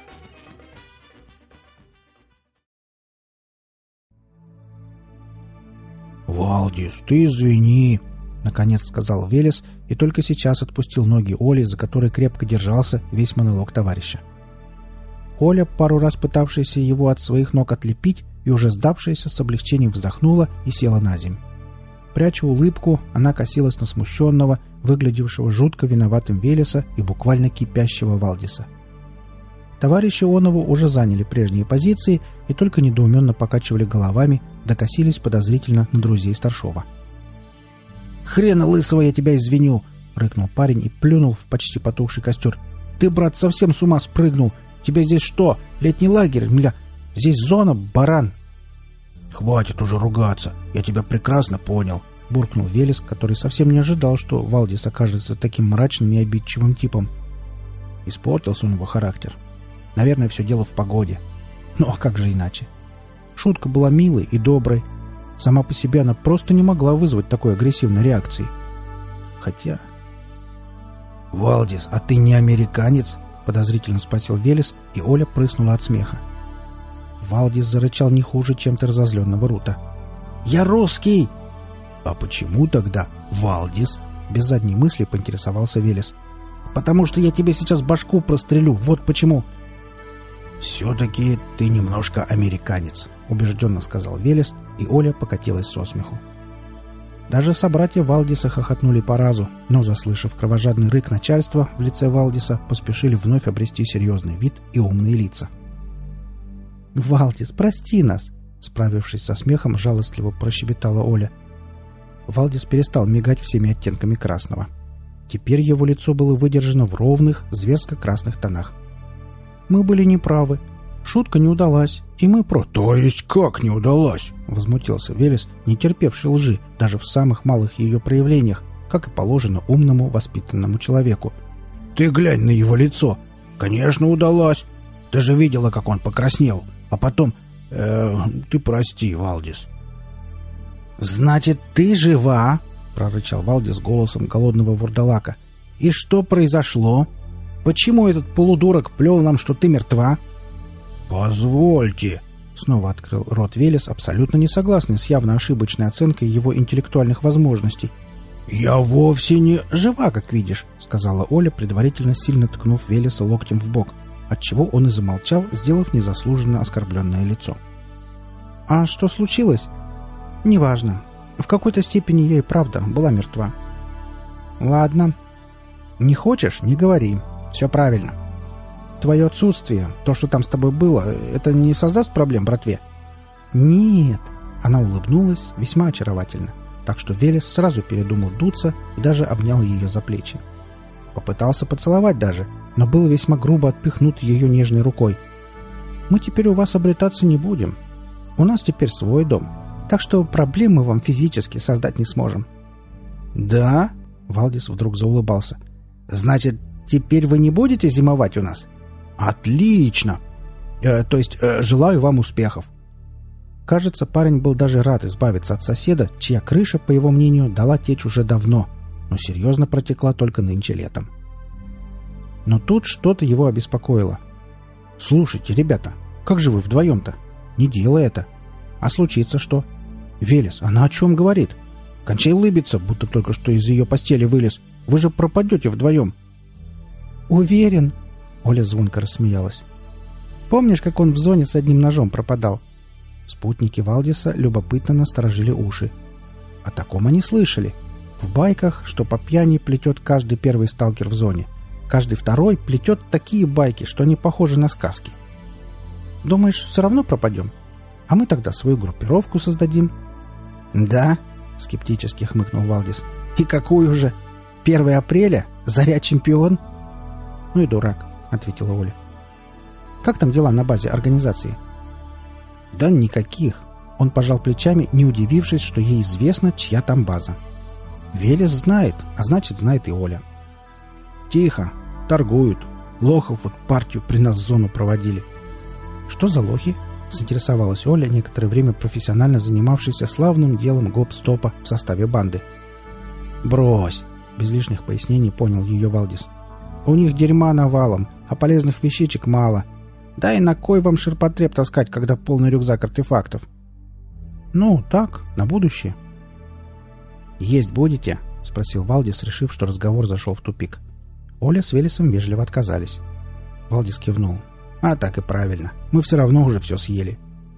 «Валдис, ты извини!» — наконец сказал Велес, и только сейчас отпустил ноги Оли, за которой крепко держался весь монолог товарища. Оля, пару раз пытавшаяся его от своих ног отлепить и уже сдавшаяся, с облегчением вздохнула и села на землю. Пряча улыбку, она косилась на смущенного, выглядевшего жутко виноватым Велеса и буквально кипящего Валдиса. Товарищи Онову уже заняли прежние позиции и только недоуменно покачивали головами, докосились подозрительно на друзей Старшова. «Хрена лысого я тебя извиню!» — рыкнул парень и плюнул в почти потухший костер. «Ты, брат, совсем с ума спрыгнул! Тебе здесь что, летний лагерь, мля? Здесь зона, баран!» «Хватит уже ругаться, я тебя прекрасно понял», — буркнул Велес, который совсем не ожидал, что Валдис окажется таким мрачным и обидчивым типом. Испортился у него характер. Наверное, все дело в погоде. Ну а как же иначе? Шутка была милой и доброй. Сама по себе она просто не могла вызвать такой агрессивной реакции. Хотя... «Валдис, а ты не американец?» — подозрительно спросил Велес, и Оля прыснула от смеха. Валдис зарычал не хуже, чем разозленного Рута. «Я русский!» «А почему тогда Валдис?» — без задней мысли поинтересовался Велес. «Потому что я тебе сейчас башку прострелю, вот почему!» «Все-таки ты немножко американец», — убежденно сказал Велес, и Оля покатилась со смеху. Даже собратья Валдиса хохотнули по разу, но, заслышав кровожадный рык начальства в лице Валдиса, поспешили вновь обрести серьезный вид и умные лица. «Валдис, прости нас!» — справившись со смехом, жалостливо прощебетала Оля. Валдис перестал мигать всеми оттенками красного. Теперь его лицо было выдержано в ровных, зверско-красных тонах. «Мы были неправы. Шутка не удалась, и мы «То есть как не удалась?» — возмутился Велес, не терпевший лжи даже в самых малых ее проявлениях, как и положено умному, воспитанному человеку. «Ты глянь на его лицо. Конечно, удалась. Ты же видела, как он покраснел. А потом... ты прости, Валдис». «Значит, ты жива?» — прорычал Валдис голосом голодного вурдалака. «И что произошло? Почему этот полудурок плел нам, что ты мертва?» «Позвольте», — снова открыл рот Велес, абсолютно не согласный с явно ошибочной оценкой его интеллектуальных возможностей. «Я вовсе не жива, как видишь», — сказала Оля, предварительно сильно ткнув Велеса локтем в бок, отчего он и замолчал, сделав незаслуженно оскорбленное лицо. «А что случилось? Неважно. В какой-то степени я и правда была мертва». «Ладно. Не хочешь — не говори. Все правильно. Твое отсутствие, то, что там с тобой было, это не создаст проблем братве?» «Нет». Она улыбнулась весьма очаровательно, так что Велес сразу передумал дуться и даже обнял ее за плечи. Попытался поцеловать даже, но был весьма грубо отпихнут ее нежной рукой. «Мы теперь у вас обретаться не будем. У нас теперь свой дом, так что проблем мы вам физически создать не сможем». «Да?» — Валдис вдруг заулыбался. «Значит, теперь вы не будете зимовать у нас?» «Отлично! То есть, желаю вам успехов». Кажется, парень был даже рад избавиться от соседа, чья крыша, по его мнению, дала течь уже давно, но серьезно протекла только нынче летом. Но тут что-то его обеспокоило. «Слушайте, ребята, как же вы вдвоем-то? Не делай это. А случится что? Велес, она о чем говорит? Кончай улыбиться, будто только что из ее постели вылез. Вы же пропадете вдвоем». «Уверен», — Оля звонко рассмеялась. «Помнишь, как он в зоне с одним ножом пропадал?» Спутники Валдиса любопытно насторожили уши. О таком они слышали. В байках, что по пьяни плетет каждый первый сталкер в зоне. Каждый второй плетет такие байки, что они похожи на сказки. «Думаешь, все равно пропадем? А мы тогда свою группировку создадим». «Да?» — скептически хмыкнул Валдис. «И какую же? 1 апреля? Заря-чемпион?» «Ну и дурак», — ответила Оля. «Как там дела на базе организации?» «Да никаких». Он пожал плечами, не удивившись, что ей известно, чья там база. Велес знает, а значит, знает и Оля. «Тихо. Торгуют. Лохов вот партию при нас в зону проводили». «Что за лохи?» — заинтересовалась Оля, некоторое время профессионально занимавшейся славным делом гоп-стопа в составе банды. «Брось!» — без лишних пояснений понял ее Валдис. «У них дерьма навалом, а полезных вещичек мало. Да и на кой вам ширпотреб таскать, когда полный рюкзак артефактов?» «Ну, так, на будущее». «Есть будете?» — спросил Валдис, решив, что разговор зашел в тупик. Оля с Велесом вежливо отказались. Валдис кивнул. «А так и правильно. Мы все равно уже все съели».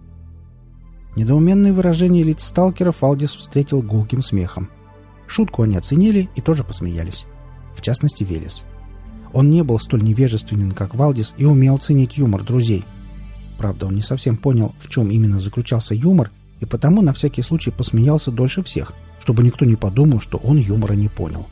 Недоуменные выражения лиц сталкеров Валдис встретил гулким смехом. Шутку они оценили и тоже посмеялись. В частности, Велес. Он не был столь невежественен, как Валдис, и умел ценить юмор друзей. Правда, он не совсем понял, в чем именно заключался юмор, и потому на всякий случай посмеялся дольше всех, чтобы никто не подумал, что он юмора не понял.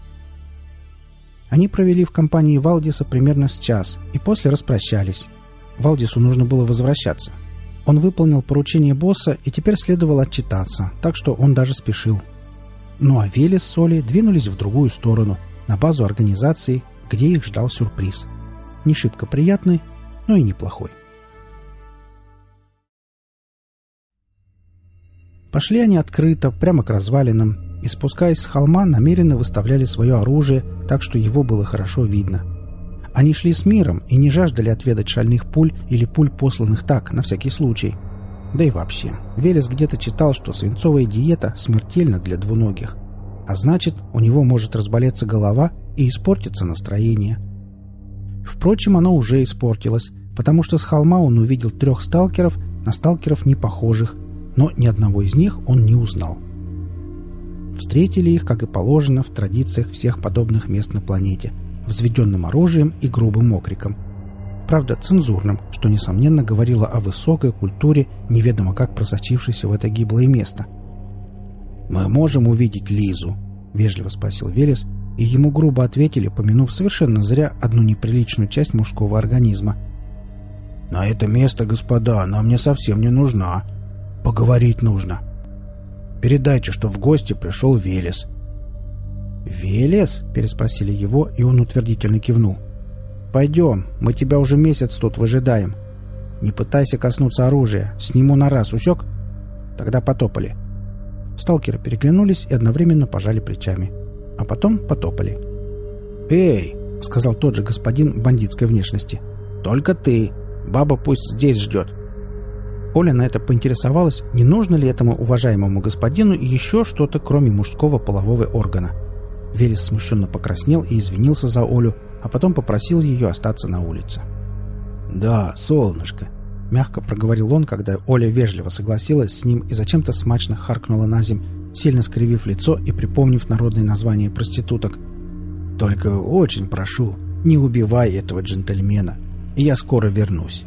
Они провели в компании Валдиса примерно с час, и после распрощались. Валдису нужно было возвращаться. Он выполнил поручение босса и теперь следовало отчитаться, так что он даже спешил. Ну а Велес с Олей двинулись в другую сторону, на базу организации, где их ждал сюрприз. Не шибко приятный, но и неплохой. Пошли они открыто, прямо к развалинам, и, спускаясь с холма, намеренно выставляли свое оружие, так что его было хорошо видно. Они шли с миром и не жаждали отведать шальных пуль или пуль, посланных так, на всякий случай. Да и вообще, Велес где-то читал, что свинцовая диета смертельна для двуногих, а значит, у него может разболеться голова и испортится настроение. Впрочем, оно уже испортилось, потому что с холма он увидел 3 сталкеров, на сталкеров не похожих, но ни одного из них он не узнал. Встретили их, как и положено, в традициях всех подобных мест на планете, взведенным оружием и грубым окриком. Правда, цензурным, что, несомненно, говорило о высокой культуре, неведомо как просочившейся в это гиблое место. «Мы можем увидеть Лизу?» — вежливо спросил Велес, и ему грубо ответили, помянув совершенно зря одну неприличную часть мужского организма. «На это место, господа, она мне совсем не нужна. Поговорить нужно. Передайте, что в гости пришел Велес». «Велес?» — переспросили его, и он утвердительно кивнул. «Пойдем, мы тебя уже месяц тут выжидаем. Не пытайся коснуться оружия, сниму на раз, усек?» Тогда потопали. Сталкеры переглянулись и одновременно пожали плечами. А потом потопали. «Эй!» — сказал тот же господин бандитской внешности. «Только ты. Баба пусть здесь ждет». Оля на это поинтересовалась, не нужно ли этому уважаемому господину еще что-то, кроме мужского полового органа. Велес смущенно покраснел и извинился за Олю, а потом попросил ее остаться на улице. «Да, солнышко», — мягко проговорил он, когда Оля вежливо согласилась с ним и зачем-то смачно харкнула на земь, сильно скривив лицо и припомнив народные названия проституток. «Только очень прошу, не убивай этого джентльмена. Я скоро вернусь».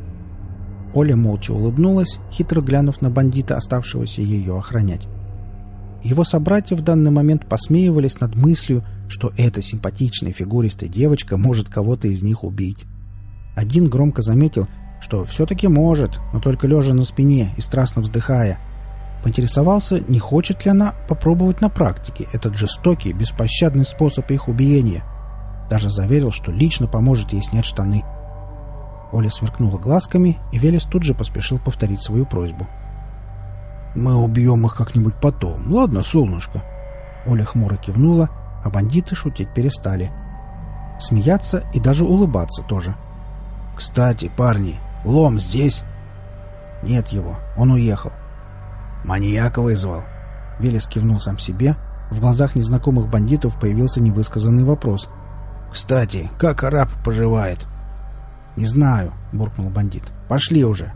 Оля молча улыбнулась, хитро глянув на бандита, оставшегося ее охранять. Его собратья в данный момент посмеивались над мыслью, что эта симпатичная фигуристая девочка может кого-то из них убить. Один громко заметил, что все-таки может, но только лежа на спине и страстно вздыхая. Поинтересовался, не хочет ли она попробовать на практике этот жестокий, беспощадный способ их убиения. Даже заверил, что лично поможет ей снять штаны. Оля сверкнула глазками, и Велес тут же поспешил повторить свою просьбу. «Мы убьем их как-нибудь потом, ладно, солнышко?» Оля хмуро кивнула, а бандиты шутить перестали. Смеяться и даже улыбаться тоже. «Кстати, парни, лом здесь?» «Нет его, он уехал». «Маньяка вызвал?» Велес кивнул сам себе. В глазах незнакомых бандитов появился невысказанный вопрос. «Кстати, как араб поживает?» «Не знаю», — буркнул бандит. «Пошли уже».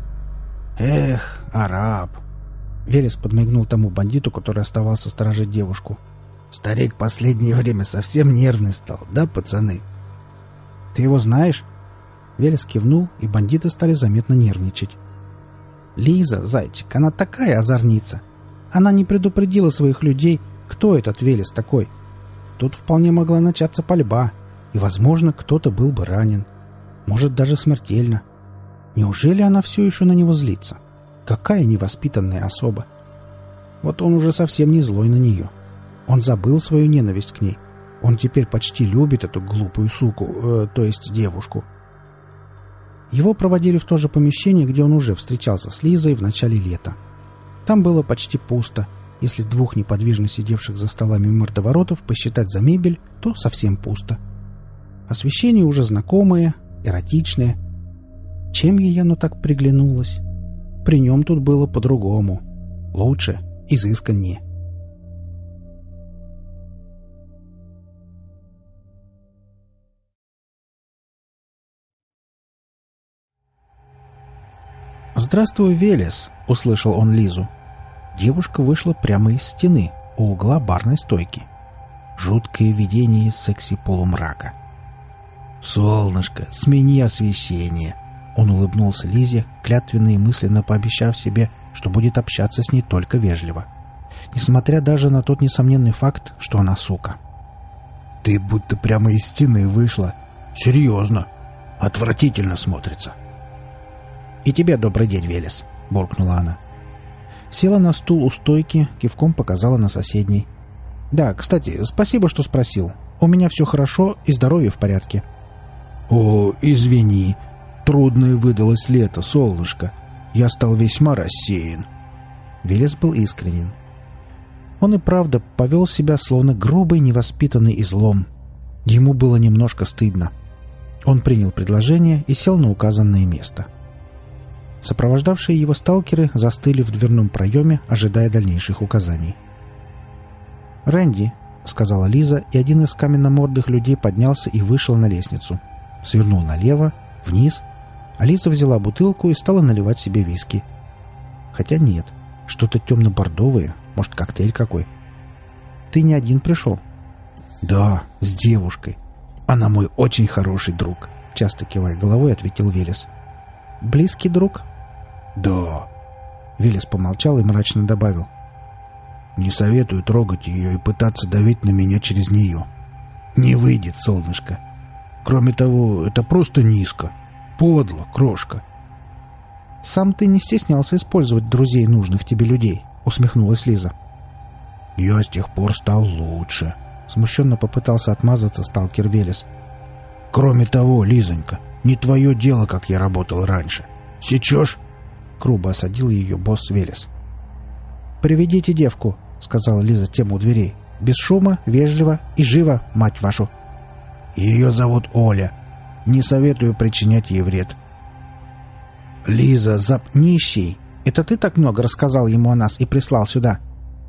«Эх, араб!» Велес подмигнул тому бандиту, который оставался сторожить девушку. «Старик последнее время совсем нервный стал, да, пацаны?» «Ты его знаешь?» Велес кивнул, и бандиты стали заметно нервничать. «Лиза, зайчик, она такая озорница. Она не предупредила своих людей, кто этот Велес такой. Тут вполне могла начаться пальба, и, возможно, кто-то был бы ранен. Может, даже смертельно. Неужели она все еще на него злится? Какая невоспитанная особа! Вот он уже совсем не злой на нее. Он забыл свою ненависть к ней. Он теперь почти любит эту глупую суку, то есть девушку». Его проводили в то же помещение, где он уже встречался с Лизой в начале лета. Там было почти пусто. Если двух неподвижно сидевших за столами мордоворотов посчитать за мебель, то совсем пусто. Освещение уже знакомое, эротичное. Чем ей оно так приглянулось? При нем тут было по-другому. Лучше, изысканнее. «Здравствуй, Велес!» — услышал он Лизу. Девушка вышла прямо из стены, у угла барной стойки. Жуткое видение секси-полумрака. «Солнышко, смени освещение!» Он улыбнулся Лизе, клятвенно и мысленно пообещав себе, что будет общаться с ней только вежливо. Несмотря даже на тот несомненный факт, что она сука. «Ты будто прямо из стены вышла. Серьезно. Отвратительно смотрится». «И тебе добрый день, Велес», — буркнула она. Села на стул у стойки, кивком показала на соседней. «Да, кстати, спасибо, что спросил. У меня все хорошо и здоровье в порядке». «О, извини. Трудное выдалось лето, солнышко. Я стал весьма рассеян». Велес был искренен. Он и правда повел себя, словно грубый, невоспитанный излом. Ему было немножко стыдно. Он принял предложение и сел на указанное место. Сопровождавшие его сталкеры застыли в дверном проеме, ожидая дальнейших указаний. «Рэнди», — сказала Лиза, и один из каменномордых людей поднялся и вышел на лестницу. Свернул налево, вниз, а Лиза взяла бутылку и стала наливать себе виски. Хотя нет, что-то темно-бордовое, может, коктейль какой. «Ты не один пришел?» «Да, с девушкой. Она мой очень хороший друг», — часто кивая головой, ответил Велес. «Близкий друг?» «Да». Велес помолчал и мрачно добавил. Не советую трогать ее и пытаться давить на меня через нее. Не выйдет, солнышко. Кроме того, это просто низко. Подло, крошка. «Сам ты не стеснялся использовать друзей нужных тебе людей», — усмехнулась Лиза. «Я с тех пор стал лучше», — смущенно попытался отмазаться сталкер Велес. «Кроме того, Лизонька, не твое дело, как я работал раньше. Сечешь?» — грубо осадил ее босс Велес. «Приведите девку», — сказала Лиза тем у дверей. «Без шума, вежливо и живо, мать вашу». «Ее зовут Оля. Не советую причинять ей вред». «Лиза, нищий! Это ты так много рассказал ему о нас и прислал сюда?»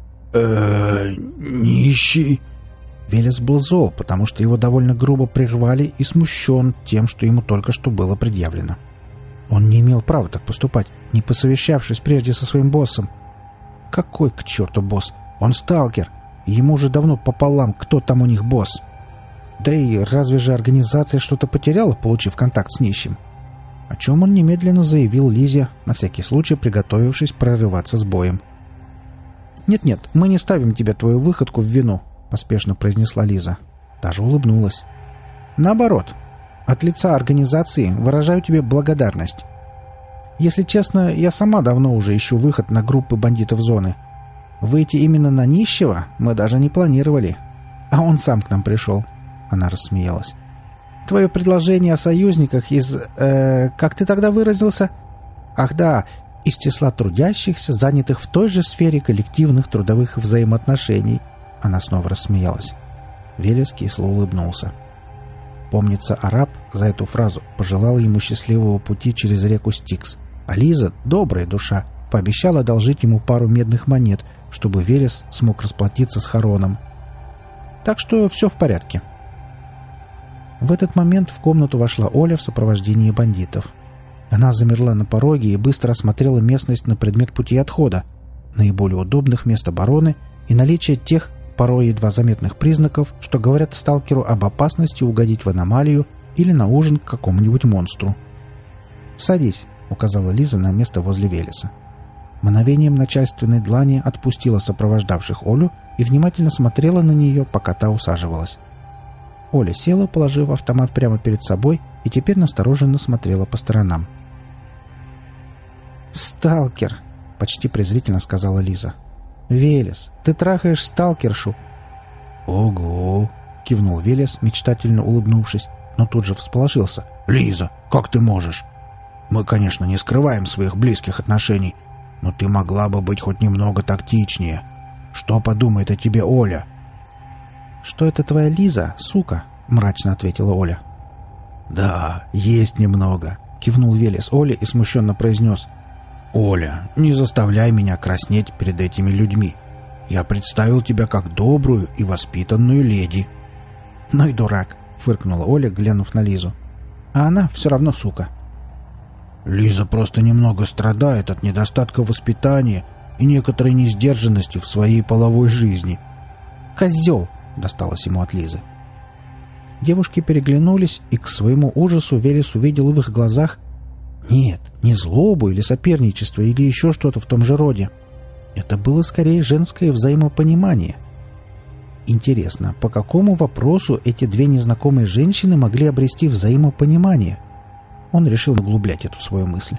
Нищий?» Велес был зол, потому что его довольно грубо прервали и смущен тем, что ему только что было предъявлено. Он не имел права так поступать, не посовещавшись прежде со своим боссом. Какой к черту босс? Он сталкер. Ему уже давно пополам, кто там у них босс. Да и разве же организация что-то потеряла, получив контакт с нищим? О чем он немедленно заявил Лизе, на всякий случай приготовившись прорываться с боем. «Нет-нет, мы не ставим тебе твою выходку в вину», — поспешно произнесла Лиза. Даже улыбнулась. «Наоборот, от лица организации выражаю тебе благодарность. Если честно, я сама давно уже ищу выход на группы бандитов зоны. Выйти именно на нищего мы даже не планировали. А он сам к нам пришел». Она рассмеялась. «Твое предложение о союзниках из... как ты тогда выразился? Ах да, из числа трудящихся, занятых в той же сфере коллективных трудовых взаимоотношений». Она снова рассмеялась. Велес кисло улыбнулся. Помнится, араб за эту фразу пожелал ему счастливого пути через реку Стикс, а Лиза, добрая душа, пообещала одолжить ему пару медных монет, чтобы Велес смог расплатиться с Хароном. Так что все в порядке. В этот момент в комнату вошла Оля в сопровождении бандитов. Она замерла на пороге и быстро осмотрела местность на предмет пути отхода, наиболее удобных мест обороны и наличие тех, порой едва заметных признаков, что говорят сталкеру об опасности угодить в аномалию или на ужин к какому-нибудь монстру. «Садись», — указала Лиза на место возле Велеса. Мгновением начальственной длани отпустила сопровождавших Олю и внимательно смотрела на нее, пока та усаживалась. Оля села, положив автомат прямо перед собой, и теперь настороженно смотрела по сторонам. «Сталкер!» — почти презрительно сказала Лиза. «Велес, ты трахаешь сталкершу!» «Ого!» — кивнул Велес, мечтательно улыбнувшись, но тут же всполошился. «Лиза, как ты можешь? Мы, конечно, не скрываем своих близких отношений, но ты могла бы быть хоть немного тактичнее. Что подумает о тебе Оля?» «Что это твоя Лиза, сука?» — мрачно ответила Оля. «Да, есть немного», — кивнул Велес Оле и смущенно произнес. «Оля, не заставляй меня краснеть перед этими людьми. Я представил тебя как добрую и воспитанную леди». «Ну и дурак», — фыркнула Оля, глянув на Лизу. «А она все равно сука». «Лиза просто немного страдает от недостатка воспитания и некоторой несдержанности в своей половой жизни». «Козел!» — досталось ему от Лизы. Девушки переглянулись, и к своему ужасу Велес увидел в их глазах нет, не злобу или соперничество, или еще что-то в том же роде. Это было скорее женское взаимопонимание. Интересно, по какому вопросу эти две незнакомые женщины могли обрести взаимопонимание? Он решил углублять эту свою мысль.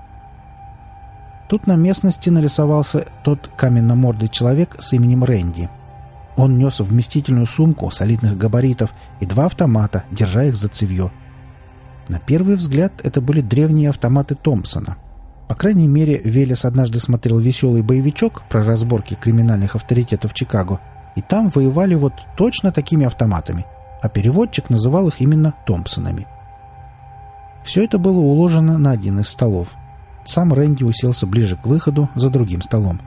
Тут на местности нарисовался тот каменно-мордый человек с именем Рэнди. Он нес вместительную сумку солидных габаритов и 2 автомата, держа их за цевьё. На первый взгляд это были древние автоматы Томпсона. По крайней мере, Велес однажды смотрел веселый боевичок про разборки криминальных авторитетов Чикаго, и там воевали вот точно такими автоматами, а переводчик называл их именно Томпсонами. Все это было уложено на один из столов. Сам Рэнди уселся ближе к выходу за другим столом.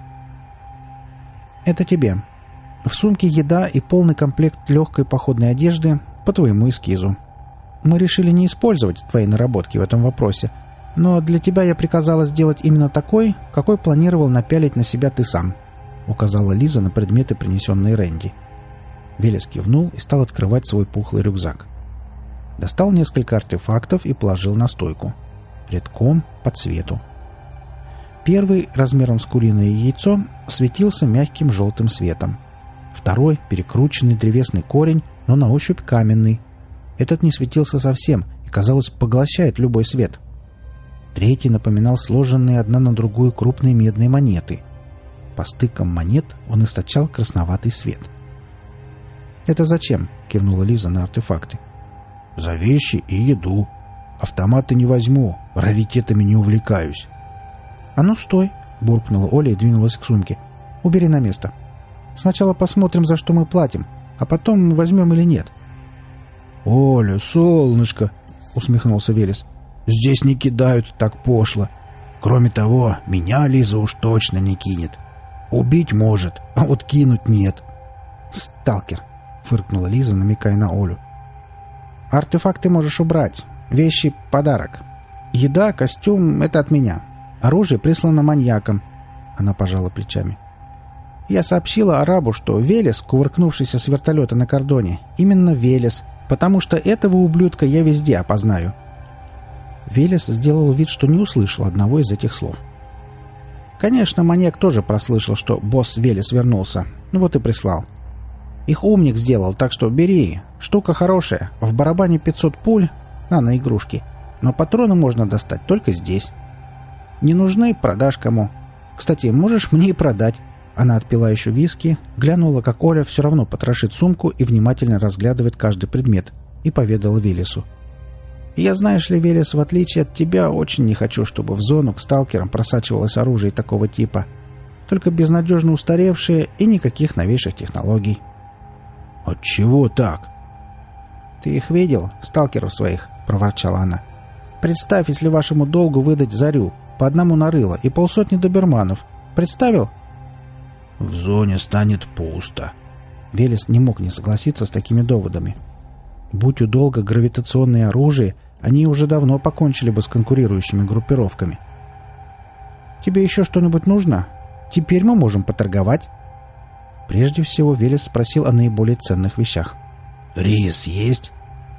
«Это тебе. В сумке еда и полный комплект легкой походной одежды по твоему эскизу. Мы решили не использовать твои наработки в этом вопросе, но для тебя я приказала сделать именно такой, какой планировал напялить на себя ты сам», — указала Лиза на предметы, принесенные Рэнди. Велес кивнул и стал открывать свой пухлый рюкзак. Достал несколько артефактов и положил на стойку. Редком по цвету. Первый, размером с куриное яйцо, светился мягким желтым светом. Второй — перекрученный древесный корень, но на ощупь каменный. Этот не светился совсем и, казалось, поглощает любой свет. Третий напоминал сложенные одна на другую крупные медные монеты. По стыкам монет он источал красноватый свет. «Это зачем?» — кивнула Лиза на артефакты. «За вещи и еду. Автоматы не возьму, раритетами не увлекаюсь». «А ну, стой!» — буркнула Оля и двинулась к сумке. «Убери на место. Сначала посмотрим, за что мы платим, а потом возьмем или нет». «Оля, солнышко!» — усмехнулся Велес. «Здесь не кидают так пошло. Кроме того, меня Лиза уж точно не кинет. Убить может, а вот кинуть нет». «Сталкер!» — фыркнула Лиза, намекая на Олю. «Артефакты можешь убрать. Вещи — подарок. Еда, костюм — это от меня. Оружие прислано маньяком». Она пожала плечами. «Я сообщила арабу, что Велес, кувыркнувшийся с вертолета на кордоне, именно Велес, потому что этого ублюдка я везде опознаю». Велес сделал вид, что не услышал одного из этих слов. Конечно, маньяк тоже прослышал, что босс Велес вернулся, вот и прислал. Их умник сделал, так что бери. Штука хорошая. В барабане 500 пуль, на игрушки. Но патроны можно достать только здесь. Не нужны, продашь кому. Кстати, можешь мне и продать. Она отпила еще виски, глянула, как Оля все равно потрошит сумку и внимательно разглядывает каждый предмет, и поведала Велесу. «Я, знаешь ли, Велес, в отличие от тебя, очень не хочу, чтобы в зону к сталкерам просачивалось оружие такого типа. Только безнадежно устаревшие и никаких новейших технологий». «Отчего так?» «Ты их видел, сталкеров своих?» — проворчала она. «Представь, если вашему долгу выдать зарю, по одному на рыло и 500 доберманов. Представил?» «В зоне станет пусто». Велес не мог не согласиться с такими доводами. Будь у долга гравитационное оружие, они уже давно покончили бы с конкурирующими группировками. «Тебе еще что-нибудь нужно? Теперь мы можем поторговать». Прежде всего Велес спросил о наиболее ценных вещах. «Рис есть?»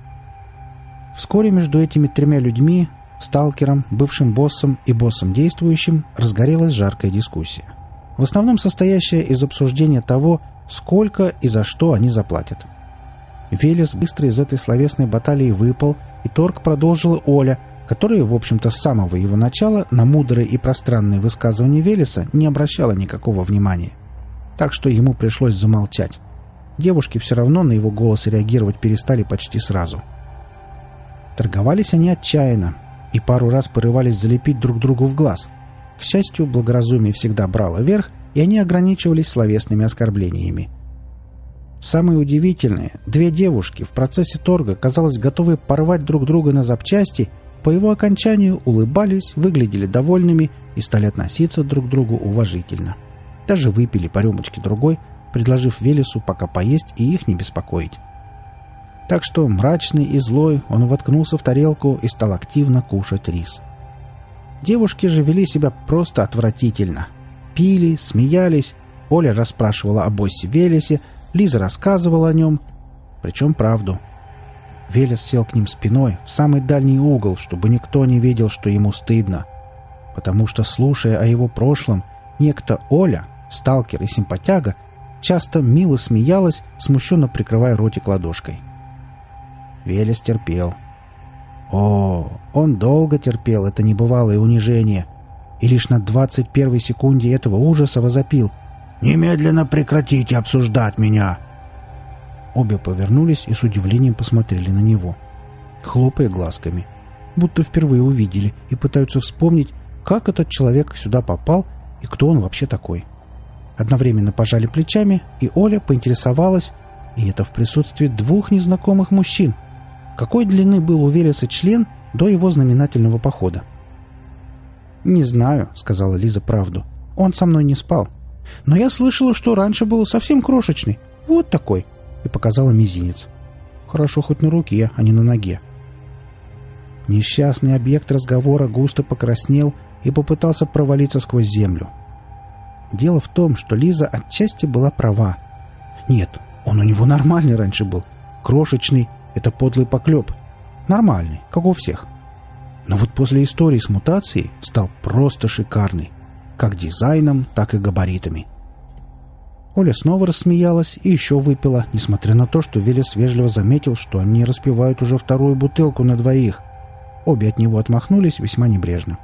Вскоре между этими тремя людьми, сталкером, бывшим боссом и боссом действующим, разгорелась жаркая дискуссия. В основном состоящая из обсуждения того, сколько и за что они заплатят. Велес быстро из этой словесной баталии выпал, и торг продолжила Оля, которая, в общем-то, с самого его начала на мудрые и пространные высказывания Велеса не обращала никакого внимания. Так что ему пришлось замолчать. Девушки все равно на его голос реагировать перестали почти сразу. Торговались они отчаянно и пару раз порывались залепить друг другу в глаз. К счастью, благоразумие всегда брало верх, и они ограничивались словесными оскорблениями. Самое удивительное, две девушки в процессе торга, казалось, готовые порвать друг друга на запчасти, по его окончанию улыбались, выглядели довольными и стали относиться друг к другу уважительно. Даже выпили по рюмочке другой, предложив Велесу пока поесть и их не беспокоить. Так что, мрачный и злой, он воткнулся в тарелку и стал активно кушать рис. Девушки же вели себя просто отвратительно. Пили, смеялись, Оля расспрашивала о боссе Велесе, Лиза рассказывала о нем, причем правду. Велес сел к ним спиной в самый дальний угол, чтобы никто не видел, что ему стыдно. Потому что, слушая о его прошлом, некто Оля, сталкер и симпатяга, часто мило смеялась, смущенно прикрывая ротик ладошкой. Велес терпел. О, он долго терпел это небывалое унижение, и лишь на 21-й секунде этого ужаса возопил: «Немедленно прекратите обсуждать меня!» Обе повернулись и с удивлением посмотрели на него, хлопая глазками, будто впервые увидели и пытаются вспомнить, как этот человек сюда попал и кто он вообще такой. Одновременно пожали плечами, и Оля поинтересовалась, и это в присутствии двух незнакомых мужчин, какой длины был у Велеса член до его знаменательного похода. «Не знаю», — сказала Лиза правду, — «он со мной не спал. Но я слышала, что раньше был совсем крошечный, вот такой», — и показала мизинец. Хорошо хоть на руке, а не на ноге. Несчастный объект разговора густо покраснел и попытался провалиться сквозь землю. Дело в том, что Лиза отчасти была права. Нет, он у него нормальный раньше был. Крошечный — это подлый поклеп. Нормальный, как у всех. Но вот после истории с мутацией стал просто шикарный. как дизайном, так и габаритами. Оля снова рассмеялась и еще выпила, несмотря на то, что Велес вежливо заметил, что они распивают уже вторую бутылку на двоих. Обе от него отмахнулись весьма небрежно.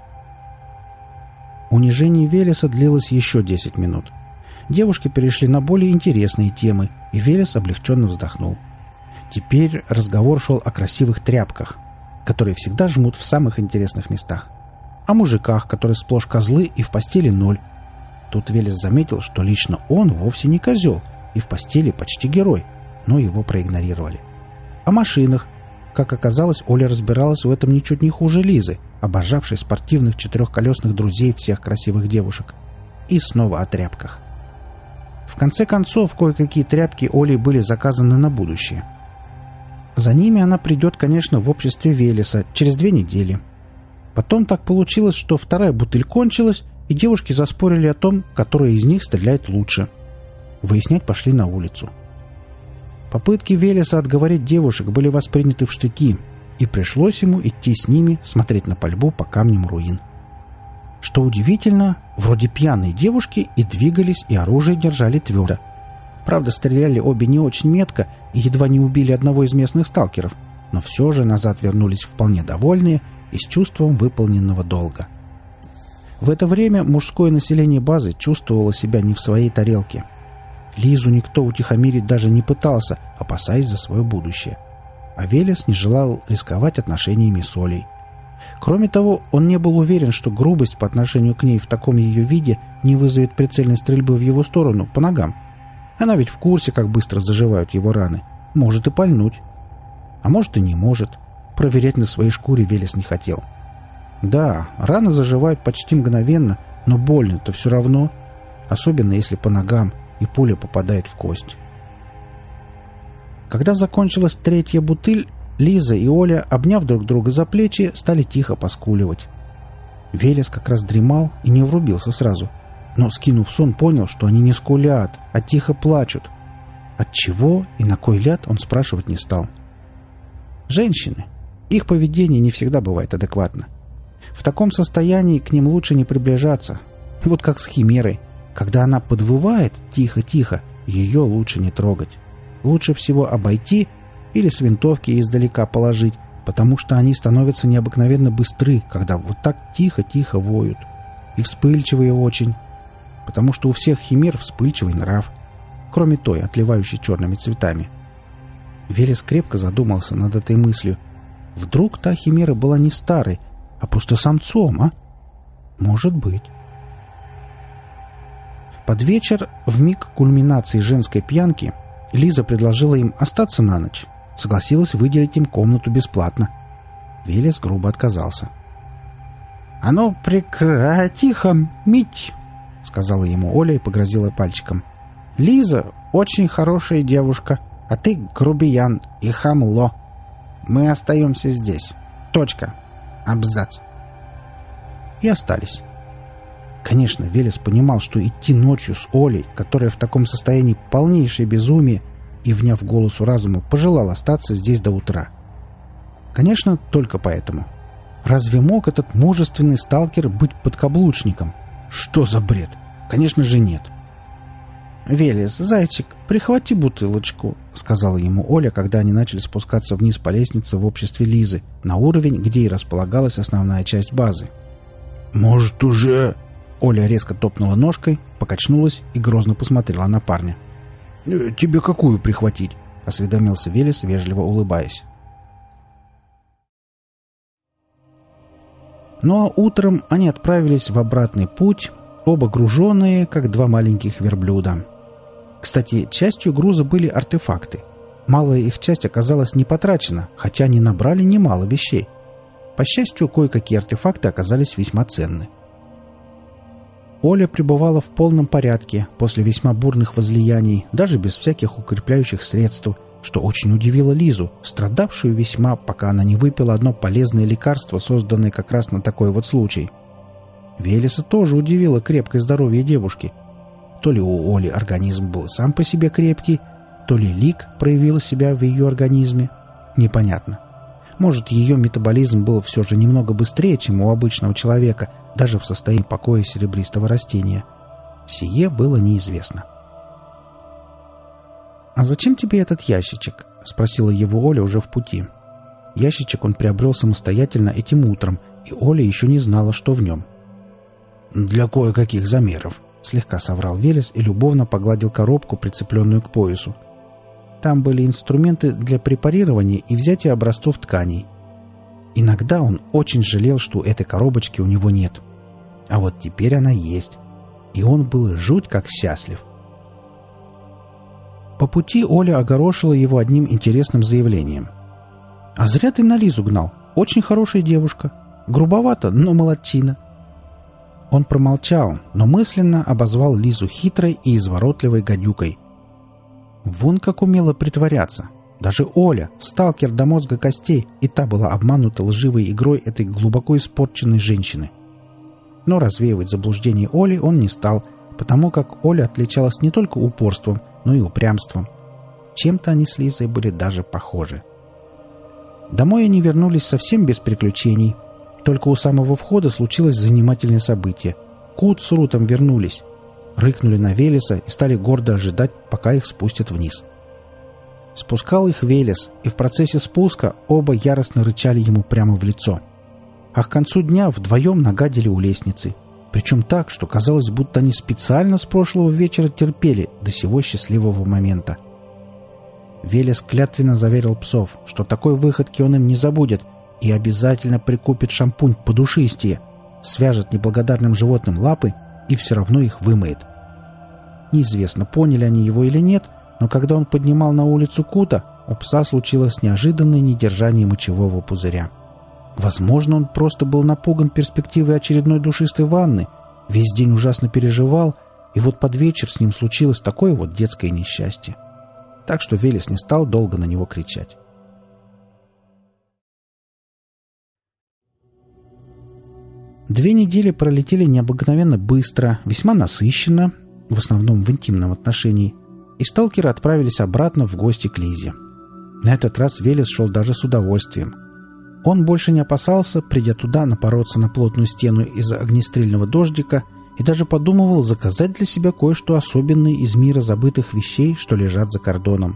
Унижение Велеса длилось еще 10 минут. Девушки перешли на более интересные темы, и Велес облегченно вздохнул. Теперь разговор шел о красивых тряпках, которые всегда жмут в самых интересных местах. О мужиках, которые сплошь козлы и в постели ноль. Тут Велес заметил, что лично он вовсе не козел и в постели почти герой, но его проигнорировали. О машинах. Как оказалось, Оля разбиралась в этом ничуть не хуже Лизы, обожавшей спортивных четырехколесных друзей всех красивых девушек. И снова о тряпках. В конце концов, кое-какие тряпки Олей были заказаны на будущее. За ними она придет, конечно, в обществе Велеса через 2 недели. Потом так получилось, что вторая бутыль кончилась, и девушки заспорили о том, которая из них стреляет лучше. Выяснять пошли на улицу. Попытки Велеса отговорить девушек были восприняты в штыки, и пришлось ему идти с ними смотреть на пальбу по камням руин. Что удивительно, вроде пьяные девушки и двигались, и оружие держали твердо. Правда, стреляли обе не очень метко и едва не убили одного из местных сталкеров, но все же назад вернулись вполне довольные и с чувством выполненного долга. В это время мужское население базы чувствовало себя не в своей тарелке. Лизу никто утихомирить даже не пытался, опасаясь за свое будущее. А Велес не желал рисковать отношениями с Олей. Кроме того, он не был уверен, что грубость по отношению к ней в таком ее виде не вызовет прицельной стрельбы в его сторону, по ногам. Она ведь в курсе, как быстро заживают его раны. Может и пальнуть. А может и не может. Проверять на своей шкуре Велес не хотел. Да, раны заживают почти мгновенно, но больно-то все равно, особенно если по ногам, и пуля попадает в кость. Когда закончилась 3-я бутыль, Лиза и Оля, обняв друг друга за плечи, стали тихо поскуливать. Велес как раз дремал и не врубился сразу, но, скинув сон, понял, что они не скулят, а тихо плачут. От чего и на кой ляд он спрашивать не стал. Женщины. Их поведение не всегда бывает адекватно. В таком состоянии к ним лучше не приближаться. Вот как с химерой. Когда она подвывает тихо-тихо, ее лучше не трогать. Лучше всего обойти или с винтовки издалека положить, потому что они становятся необыкновенно быстры, когда вот так тихо-тихо воют. И вспыльчивые очень, потому что у всех химер вспыльчивый нрав, кроме той, отливающей черными цветами. Велес крепко задумался над этой мыслью. Вдруг та химера была не старой, а просто самцом, а? Может быть. Под вечер, в миг кульминации женской пьянки, Лиза предложила им остаться на ночь, согласилась выделить им комнату бесплатно. Велес грубо отказался. — А ну, прекрати хамить, — сказала ему Оля и погрозила пальчиком. — Лиза очень хорошая девушка, а ты грубиян и хамло. Мы остаемся здесь. Точка. Абзац. И остались. Конечно, Велес понимал, что идти ночью с Олей, которая в таком состоянии полнейшее безумие, и, вняв голосу разума, пожелал остаться здесь до утра. Конечно, только поэтому. Разве мог этот мужественный сталкер быть подкаблучником? Что за бред? Конечно же нет. «Велес, зайчик, прихвати бутылочку», — сказала ему Оля, когда они начали спускаться вниз по лестнице в обществе Лизы, на уровень, где и располагалась основная часть базы. «Может, уже...» Оля резко топнула ножкой, покачнулась и грозно посмотрела на парня. «Тебе какую прихватить?» — осведомился Велес, вежливо улыбаясь. Ну а утром они отправились в обратный путь, оба груженные, как 2 маленьких верблюда. Кстати, частью груза были артефакты. Малая их часть оказалась не потрачена, хотя они набрали немало вещей. По счастью, кое-какие артефакты оказались весьма ценны. Оля пребывала в полном порядке после весьма бурных возлияний, даже без всяких укрепляющих средств, что очень удивило Лизу, страдавшую весьма, пока она не выпила одно полезное лекарство, созданное как раз на такой вот случай. Велеса тоже удивило крепкое здоровье девушки. То ли у Оли организм был сам по себе крепкий, то ли лик проявил себя в ее организме. Непонятно. Может, ее метаболизм был все же немного быстрее, чем у обычного человека, даже в состоянии покоя серебристого растения. Сие было неизвестно. «А зачем тебе этот ящичек?» — спросила его Оля уже в пути. Ящичек он приобрел самостоятельно этим утром, и Оля еще не знала, что в нем. «Для кое-каких замеров», — слегка соврал Велес и любовно погладил коробку, прицепленную к поясу. Там были инструменты для препарирования и взятия образцов тканей. Иногда он очень жалел, что этой коробочки у него нет. А вот теперь она есть, и он был жуть как счастлив. По пути Оля огорошила его одним интересным заявлением. «А зря ты на Лизу гнал. Очень хорошая девушка. Грубовато, но молодчина». Он промолчал, но мысленно обозвал Лизу хитрой и изворотливой гадюкой. Вон как умела притворяться. Даже Оля, сталкер до мозга костей, и та была обманута лживой игрой этой глубоко испорченной женщины. Но развеивать заблуждение Оли он не стал, потому как Оля отличалась не только упорством, но и упрямством. Чем-то они с Лизой были даже похожи. Домой они вернулись совсем без приключений. Только у самого входа случилось занимательное событие. Кут с Рутом вернулись. Рыкнули на Велеса и стали гордо ожидать, пока их спустят вниз. Спускал их Велес, и в процессе спуска оба яростно рычали ему прямо в лицо. А к концу дня вдвоем нагадили у лестницы. Причем так, что казалось, будто они специально с прошлого вечера терпели до сего счастливого момента. Велес клятвенно заверил псов, что такой выходки он им не забудет и обязательно прикупит шампунь подушистее, свяжет неблагодарным животным лапы и все равно их вымоет. Неизвестно, поняли они его или нет, но когда он поднимал на улицу Кута, у пса случилось неожиданное недержание мочевого пузыря. Возможно, он просто был напуган перспективой очередной душистой ванны, весь день ужасно переживал, и вот под вечер с ним случилось такое вот детское несчастье. Так что Велес не стал долго на него кричать. Две недели пролетели необыкновенно быстро, весьма насыщенно, в основном в интимном отношении, и сталкеры отправились обратно в гости к Лизе. На этот раз Велес шел даже с удовольствием. Он больше не опасался, придя туда, напороться на плотную стену из огнестрельного дождика, и даже подумывал заказать для себя кое-что особенное из мира забытых вещей, что лежат за кордоном.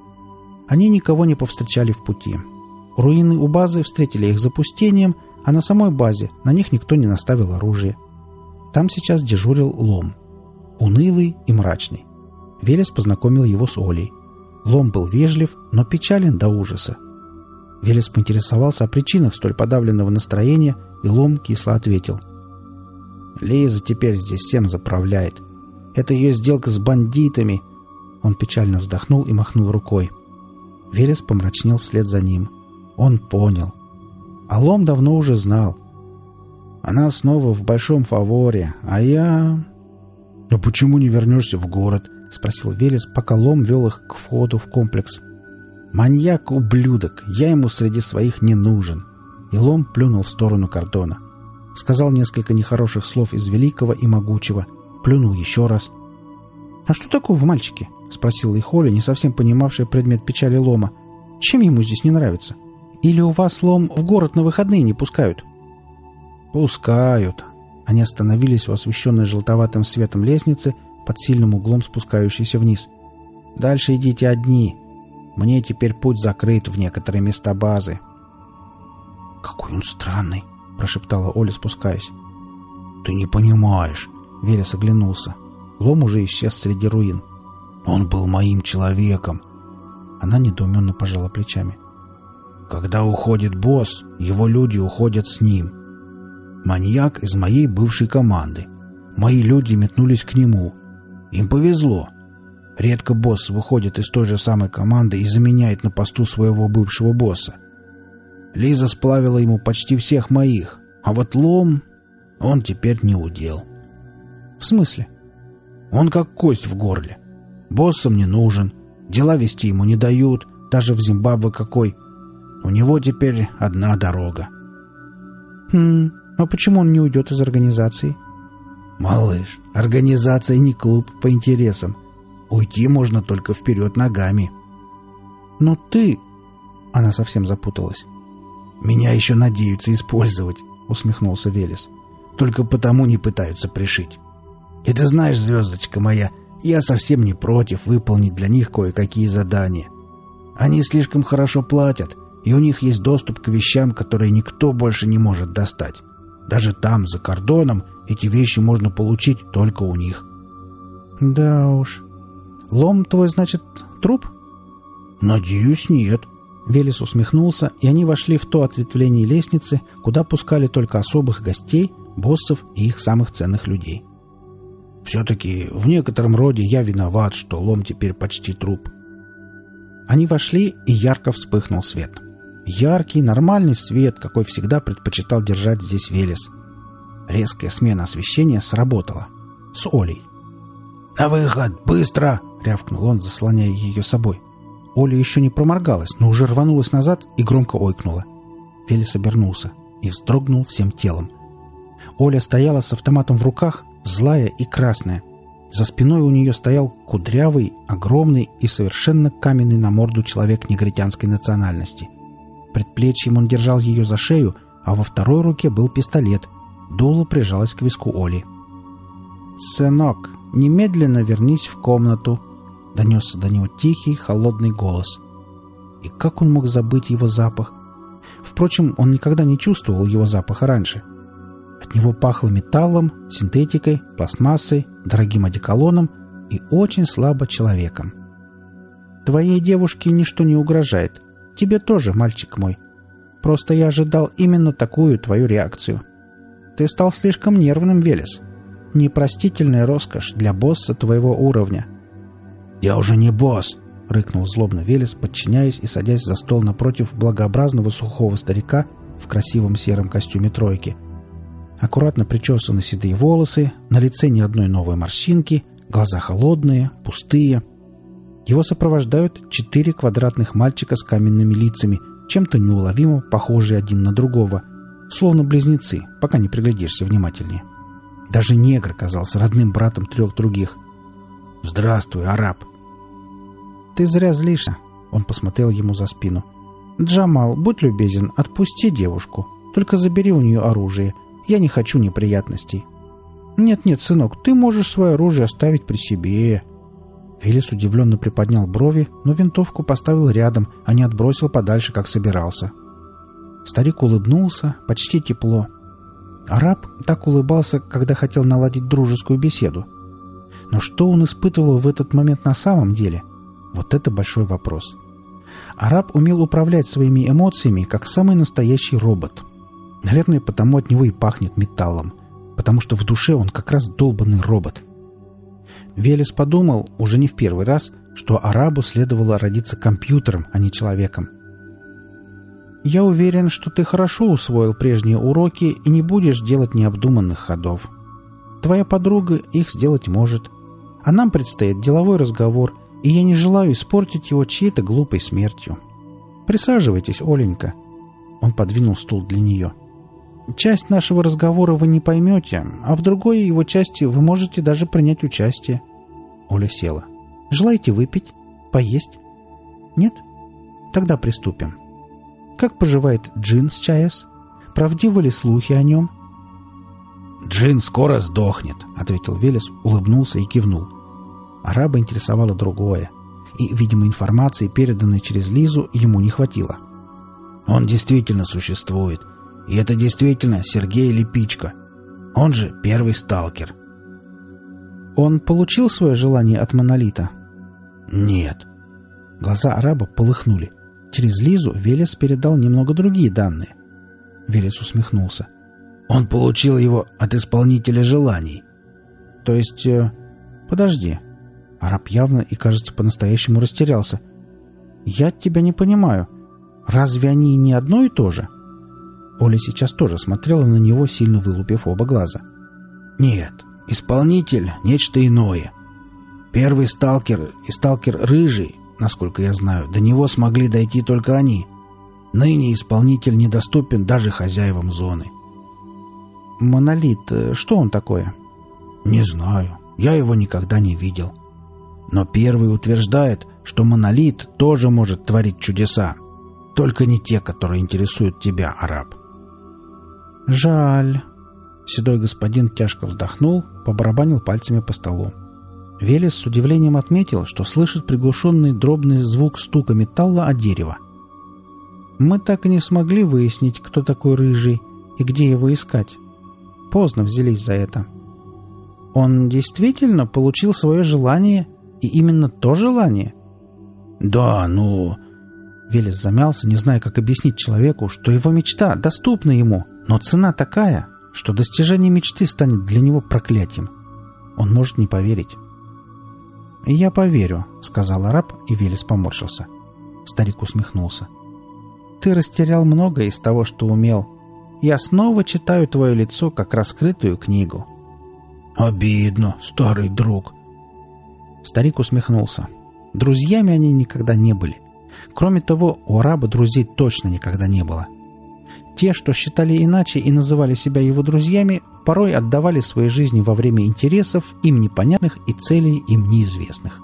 Они никого не повстречали в пути. Руины у базы встретили их запустением, а на самой базе на них никто не наставил оружие. Там сейчас дежурил Лом. Унылый и мрачный. Велес познакомил его с Олей. Лом был вежлив, но печален до ужаса. Велес поинтересовался о причинах столь подавленного настроения, и Лом кисло ответил. «Лиза теперь здесь всем заправляет. Это ее сделка с бандитами». Он печально вздохнул и махнул рукой. Велес помрачнел вслед за ним. Он понял. А Лом давно уже знал. Она снова в большом фаворе, а я... «А почему не вернешься в город?» — спросил Велес, пока Лом вел их к входу в комплекс. «Маньяк-ублюдок, я ему среди своих не нужен». И Лом плюнул в сторону кордона. Сказал несколько нехороших слов из великого и могучего. Плюнул еще раз. «А что такого в мальчике?» — спросила их Оля, не совсем понимавшая предмет печали Лома. «Чем ему здесь не нравится? Или у вас, Лом, в город на выходные не пускают?» «Пускают». Они остановились у освещенной желтоватым светом лестницы под сильным углом спускающейся вниз. «Дальше идите одни. Мне теперь путь закрыт в некоторые места базы». «Какой он странный», — прошептала Оля, спускаясь. «Ты не понимаешь», — Велес оглянулся. Лом уже исчез среди руин. «Он был моим человеком». Она недоуменно пожала плечами. «Когда уходит босс, его люди уходят с ним. Маньяк из моей бывшей команды. Мои люди метнулись к нему. Им повезло. Редко босс выходит из той же самой команды и заменяет на посту своего бывшего босса. Лиза сплавила ему почти всех моих, а вот Лом, он теперь не удел». «В смысле?» «Он как кость в горле. Боссам не нужен, дела вести ему не дают, даже в Зимбабве какой. У него теперь одна дорога». А почему он не уйдет из организации?» «Малыш, организация не клуб по интересам. Уйти можно только вперед ногами». «Но ты...» Она совсем запуталась. «Меня еще надеются использовать», — усмехнулся Велес. только потому не пытаются пришить. И ты знаешь, звездочка моя, я совсем не против выполнить для них кое-какие задания. Они слишком хорошо платят, и у них есть доступ к вещам, которые никто больше не может достать. Даже там, за кордоном, эти вещи можно получить только у них. Да уж. Лом твой, значит, труп? Надеюсь, нет. Велес усмехнулся, и они вошли в то ответвление лестницы, куда пускали только особых гостей, боссов и их самых ценных людей. Все-таки в некотором роде я виноват, что Лом теперь почти труп. Они вошли, и ярко вспыхнул свет. Яркий, нормальный свет, какой всегда предпочитал держать здесь Велес. Резкая смена освещения сработала. С Олей. «На выход! Быстро!» — рявкнул он, заслоняя ее собой. Оля еще не проморгалась, но уже рванулась назад и громко ойкнула. Велес обернулся и вздрогнул всем телом. Оля стояла с автоматом в руках, злая и красная. За спиной у нее стоял кудрявый, огромный и совершенно каменный на морду человек негритянской национальности. Предплечьем он держал ее за шею, а во второй руке был пистолет. Дуло прижалось к виску Оли. «Сынок, немедленно вернись в комнату», — донесся до него тихий, холодный голос. И как он мог забыть его запах? Впрочем, он никогда не чувствовал его запаха раньше. От него пахло металлом, синтетикой, пластмассой, дорогим одеколоном и очень слабо человеком. «Твоей девушке ничто не угрожает. Тебе тоже, мальчик мой. Просто я ожидал именно такую твою реакцию. Ты стал слишком нервным, Велес. Непростительная роскошь для босса твоего уровня». «Я уже не босс!» — рыкнул злобно Велес, подчиняясь и садясь за стол напротив благообразного сухого старика в красивом сером костюме тройки. Аккуратно причесаны седые волосы, на лице ни одной новой морщинки, глаза холодные, пустые. Его сопровождают 4 квадратных мальчика с каменными лицами, чем-то неуловимо похожие один на другого, словно близнецы, пока не приглядишься внимательнее. Даже негр казался родным братом 3 других. «Здравствуй, араб!» «Ты зря злишься», — он посмотрел ему за спину. «Джамал, будь любезен, отпусти девушку. Только забери у нее оружие. Я не хочу неприятностей». «Нет-нет, сынок, ты можешь свое оружие оставить при себе». Велес удивленно приподнял брови, но винтовку поставил рядом, а не отбросил подальше, как собирался. Старик улыбнулся, почти тепло. Араб так улыбался, когда хотел наладить дружескую беседу. Но что он испытывал в этот момент на самом деле? Вот это большой вопрос. Араб умел управлять своими эмоциями, как самый настоящий робот. Наверное, потому от него и пахнет металлом, потому что в душе он как раз долбанный робот. Велес подумал, уже не в первый раз, что арабу следовало родиться компьютером, а не человеком. «Я уверен, что ты хорошо усвоил прежние уроки и не будешь делать необдуманных ходов. Твоя подруга их сделать может, а нам предстоит деловой разговор, и я не желаю испортить его чьей-то глупой смертью. Присаживайтесь, Оленька». Он подвинул стул для нее. «Часть нашего разговора вы не поймете, а в другой его части вы можете даже принять участие». Оля села. «Желаете выпить? Поесть? Нет? Тогда приступим. Как поживает Джин с Чаяс? Правдивы ли слухи о нем?» «Джин скоро сдохнет», — ответил Велес, улыбнулся и кивнул. Араба интересовало другое, и, видимо, информации, переданной через Лизу, ему не хватило. «Он действительно существует, и это действительно Сергей Липичко. Он же первый сталкер». «Он получил свое желание от Монолита?» «Нет». Глаза араба полыхнули. Через Лизу Велес передал немного другие данные. Велес усмехнулся. «Он получил его от исполнителя желаний». «То есть... Подожди». Араб явно и, кажется, по-настоящему растерялся. «Я тебя не понимаю. Разве они не одно и то же?» Оля сейчас тоже смотрела на него, сильно вылупив оба глаза. «Нет, исполнитель — нечто иное. Первый сталкер и сталкер Рыжий, насколько я знаю, до него смогли дойти только они. Ныне исполнитель недоступен даже хозяевам зоны». «Монолит, что он такое?» «Не знаю. Я его никогда не видел. Но первый утверждает, что Монолит тоже может творить чудеса. Только не те, которые интересуют тебя, араб». «Жаль». Седой господин тяжко вздохнул, побарабанил пальцами по столу. Велес с удивлением отметил, что слышит приглушенный дробный звук стука металла о дерево. «Мы так и не смогли выяснить, кто такой Рыжий и где его искать. Поздно взялись за это. Он действительно получил свое желание, и именно то желание?» «Да, ну...» Велес замялся, не зная, как объяснить человеку, что его мечта доступна ему, но цена такая, что достижение мечты станет для него проклятием. Он может не поверить. «Я поверю», — сказал араб, и Велес поморщился. Старик усмехнулся. «Ты растерял многое из того, что умел. Я снова читаю твое лицо, как раскрытую книгу». «Обидно, старый друг». Старик усмехнулся. Друзьями они никогда не были. Кроме того, у араба друзей точно никогда не было. Те, что считали иначе и называли себя его друзьями, порой отдавали свои жизни во время интересов, им непонятных, и целей им неизвестных.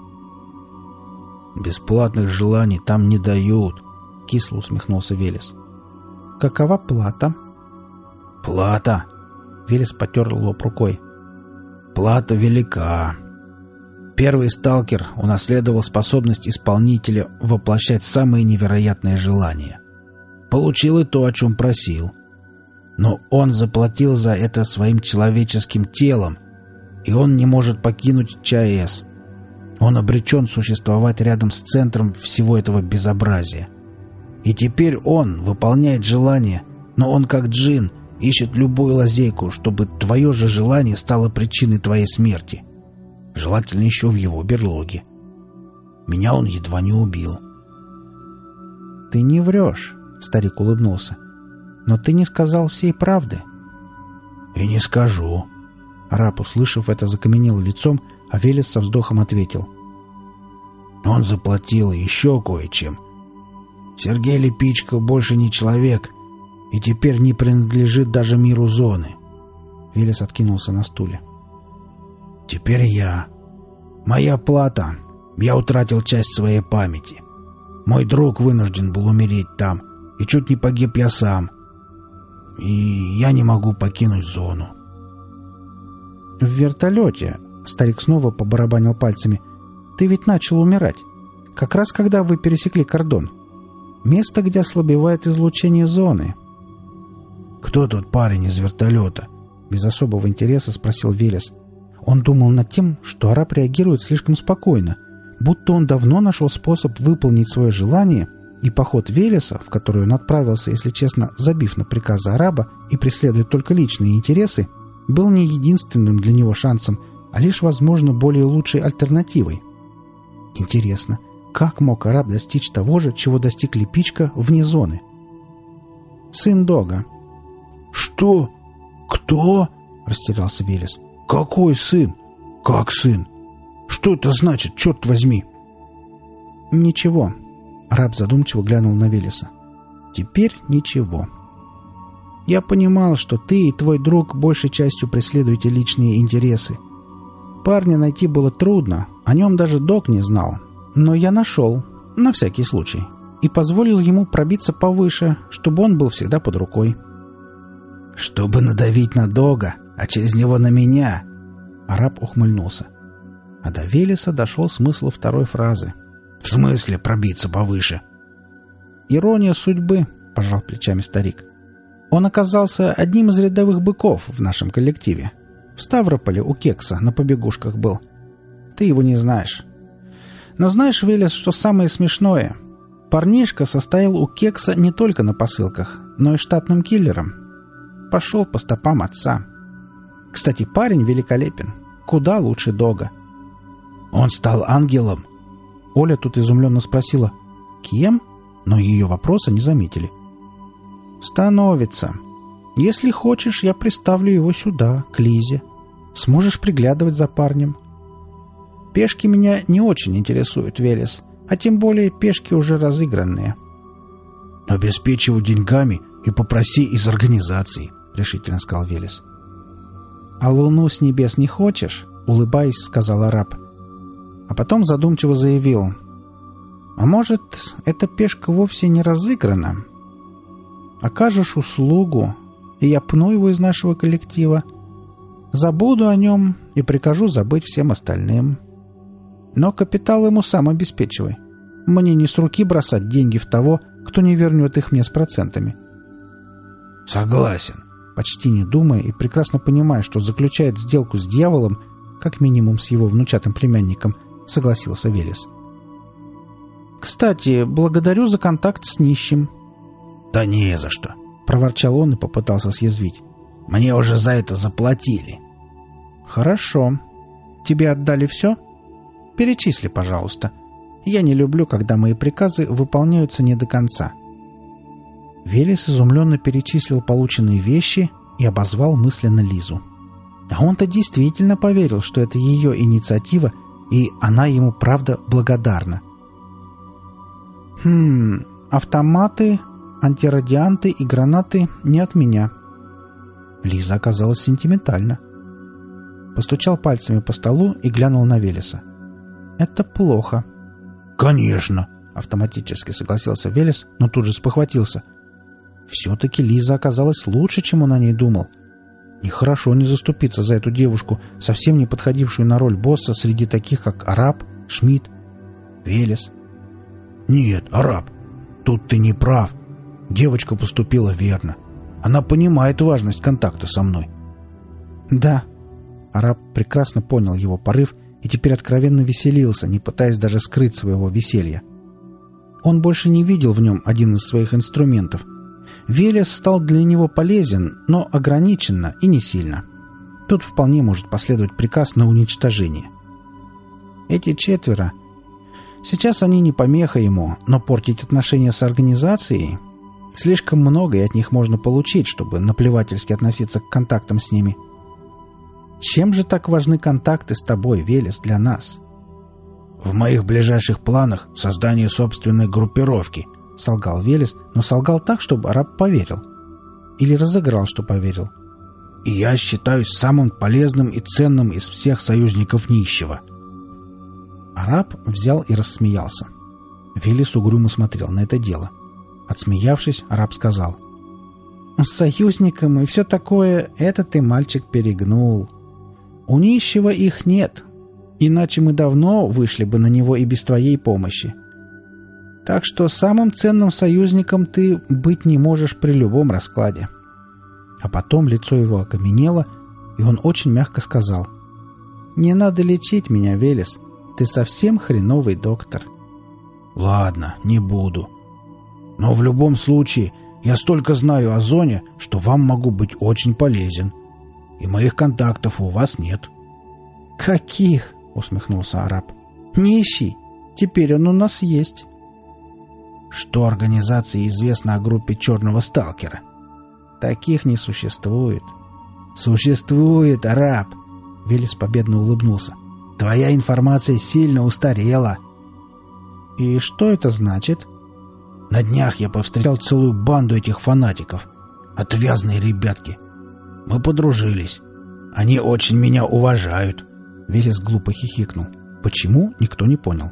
«Бесплатных желаний там не дают», — кисло усмехнулся Велес. «Какова плата?» «Плата?» — Велес потер лоб рукой. «Плата велика. Первый сталкер унаследовал способность исполнителя воплощать самые невероятные желания. Получил и то, о чем просил. Но он заплатил за это своим человеческим телом, и он не может покинуть ЧАЭС. Он обречен существовать рядом с центром всего этого безобразия. И теперь он выполняет желание, но он, как джин, ищет любую лазейку, чтобы твое же желание стало причиной твоей смерти. Желательно еще в его берлоге. Меня он едва не убил». «Ты не врешь», — старик улыбнулся. «Но ты не сказал всей правды». «И не скажу». Араб, услышав это, закаменел лицом, а Велес со вздохом ответил. «Он заплатил еще кое-чем. Сергей Лепичко больше не человек и теперь не принадлежит даже миру зоны». Велес откинулся на стуле. «Теперь я. Моя плата. Я утратил часть своей памяти. Мой друг вынужден был умереть там, и чуть не погиб я сам. И я не могу покинуть зону». «В вертолете», — старик снова побарабанил пальцами, — «ты ведь начал умирать. Как раз когда вы пересекли кордон. Место, где ослабевает излучение зоны». «Кто тот парень из вертолета?» — без особого интереса спросил Велес. Он думал над тем, что араб реагирует слишком спокойно, будто он давно нашел способ выполнить свое желание, и поход Велеса, в который он отправился, если честно, забив на приказы араба и преследуя только личные интересы, был не единственным для него шансом, а лишь, возможно, более лучшей альтернативой. Интересно, как мог араб достичь того же, чего достиг Лепичко вне зоны? «Сын Дога». «Что? Кто?» — растерялся Велес. «Какой сын? Как сын? Что это значит, черт возьми?» «Ничего». Араб задумчиво глянул на Велеса. «Теперь ничего. Я понимал, что ты и твой друг большей частью преследуете личные интересы. Парня найти было трудно, о нем даже Дог не знал. Но я нашел, на всякий случай, и позволил ему пробиться повыше, чтобы он был всегда под рукой». «Чтобы надавить на Дога, а через него на меня?» Араб ухмыльнулся. А до Велеса дошел смысл второй фразы. «В смысле пробиться повыше?» «Ирония судьбы», — пожал плечами старик. «Он оказался одним из рядовых быков в нашем коллективе. В Ставрополе у Кекса на побегушках был. Ты его не знаешь. Но знаешь, Велес, что самое смешное? Парнишка состоял у Кекса не только на посылках, но и штатным киллером. Пошел по стопам отца. Кстати, парень великолепен. Куда лучше Дога». «Он стал ангелом?» Оля тут изумленно спросила: «Кем?» Но ее вопроса не заметили. «Становится. Если хочешь, я приставлю его сюда, к Лизе. Сможешь приглядывать за парнем. Пешки меня не очень интересуют, Велес, а тем более пешки уже разыгранные». «Обеспечивай деньгами и попроси из организации», — решительно сказал Велес. «А луну с небес не хочешь?» — улыбаясь, сказал араб. А потом задумчиво заявил: «А может, эта пешка вовсе не разыграна? Окажешь услугу, и я пну его из нашего коллектива, Забуду о нем и прикажу забыть всем остальным. Но капитал ему сам обеспечивай. Мне не с руки бросать деньги в того, кто не вернет их мне с процентами». «Согласен», почти не думая и прекрасно понимая, что заключает сделку с дьяволом, как минимум с его внучатым племянником, согласился Велес. «Кстати, благодарю за контакт с нищим». «Да не за что», — проворчал он и попытался съязвить. «Мне уже за это заплатили». «Хорошо. Тебе отдали все? Перечисли, пожалуйста. Я не люблю, когда мои приказы выполняются не до конца». Велес изумленно перечислил полученные вещи и обозвал мысленно Лизу. А он-то действительно поверил, что это ее инициатива, и она ему, правда, благодарна. Автоматы, антирадианты и гранаты не от меня. Лиза оказалась сентиментальна. Постучал пальцами по столу и глянул на Велеса. «Это плохо». «Конечно», — автоматически согласился Велес, но тут же спохватился. Все-таки Лиза оказалась лучше, чем он о ней думал. Нехорошо не заступиться за эту девушку, совсем не подходившую на роль босса среди таких, как Араб, Шмидт, Велес. «Нет, Араб, тут ты не прав. Девочка поступила верно. Она понимает важность контакта со мной». «Да». Араб прекрасно понял его порыв и теперь откровенно веселился, не пытаясь даже скрыть своего веселья. Он больше не видел в нем один из своих инструментов. Велес стал для него полезен, но ограниченно и не сильно. Тут вполне может последовать приказ на уничтожение. Эти 4... Сейчас они не помеха ему, но портить отношения с организацией... Слишком много и от них можно получить, чтобы наплевательски относиться к контактам с ними. Чем же так важны контакты с тобой, Велес, для нас? «В моих ближайших планах создание собственной группировки», — солгал Велес, но солгал так, чтобы Араб поверил. Или разыграл, что поверил. «И я считаюсь самым полезным и ценным из всех союзников нищего». Араб взял и рассмеялся. Велес угрюмо смотрел на это дело. Отсмеявшись, Араб сказал: «С союзником и все такое, это ты, мальчик, перегнул. У нищего их нет, иначе мы давно вышли бы на него и без твоей помощи. Так что самым ценным союзником ты быть не можешь при любом раскладе». А потом лицо его окаменело, и он очень мягко сказал: «Не надо лечить меня, Велес, ты совсем хреновый доктор». «Ладно, не буду. Но в любом случае я столько знаю о зоне, что вам могу быть очень полезен. И моих контактов у вас нет». «Каких?» — усмехнулся Араб. «Не ищи. Теперь он у нас есть». «Что организации известно о группе Черного Сталкера?» «Таких не существует». «Существует, Араб!» — Велес победно улыбнулся. «Твоя информация сильно устарела». «И что это значит?» «На днях я повстречал целую банду этих фанатиков. Отвязные ребятки. Мы подружились. Они очень меня уважают». Велес глупо хихикнул. Почему, никто не понял.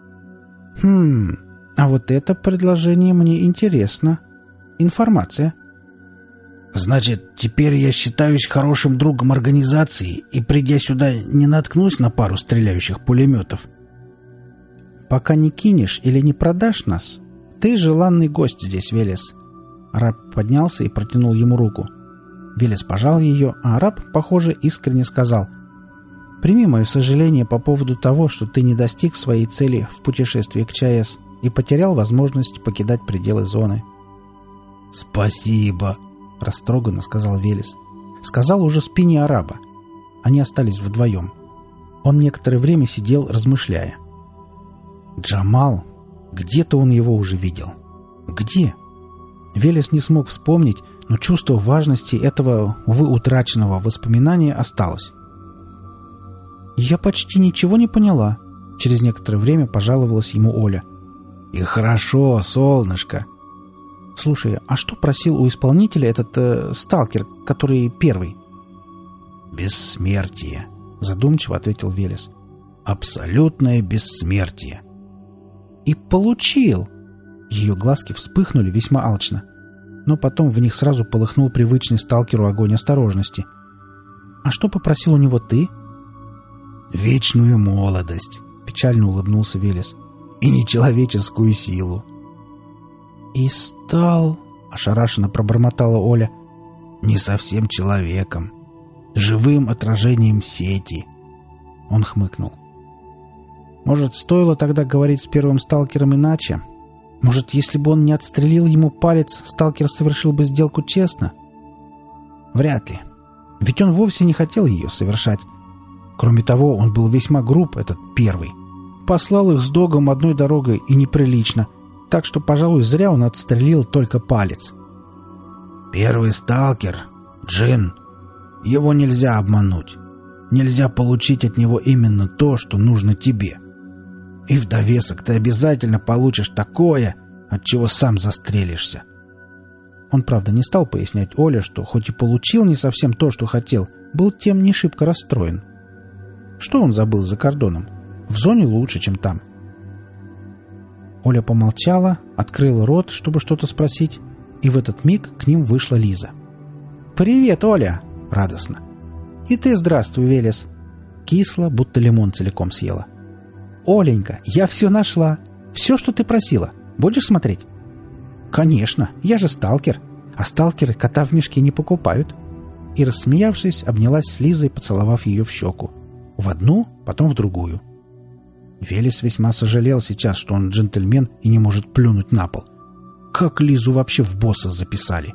А вот это предложение мне интересно. Информация». «Значит, теперь я считаюсь хорошим другом организации и, придя сюда, не наткнусь на пару стреляющих пулеметов?» «Пока не кинешь или не продашь нас, ты желанный гость здесь, Велес». Араб поднялся и протянул ему руку. Велес пожал ее, а Араб, похоже, искренне сказал: «Прими мое сожаление по поводу того, что ты не достиг своей цели в путешествии к ЧАЭС и потерял возможность покидать пределы зоны». «Спасибо», — растроганно сказал Велес. Сказал уже спине Араба. Они остались вдвоем. Он некоторое время сидел, размышляя. Джамал. Где-то он его уже видел. Где? Велес не смог вспомнить, но чувство важности этого, увы, утраченного воспоминания осталось. «Я почти ничего не поняла», — через некоторое время пожаловалась ему Оля. «И хорошо, солнышко». «Слушай, а что просил у исполнителя этот сталкер, который первый?» «Бессмертие», — задумчиво ответил Велес. «Абсолютное бессмертие». «И получил!» Ее глазки вспыхнули весьма алчно, но потом в них сразу полыхнул привычный сталкеру огонь осторожности. А что попросил у него ты? Вечную молодость, печально улыбнулся Велес, и нечеловеческую силу. И стал... ошарашенно пробормотала Оля. Не совсем человеком, живым отражением сети. Он хмыкнул. Может, стоило тогда говорить с первым сталкером иначе? Может, если бы он не отстрелил ему палец, сталкер совершил бы сделку честно? Вряд ли. Ведь он вовсе не хотел ее совершать. Кроме того, он был весьма груб, этот первый. Послал их с Догом одной дорогой и неприлично, так что, пожалуй, зря он отстрелил только палец. Первый сталкер, Джин, его нельзя обмануть. Нельзя получить от него именно то, что нужно тебе. И в довесок ты обязательно получишь такое, от чего сам застрелишься. Он, правда, не стал пояснять Оле, что хоть и получил не совсем то, что хотел, был тем не шибко расстроен. Что он забыл за кордоном? В зоне лучше, чем там. Оля помолчала, открыла рот, чтобы что-то спросить, и в этот миг к ним вышла Лиза. «Привет, Оля!» — радостно. «И ты здравствуй, Велес!» Кисло, будто лимон целиком съела. «Оленька, я все нашла. Все, что ты просила. Будешь смотреть?» «Конечно, я же сталкер, а сталкеры кота в мешке не покупают». И, рассмеявшись, обнялась с Лизой, поцеловав ее в щеку. В одну, потом в другую. Велес весьма сожалел сейчас, что он джентльмен и не может плюнуть на пол. Как Лизу вообще в босса записали?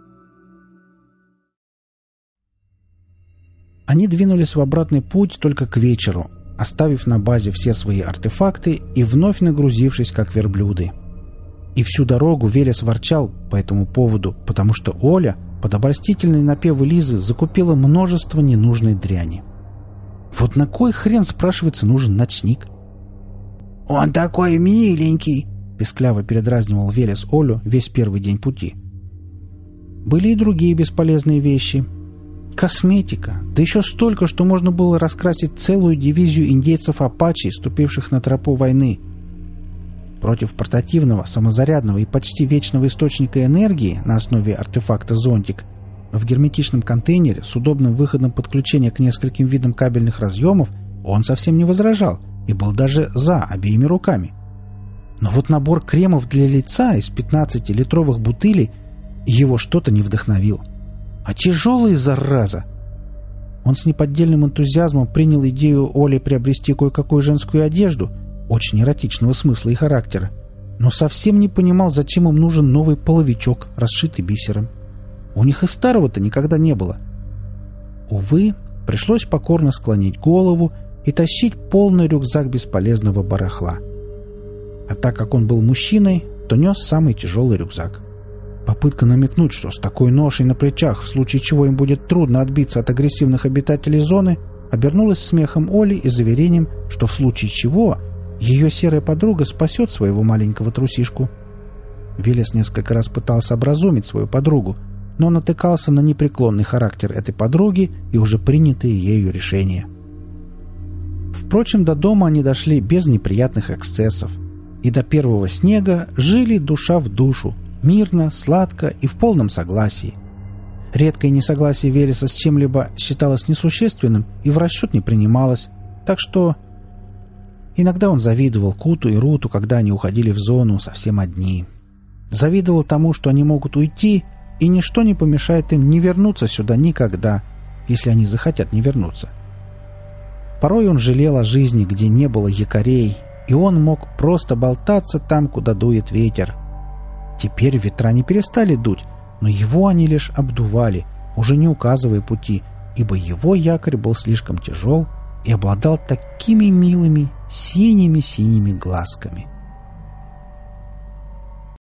Они двинулись в обратный путь только к вечеру, оставив на базе все свои артефакты и вновь нагрузившись, как верблюды. И всю дорогу Велес ворчал по этому поводу, потому что Оля, под обольстительные напевы Лизы, закупила множество ненужной дряни. Вот на кой хрен, спрашивается, нужен ночник? «Он такой миленький!» — пескляво передразнивал Велес Олю весь первый день пути. Были и другие бесполезные вещи. Косметика, да еще столько, что можно было раскрасить целую дивизию индейцев-апачи, ступивших на тропу войны. Против портативного, самозарядного и почти вечного источника энергии на основе артефакта «Зонтик» в герметичном контейнере с удобным выходом подключения к нескольким видам кабельных разъемов он совсем не возражал и был даже за обеими руками. Но вот набор кремов для лица из 15-литровых бутылей его что-то не вдохновил. А тяжелые, зараза! Он с неподдельным энтузиазмом принял идею Оли приобрести кое-какую женскую одежду, очень эротичного смысла и характера, но совсем не понимал, зачем им нужен новый половичок, расшитый бисером. У них и старого-то никогда не было. Увы, пришлось покорно склонить голову и тащить полный рюкзак бесполезного барахла. А так как он был мужчиной, то нес самый тяжелый рюкзак. Попытка намекнуть, что с такой ношей на плечах, в случае чего им будет трудно отбиться от агрессивных обитателей зоны, обернулась смехом Оли и заверением, что в случае чего ее серая подруга спасет своего маленького трусишку. Велес несколько раз пытался образумить свою подругу, но натыкался на непреклонный характер этой подруги и уже принятые ею решения. Впрочем, до дома они дошли без неприятных эксцессов, и до первого снега жили душа в душу, мирно, сладко и в полном согласии. Редкое несогласие Велеса с чем-либо считалось несущественным и в расчет не принималось, так что иногда он завидовал Куту и Руту, когда они уходили в зону совсем одни. Завидовал тому, что они могут уйти, и ничто не помешает им не вернуться сюда никогда, если они захотят не вернуться. Порой он жалел о жизни, где не было якорей, и он мог просто болтаться там, куда дует ветер. Теперь ветра не перестали дуть, но его они лишь обдували, уже не указывая пути, ибо его якорь был слишком тяжел и обладал такими милыми синими-синими глазками.